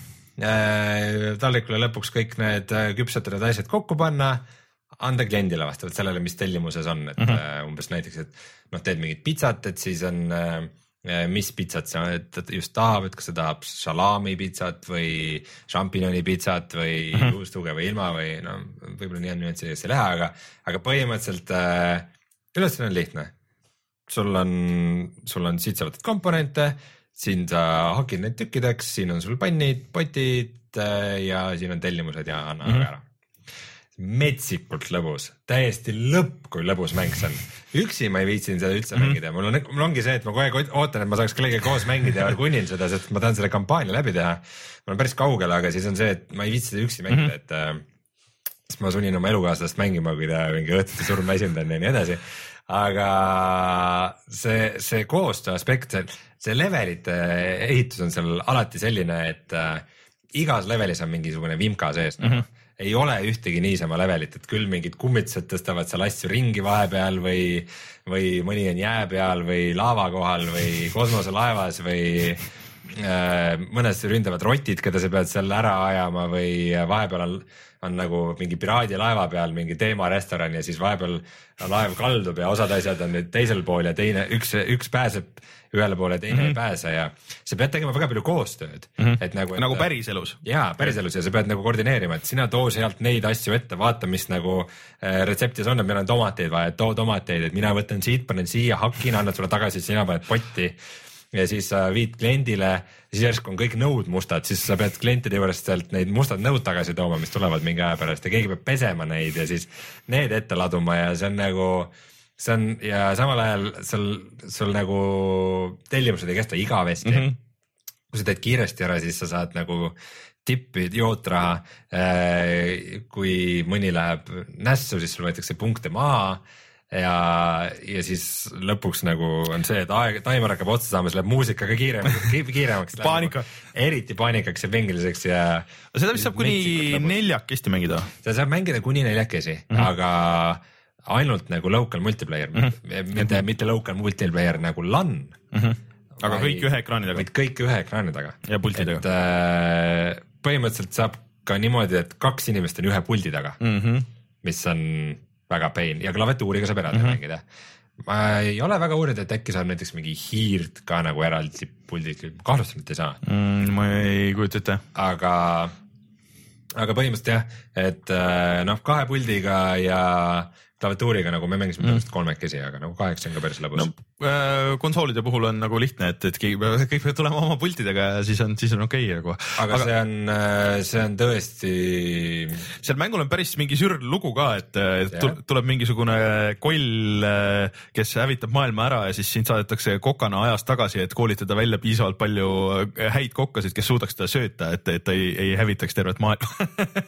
eh,, taldrikule lõpuks kõik need küpsetatud asjad kokku panna, anda kliendile vastavalt sellele, mis tellimuses on, et mm -hmm. umbes näiteks, et noh, teed mingit pitsat, et siis on mis pitsat sa just tahab, et kas sa tahab salami pitsat või šampinjoni pitsat või mm -hmm. juustuga või ilma või no võib-olla nii on nüansi ei lähe, aga, aga põhimõtteliselt äh, ülesanne on lihtne. sul on, sul on siit sa võtad komponente, siin sa hakid neid tükkideks, siin on sul pannid, potid äh, ja siin on tellimused ja anna mm -hmm. ära. Metsikult lõbus, täiesti lõpp, kui lõbus mäng see on. Üksi ma ei viitsin seda üldse mm -hmm. mängida, mul on, mul ongi see, et ma kogu aeg ootan, et ma saaks kellegagi koos mängida ja kunnin seda, sest ma tahan selle kampaania läbi teha. Ma olen päris kaugel, aga siis on see, et ma ei viitsi seda üksi mängida, mm -hmm. et äh, siis ma sunnin oma elukaaslast mängima, kui ta mingi õhtuti surm väsinud on ja nii edasi. Aga see, see koostöö aspekt, see, see levelite ehitus on seal alati selline, et äh, igas levelis on mingisugune vimka sees mm. -hmm. ei ole ühtegi niisama levelit, et küll mingid kummitused tõstavad seal asju ringi vahepeal või, või mõni on jää peal või laava kohal või kosmoselaevas või äh, mõnes ründavad rotid, keda sa pead seal ära ajama või vahepeal on, on nagu mingi piraadilaeva peal mingi teemarestoran ja siis vahepeal laev kaldub ja osad asjad on nüüd teisel pool ja teine, üks, üks pääseb ühele poole, teine mm -hmm. ei pääse ja sa pead tegema väga palju koostööd mm. -hmm. et nagu, et, nagu päriselus. jaa, päriselus ja sa pead nagu koordineerima, et sina too sealt neid asju ette, vaata, mis nagu äh, retseptis on, et meil on tomateid vaja, et too tomateid, et mina võtan siit, panen siia, hakin, annad sulle tagasi, sina paned potti ja siis sa viid kliendile, siis järsku on kõik nõud mustad, siis sa pead klientide juurest sealt neid mustad nõud tagasi tooma, mis tulevad mingi aja pärast ja keegi peab pesema neid ja siis need ette laduma ja see on nagu see on ja samal ajal sul, sul nagu tellimused ei kesta igavesti mm. -hmm. kui sa teed kiiresti ära, siis sa saad nagu tippi jootraha. Kui mõni läheb nässu, siis sul võetakse punkte maha. ja, ja siis lõpuks nagu on see, et aeg, taimer hakkab otsa saama, siis läheb muusika ka kiiremaks, kiiremaks. Paanika. Eriti paanikaks ja pingeliseks ja. Seda vist saab kuni neljakesti mängida. Seda saab mängida kuni neljakesi, mm-hmm. aga ainult nagu local multiplayer, mm-hmm. mitte, mitte local multiplayer nagu LAN. Mm-hmm. Aga kõik ühe ekraani taga. Kõik ühe ekraani taga. Ja pulti taga. Et äh, põhimõtteliselt saab ka niimoodi, et kaks inimest on ühe puldi taga, mm-hmm. mis on väga pain ja klaviatuuriga saab eraldi mm-hmm. mängida. Ma ei ole väga uurinud, et äkki saab näiteks mingi hiirt ka nagu eraldi puldiga, kahtlustan, et ei saa. Mm, ma ei kujuta ette. Aga, aga põhimõtteliselt jah, et noh, kahe puldiga ja klaviatuuriga nagu me mängisime mm. kolmekesi, aga nagu kaheksa on ka päris lõbus. No, äh, konsoolide puhul on nagu lihtne, et, et kõik peavad tulema oma pultidega ja siis on, siis on okei okay, nagu. Aga, aga see on, see on tõesti. Seal mängul on päris mingi sür lugu ka, et, et tuleb mingisugune koll, kes hävitab maailma ära ja siis sind saadetakse kokana ajast tagasi, et koolitada välja piisavalt palju häid kokkasid, kes suudaks seda sööta, et, et ei, ei hävitaks tervet maailma.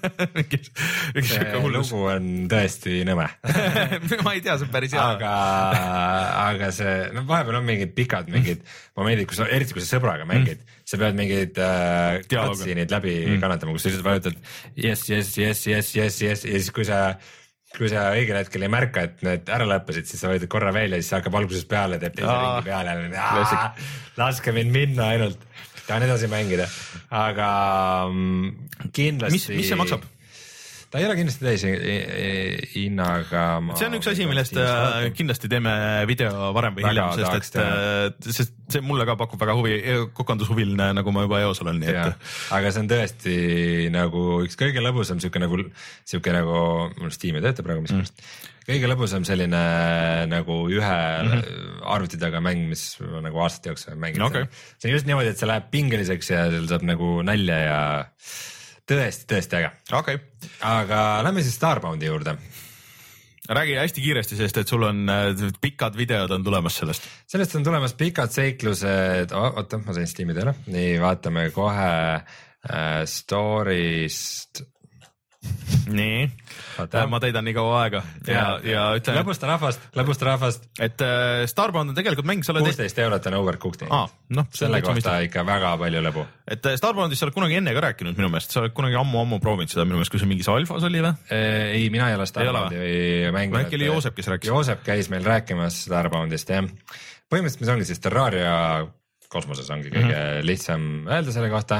see lugu on tõesti nõme. ma ei tea, see on päris hea. Aga, aga see, no vahepeal on mingid pikad mingid momendid, kus eriti kui sa sõbraga mängid, mm. sa pead mingid äh, cutscene'id läbi mm. kannatama, kus sa lihtsalt vajutad yes, yes, yes, yes, yes, yes ja siis kui sa, kui sa õigel hetkel ei märka, et need ära lõppesid, siis sa vajutad korra veel ja siis sa hakkab alguses peale, teeb teise ringi peale. Laske mind minna ainult, tahan edasi mängida. Aga mm, kindlasti. Mis, mis see maksab? Ta ei ole kindlasti täisi hinnaga. See on üks asi, millest kindlasti teeme video varem või hiljem, sest et sest see mulle ka pakub väga huvi, kokandushuviline, nagu ma juba eos olen. Nii et... Aga see on tõesti nagu üks kõige lõbusam siuke nagu, siuke nagu, mul Steam ei tööta praegu, mis mm. kõige lõbusam selline nagu ühe mm-hmm. arvuti taga mäng, mis nagu aastate jooksul mängib. No, okay. See on just niimoodi, et see läheb pingeliseks ja seal saab nagu nalja ja tõesti, tõesti äge. Okay. Aga lähme siis Starboundi juurde. Räägi hästi kiiresti, sest et sul on pikad videod on tulemas sellest. Sellest on tulemas pikad seiklused. Oh, oota, ma sain Steam'i teile. Nii, vaatame kohe äh, Story'st. Nii, ma täidan nii kaua aega ja, ja, ja ütlen. Lõbusta rahvast, lõbusta rahvast. Et äh, Starbound on tegelikult mäng, sa oled kuusteist eurot on Overcooked. Ah, no, selle kohta ikka väga palju lõbu. Et Starboundis sa oled kunagi enne ka rääkinud minu meelest, sa oled kunagi ammu-ammu proovinud seda minu meelest, kui see mingis alfas oli või? Ei, mina ei ole Starboundi või mänginud. Äkki oli Joosep, kes rääkis. Joosep käis meil rääkimas Starboundist, jah. Põhimõtteliselt mis ongi siis Terraria kosmoses ongi kõige mm-hmm. lihtsam öelda selle kohta.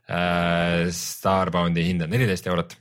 Starboundi hind on neliteist eurot.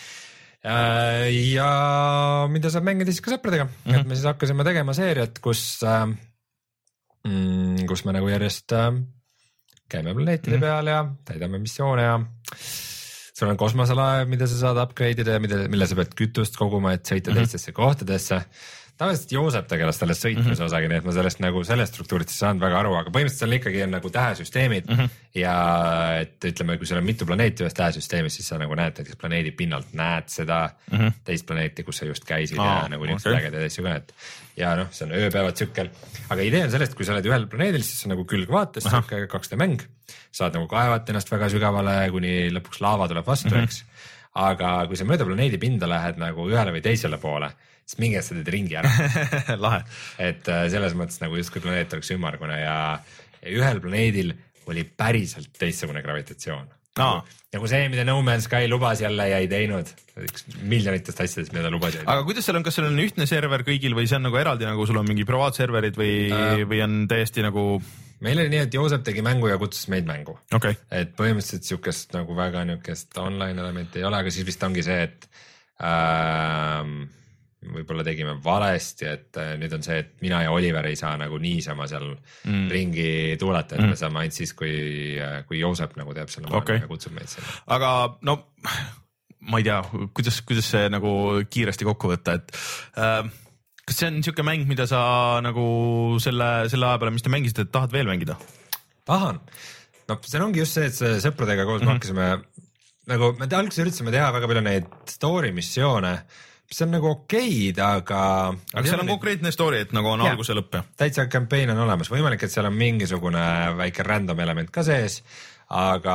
Ja mida saab mängida siis ka sõpradega, mm-hmm. et me siis hakkasime tegema seeriat, kus, äh, kus me nagu järjest äh, käime planeetide mm-hmm. peal ja täidame missioone ja sul on kosmoselaev, mida sa saad upgrade ida ja mida, mille sa pead kütust koguma, et sõita mm-hmm. teistesse kohtadesse. Tavaliselt Joosep tegeles sellest sõitmise mm-hmm. osagi, nii et ma sellest nagu sellest struktuurist ei saanud väga aru, aga põhimõtteliselt seal ikkagi on nagu tähesüsteemid mm-hmm. ja et ütleme, kui sul on mitu planeeti ühes tähesüsteemis, siis sa nagu näed näiteks planeedi pinnalt, näed seda mm-hmm. teist planeeti, kus sa just käisid Aa, ja nagu niisugused okay. ägedad asju ka, et ja noh, see on ööpäevatsükkel, aga idee on sellest, kui sa oled ühel planeedil, siis on nagu külgvaates kaks D mäng, saad nagu kaevata ennast väga sügavale, kuni lõpuks laava tuleb vastu, mm-hmm. eks, aga kui sa mööda planeedi pinda lähed nagu ühele või teisele poole, siis mingi hetk sa teed ringi ära. Lahe. Et selles mõttes nagu justkui planeet oleks ümmargune ja, ja ühel planeedil oli päriselt teistsugune gravitatsioon. Nagu, nagu see, mida No Man's Sky lubas jälle ja ei teinud. Üks miljonitest asjadest, mida ta lubas. Aga kuidas seal on, kas seal on ühtne server kõigil või see on nagu eraldi, nagu sul on mingi privaatserverid või, äh, või on täiesti nagu... Meil oli nii, et Joosep tegi mängu ja kutsus meid mängu. Okay. Et põhimõtteliselt siukest nagu väga niukest online elementi ei ole, aga siis vist ongi see, et... Ähm, võib-olla tegime valesti, et nüüd on see, et mina ja Oliver ei saa nagu niisama seal mm. ringi tuulata, et mm. me saame ainult siis, kui, kui Joosep nagu teeb selle okay. ja kutsub meid selle. Aga no ma ei tea, kuidas, kuidas see nagu kiiresti kokku võtta, et äh, kas see on niisugune mäng, mida sa nagu selle, selle aja peale, mis te mängisite, et tahad veel mängida? Tahan. No see ongi just see, et see sõpradega koos mm-hmm. hakkasime nagu, me alguses üritasime teha väga palju neid story missioone, see on nagu okeid, aga... Aga seal on konkreetne story, et nagu on jah, alguse lõpp. Täitsa campaign on olemas, võimalik, et seal on mingisugune väike random element ka sees, aga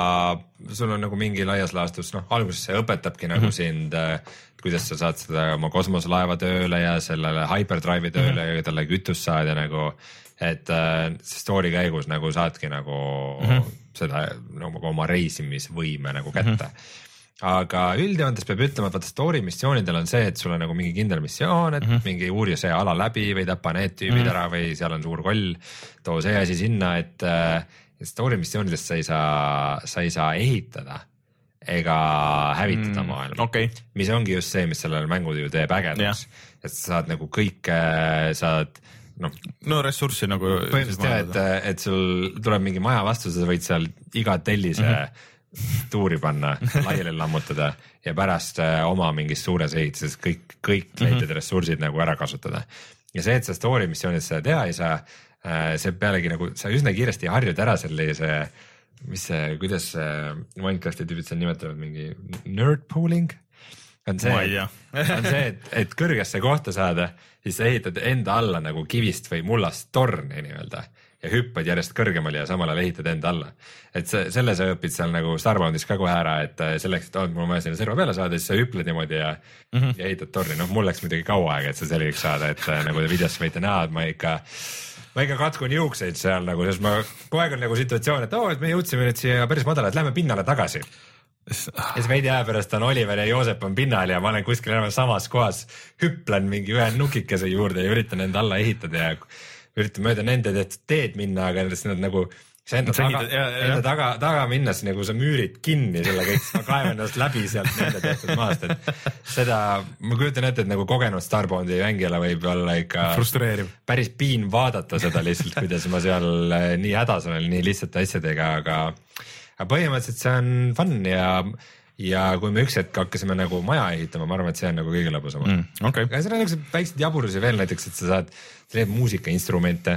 sul on nagu mingi laias laastus, noh, alguses see õpetabki nagu mm-hmm. sind, kuidas sa saad seda oma kosmoselaeva tööle ja sellele hyperdrive'i tööle mm-hmm. ja talle kütust saad ja nagu, et see story käigus nagu saadki nagu mm-hmm. seda nagu oma reisimisvõime nagu kätte mm-hmm. aga üldjoontes peab ütlema, et vaata story missioonidel on see, et sul on nagu mingi kindel missioon, et mm-hmm. mingi uuri see ala läbi või tapa need tüübid mm-hmm. ära või seal on suur koll, too see asi sinna, et story missioonidest sa ei saa, sa ei saa ehitada ega hävitada mm, maailma okay. mis ongi just see, mis sellele mängud ju teeb ägedaks, et sa saad nagu kõike, saad noh, no ressurssi nagu põhimõtteliselt jah, et, et sul tuleb mingi maja vastu, sa võid seal iga tellise mm-hmm. tuuri panna, laiali lammutada ja pärast äh, oma mingis suures ehituses kõik, kõik leitud mm-hmm. ressursid nagu ära kasutada. Ja see, et sa story missioonid seda teha ei saa, äh, see pealegi nagu sa üsna kiiresti harjud ära sellise, mis see, kuidas see Minecrafti tüübid seal nimetavad, mingi nerd pooling on see, on see, et, et kõrgesse kohta saada, siis sa ehitad enda alla nagu kivist või mullast torni nii-öelda ja hüppad järjest kõrgemale ja samal ajal ehitad enda alla. Et see, selle sa õpid seal nagu Starboundis ka kohe ära, et selleks, et on, mul on vaja sinna serva peale saada, siis sa hüpled niimoodi ja, mm-hmm. ja ehitad torni. Noh, mul läks muidugi kaua aega, et sa selgeks saada, et nagu te videos võite näha, et ma ikka, ma ikka katkun juukseid seal nagu, sest ma kogu aeg on nagu situatsioon, et oo, et me jõudsime nüüd siia päris madala, et lähme pinnale tagasi. Ja siis veidi aja pärast on Oliver ja Joosep on pinnal ja ma olen kuskil enam samas kohas, hüplan mingi ühe nukikese juurde ja üritan enda alla ehitada ja üritan mööda nende teed minna, aga nendest nad nagu sa enda taga, ja, ja. enda taga, taga minnes nagu sa müürid kinni selle kõik, ma kaevan ennast läbi sealt nende tehtud maast, et seda, ma kujutan ette, et nagu kogenud Starboundi mängijale võib olla ikka frustreeriv. Päris piin vaadata seda lihtsalt, kuidas ma seal nii hädas olen, nii lihtsate asjadega, aga, aga põhimõtteliselt see on fun ja ja kui me üks hetk hakkasime nagu maja ehitama, ma arvan, et see on nagu kõige lõbusam mm,. Okay. aga seal on niisugused väiksed jaburusi veel näiteks, et sa saad, sa teed muusikainstrumente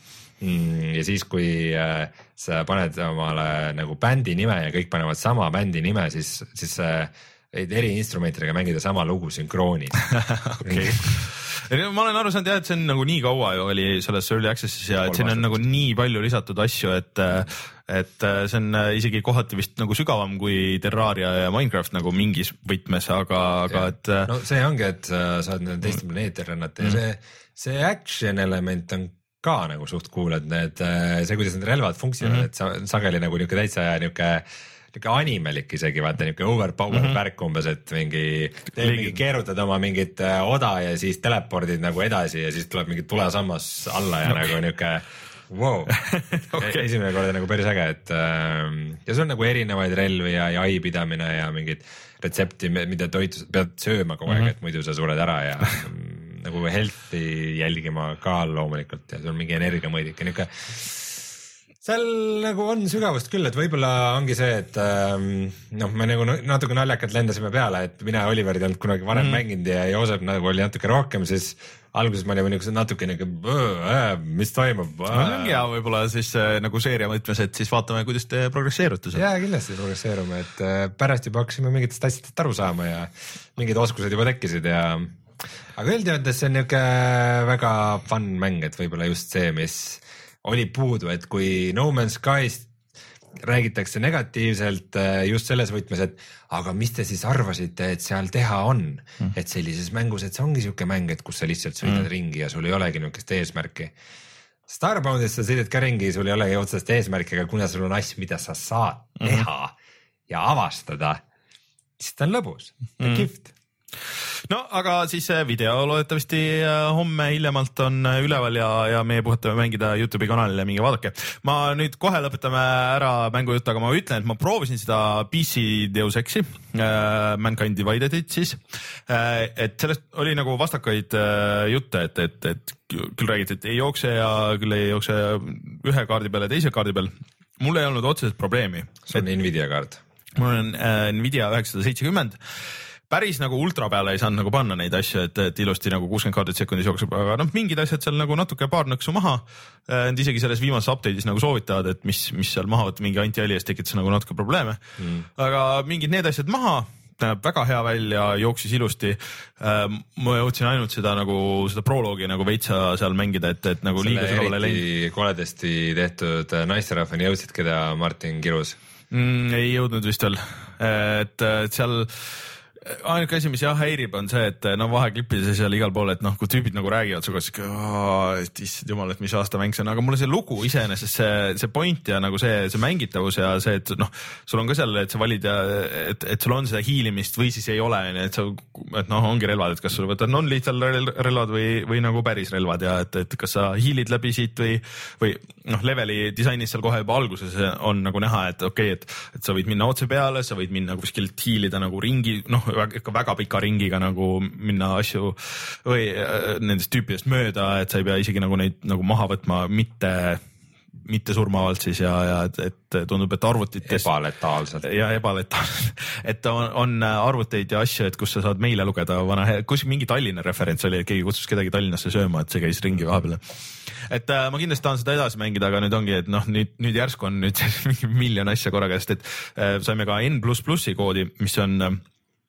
mm, ja siis, kui äh, sa paned omale nagu bändi nime ja kõik panevad sama bändi nime, siis, siis äh, eri instrumentidega mängida sama lugu sünkroonis. Okay. ma olen aru saanud jah, et see on nagu nii kaua ju oli selles Early Access'is ja et siin on nagu nii palju lisatud asju, et et see on isegi kohati vist nagu sügavam kui Terraria ja Minecraft nagu mingis võtmes, aga, aga et no see ongi, et saad need teiste planeetide rännata ja see, see action element on ka nagu suht cool, et need, see, kuidas need relvad funktsioneerivad, mm-hmm. et sageli nagu niuke täitsa niuke niuke animelik isegi, vaata niuke overpower mm-hmm. värk umbes, et mingi, mingi keerutad oma mingit oda ja siis telepordid nagu edasi ja siis tuleb mingi tulesammas alla ja okay. nagu niuke wow. okay. esimene kord on nagu päris äge, et ja see on nagu erinevaid relvi ja jai pidamine ja mingid retsepti, mida toitu pead sööma kogu aeg mm-hmm., et muidu sa sured ära ja nagu health'i jälgima ka loomulikult ja sul on mingi energiamõõdik ja niuke seal nagu on sügavust küll, et võib-olla ongi see, et ähm, noh, me nagu natuke naljakalt lendasime peale, et mina ja Oliver ei olnud kunagi varem mm. mänginud ja Joosep nagu oli natuke rohkem, siis alguses me olime natuke nagu, äh, mis toimub. No, ongi hea võib-olla siis äh, nagu seeria mõtmes, et siis vaatame, kuidas te progresseerute. Jaa, kindlasti progresseerume, et äh, pärast juba hakkasime mingitest asjadest aru saama ja mingid oskused juba tekkisid ja aga üldjoontes see on niuke väga fun mäng, et võib-olla just see, mis oli puudu, et kui No Man's Skyst räägitakse negatiivselt just selles võtmes, et aga mis te siis arvasite, et seal teha on, mm. et sellises mängus, et see ongi siuke mäng, et kus sa lihtsalt sõidad mm. ringi ja sul ei olegi niukest eesmärki. Starboundis sa sõidad ka ringi, sul ei olegi otsest eesmärki, aga kuna sul on asj, mida sa saad mm. teha ja avastada, siis ta on lõbus ja mm. kihvt. No aga siis video loodetavasti homme hiljemalt on üleval ja, ja meie puhatame mängida YouTube'i kanalile, minge vaadake. Ma nüüd kohe lõpetame ära mängujutt, aga ma ütlen, et ma proovisin seda P C Deus Exi, äh, Mankind Divided'it siis, äh, et sellest oli nagu vastakaid äh, jutte, et, et, et küll räägiti, et ei jookse ja küll ei jookse ühe kaardi peale teise kaardi peal. Mul ei olnud otseselt probleemi. See on et, Nvidia kaart. Mul on äh, Nvidia üheksasada seitsekümmend. Päris nagu ultra peale ei saanud nagu panna neid asju, et, et ilusti nagu kuuskümmend kaardit sekundis jookseb, aga noh, mingid asjad seal nagu natuke paar nõksu maha. Nad isegi selles viimases update'is nagu soovitavad, et mis, mis seal maha võtta, mingi anti-alias tekitas nagu natuke probleeme. Mm. Aga mingid need asjad maha näeb väga hea välja, jooksis ilusti. Ma jõudsin ainult seda nagu seda proloogi nagu veitsa seal mängida, et, et nagu liiga sügavale läinud. Eriti koledasti tehtud naisterahvani jõudsid, keda Martin kirus? Mm, ei jõudnud vist veel, et, et seal ainuke asi, mis jah häirib, on see, et no vaheklippides seal igal pool, et noh, kui tüübid nagu räägivad suga, et issand jumal, et mis aasta mäng see on, aga mulle see lugu iseenesest see, see point ja nagu see, see mängitavus ja see, et noh, sul on ka seal, et sa valid ja et, et sul on seda hiilimist või siis ei ole, et sa, et noh, ongi relvad, et kas sul võtad non-lethal relvad või, või nagu päris relvad ja et, et kas sa hiilid läbi siit või, või noh, leveli disainis seal kohe juba alguses on nagu näha, et okei okay,, et, et sa võid minna otse peale, sa võid minna kuskilt hiilida nagu ringi, noh, ikka väga pika ringiga nagu minna asju või nendest tüüpidest mööda, et sa ei pea isegi nagu neid nagu maha võtma mitte, mitte surmavalt siis ja, ja et, et tundub, et arvutites ebaletaalselt ja ebaletaalselt, et on, on arvuteid ja asju, et kus sa saad meile lugeda vana, kus mingi Tallinna referents oli, et keegi kutsus kedagi Tallinnasse sööma, et see käis ringi vahepeal. Et äh, ma kindlasti tahan seda edasi mängida, aga nüüd ongi, et noh, nüüd, nüüd järsku on nüüd mingi miljon asja korraga, sest et äh, saime ka N plus plussi koodi, mis on äh,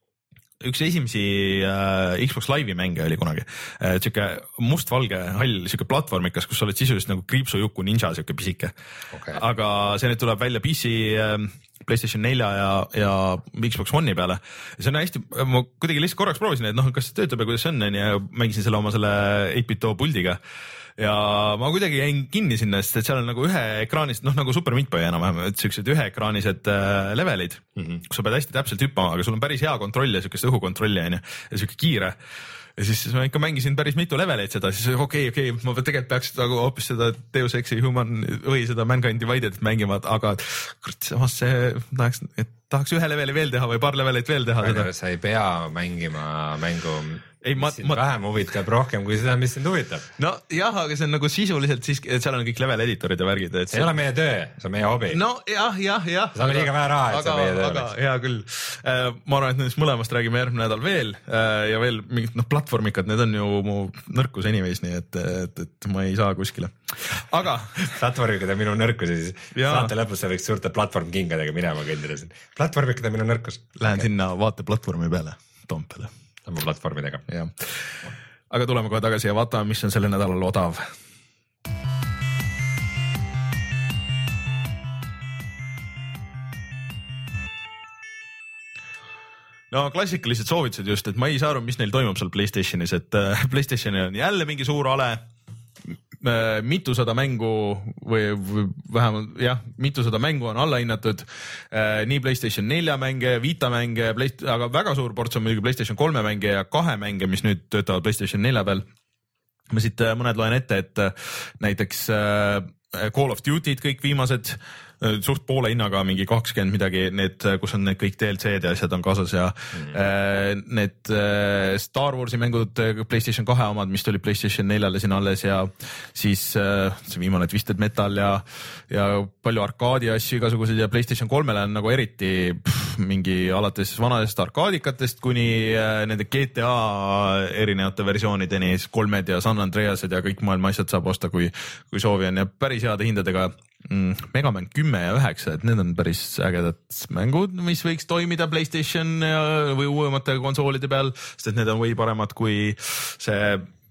üks esimesi äh, Xbox Live'i mänge oli kunagi äh,. Siuke mustvalge hall, siuke platvormikas, kus sa oled sisuliselt nagu kriipsujuku ninja, siuke pisike okay.. aga see nüüd tuleb välja P C äh,, PlayStation nelja ja, ja Xbox One'i peale. See on hästi, ma kuidagi lihtsalt korraks proovisin, et noh, kas see töötab ja kuidas see on, ja mängisin selle oma selle eight-bit puldiga. Ja ma kuidagi jäin kinni sinna, sest et seal on nagu ühe ekraanist, noh nagu Super Meat Boy enam-vähem, et siuksed ühe ekraanised äh, levelid, mm -hmm. kus sa pead hästi täpselt hüppama, aga sul on päris hea kontroll ja siukest õhukontrolli on ju, ja siuke kiire. Ja siis ma ikka mängisin päris mitu leveleid seda, siis okei, okei, ma tegelikult peaks nagu hoopis seda Deus Exi Human või seda Mankind Divided mängima, aga kurat, samas see tahaks, et tahaks ühe leveli veel teha või paar levelit veel teha. Aga sa ei pea mängima mängu, ei, ma, mis sind ma... vähem huvitab rohkem kui seda, mis sind huvitab. No jah, aga see on nagu sisuliselt siis, et seal on kõik level editorid ja värgid. Et see ei ole meie töö, see on meie hobi. No jah, jah, jah. Saame liiga vähe raha, et aga, see meie töö oleks. Hea küll. Ma arvan, et nendest mõlemast räägime järgmine nädal veel ja veel mingid noh, platvormikad, need on ju mu nõrkus anyways, nii et, et, et ma ei saa kuskile. Aga platvormikad on minu nõrkus ja siis ja. Saate lõpus sa võiks suurte platvormkingadega minema kõndida. Platvormikad on minu nõrkus. Lähen okay. sinna vaate platvormi peale, Toompeale. Oma platvormidega. Jah. Aga tuleme kohe tagasi ja vaatame, mis on selle nädalal odav. No klassikalised soovitused just, et ma ei saa aru, mis neil toimub seal PlayStationis, et PlayStationil on jälle mingi suur ale, mitusada mängu või, või vähemalt jah, mitusada mängu on allahinnatud, nii PlayStation nelja mänge, Vita mänge, aga väga suur ports on muidugi PlayStation kolme mänge ja kahe mänge, mis nüüd töötavad PlayStation nelja peal. Ma siit mõned loen ette, et näiteks Call of Duty'd kõik viimased, suht poole hinnaga mingi kakskümmend midagi, need, kus on need kõik D L C-d ja asjad on kaasas ja mm. need Star Warsi mängud, PlayStation kahe omad, mis tuli PlayStation neljale siin alles ja siis see viimane Twisted Metal ja, ja palju arkaadi asju igasugused ja PlayStation kolmele on nagu eriti pff, mingi alates vanadest arkaadikatest kuni nende G T A erinevate versioonideni, kolmed ja San Andreased ja kõik maailma asjad saab osta, kui, kui soovi on ja päris heade hindadega. Mm, Megaman kümme ja üheksa, et need on päris ägedad mängud, mis võiks toimida PlayStation või uuemate konsoolide peal, sest et need on või paremad kui see,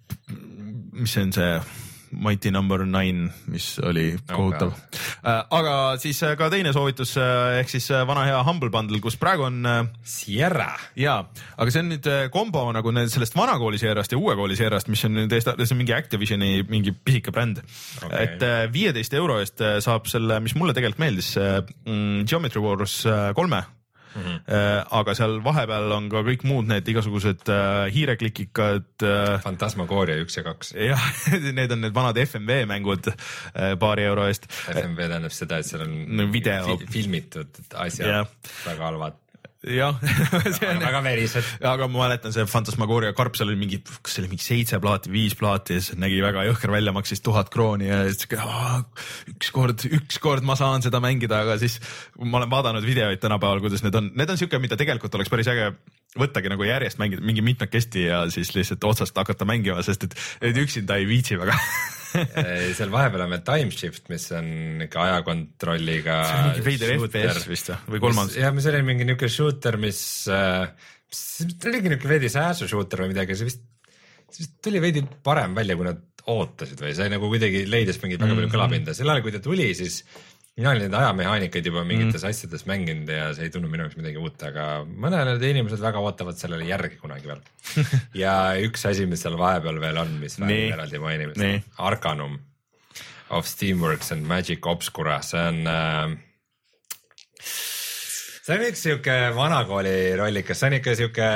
mis see on see Mighty number nine, mis oli kohutav okay.. Aga siis ka teine soovitus ehk siis vana hea Humble Bundle, kus praegu on Sierra. Jaa, aga see on nüüd kombo nagu sellest vanakooli Sierrast ja uue kooli Sierrast, mis on nüüd see on mingi Activisioni mingi pisike bränd okay.. Et viieteist euro eest saab selle, mis mulle tegelikult meeldis, Geometry Wars kolme. Mm-hmm. Aga seal vahepeal on ka kõik muud need igasugused uh, hiireklikikad uh, Fantasmagoria üks ja kaks. Jah, need on need vanad F M V mängud uh, paari euro eest. F M V tähendab seda, et seal on video. Fi filmitud asjad yeah. Väga halvad. Jah, see on väga verised. Aga ma mäletan see Fantasmagoria karp, seal oli mingi, kas see oli mingi seitse plaati, viis plaati ja see nägi väga jõhker välja, maksis tuhat krooni ja siis üks kord, üks kord ma saan seda mängida, aga siis ma olen vaadanud videoid tänapäeval, kuidas need on, need on siuke, mida tegelikult oleks päris äge võttagi nagu järjest mängida, mingi mitmekesti ja siis lihtsalt otsast hakata mängima, sest et üksinda ei viitsi väga. seal vahepeal on veel Time Shift, mis on ikka ajakontrolliga. see on mingi veider F P S vist või kolmandas. Ja mis oli mingi niuke shooter, mis, mis oligi niuke veidi sääsu shooter või midagi, see vist, see vist tuli veidi parem välja, kui nad ootasid või see nagu kuidagi leidis mingit väga palju kõlapinda. Sel ajal, kui ta tuli, siis mina olin need ajamehaanikaid juba mingites mm. asjades mänginud ja see ei tunnu minu jaoks midagi uut, aga mõned inimesed väga ootavad sellele järgi kunagi veel. Ja üks asi, mis seal vahepeal veel on, mis väärib eraldi mainimist, Arcanum of Steamworks and Magic Obscura, see on äh, see on üks siuke vanakooli rollikas, see on ikka siuke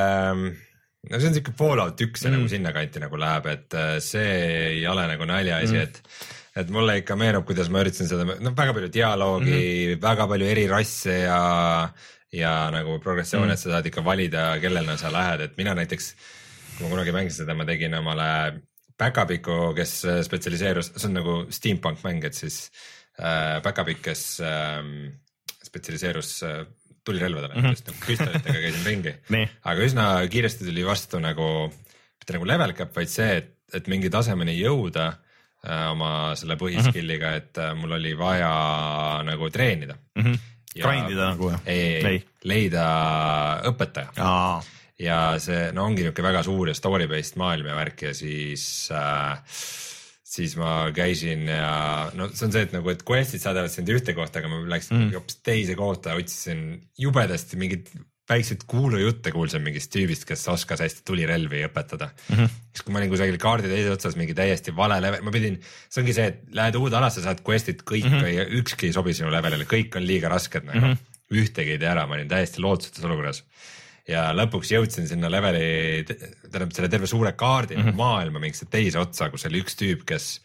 no see on siuke Fallout üks mm. nagu sinna kanti nagu läheb, et see ei ole nagu naljaasi, mm. et et mulle ikka meenub, kuidas ma üritasin seda, no väga palju dialoogi mm, -hmm. väga palju eri rasse ja, ja nagu progressioone, mm. et sa saad ikka valida, kellena sa lähed, et mina näiteks, kui ma kunagi mängisin seda, ma tegin omale Backup'iku, kes spetsialiseerus, see on nagu steampunk mäng, et siis äh, Backup'ik, kes äh, spetsialiseerus äh, tulirelvadele mm, -hmm. nagu püstolitega käisin ringi, aga üsna kiiresti tuli vastu nagu, mitte nagu level cap, vaid see, et, et mingi tasemeni jõuda oma selle põhiskilliga, et mul oli vaja nagu treenida mm. -hmm. Grindida nagu või? Ei, ei, leida õpetaja. Aa. Ja see no ongi niuke väga suur ja story-based maailm ja värk ja siis äh, siis ma käisin ja no see on see, et nagu, et quest'id saadavad sind ühte kohta, aga ma läksin mm. hoopis teise kohta, otsisin jubedasti mingit väikseid kuulujutte kuulsin mingist tüübist, kes oskas hästi tulirelvi õpetada mm. -hmm. siis kui ma olin kusagil kaardi teise otsas mingi täiesti vale level, ma pidin, see ongi see, et lähed uude alasse, saad quest'id kõik mm -hmm. ja ükski ei sobi sinu levelile, kõik on liiga rasked nagu mm, -hmm. ühtegi ei tee ära, ma olin täiesti lootusetus olukorras. Ja lõpuks jõudsin sinna leveli, tähendab selle terve suure kaardi mm -hmm. maailma mingisse teise otsa, kus oli üks tüüp, kes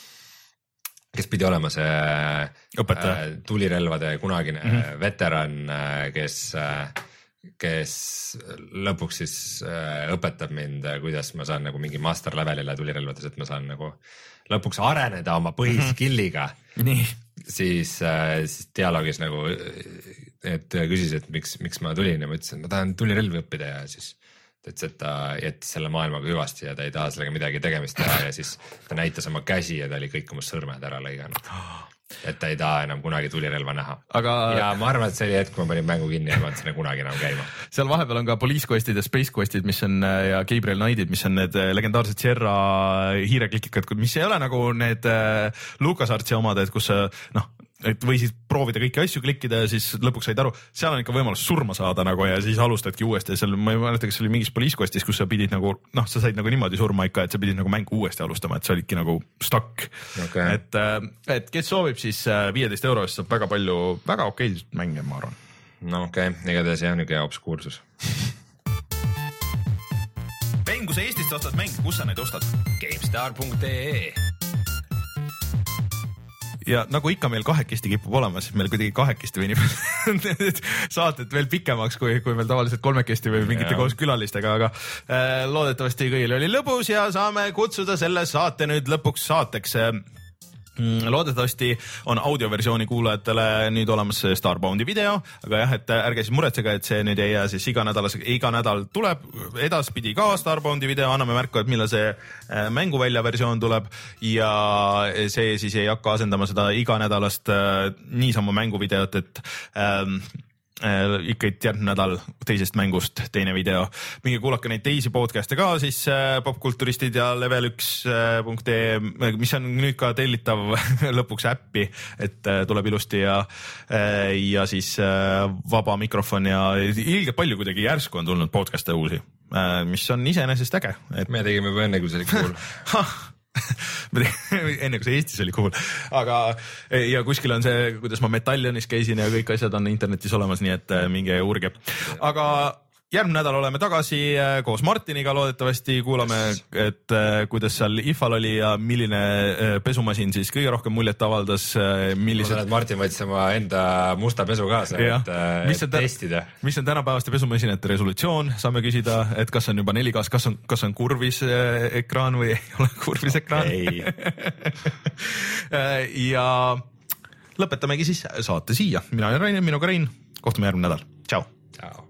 kes pidi olema see äh, tulirelvade kunagine mm -hmm. veteran, kes äh, kes lõpuks siis äh, õpetab mind, kuidas ma saan nagu mingi master levelile tulirelvades, et ma saan nagu lõpuks areneda oma põhiskilliga mm. -hmm. siis, äh, siis dialoogis nagu, et küsis, et miks, miks ma tulin ja ma ütlesin, et ma tahan tulirelvi õppida ja siis ta ütles, et ta jättis selle maailmaga hüvasti ja ta ei taha sellega midagi tegemist teha ja siis ta näitas oma käsi ja ta oli kõik oma sõrmed ära lõiganud. Et ta ei taha enam kunagi tulirelva näha. Aga... Ja ma arvan, et see oli hetk, kui ma panin mängu kinni ja ma ütlesin kunagi enam käima. Seal vahepeal on ka Police Questid ja Space Questid, mis on ja Gabriel Knightid, mis on need legendaarsed Sierra hiireklikikad, mis ei ole nagu need LucasArtsi omad, et kus noh, et võisid proovida kõiki asju klikkida ja siis lõpuks said aru, seal on ikka võimalus surma saada nagu ja siis alustadki uuesti ja seal ma ei mäleta, kas see oli mingis Police Questis, kus sa pidid nagu noh, sa said nagu niimoodi surma ikka, et sa pidid nagu mängu uuesti alustama, et sa olidki nagu stuck okay.. et, et kes soovib, siis viieteist euro eest saab väga palju väga okeisid mänge, ma arvan. No okei okay., igatahes jah, niisugune obskuursus. Mäng, kui sa Eestist ostad mänge, kus sa neid ostad? GameStar punkt ee ja nagu ikka meil kahekesti kipub olema, siis meil kuidagi kahekesti venib saated veel pikemaks, kui, kui meil tavaliselt kolmekesti või mingite koos külalistega, aga äh, loodetavasti kõigil oli lõbus ja saame kutsuda selle saate nüüd lõpuks saateks. Loodetavasti on audioversiooni kuulajatele nüüd olemas Starboundi video, aga jah, et ärge siis muretsege, et see nüüd ei jää siis iga nädal, iga nädal tuleb edaspidi ka Starboundi video, anname märku, et millal see mänguvälja versioon tuleb ja see siis ei hakka asendama seda iganädalast niisama mänguvideot, et ähm, Äh, ikka järgmine nädal teisest mängust teine video. Minge kuulake neid teisi podcast'e ka siis äh, Popkulturistid ja level üks punkt ee, mis on nüüd ka tellitav lõpuks äppi, et äh, tuleb ilusti ja äh, ja siis äh, vaba mikrofon ja ilgelt palju kuidagi järsku on tulnud podcast'e uusi, äh, mis on iseenesest äge. Et... me tegime juba enne, kui see oli cool. enne kui see Eestis oli cool, aga ja kuskil on see, kuidas ma Metallionis käisin ja kõik asjad on internetis olemas, nii et minge uurge. Aga järgmine nädal oleme tagasi koos Martiniga, loodetavasti kuulame, et kuidas seal I F A-l oli ja milline pesumasin siis kõige rohkem muljet avaldas. Millised... ma tean, et Martin võttis oma enda musta pesu kaasa, ja. et, et tä... testida. Mis on tänapäevaste pesumasinate resolutsioon, saame küsida, et kas on juba neli K, kas on, kas on kurvis ekraan või ei ole kurvis ekraan. Okay. ja lõpetamegi siis saate siia. Mina olen Rain, minuga Rein. Kohtume järgmine nädal. Tšau. Tšau.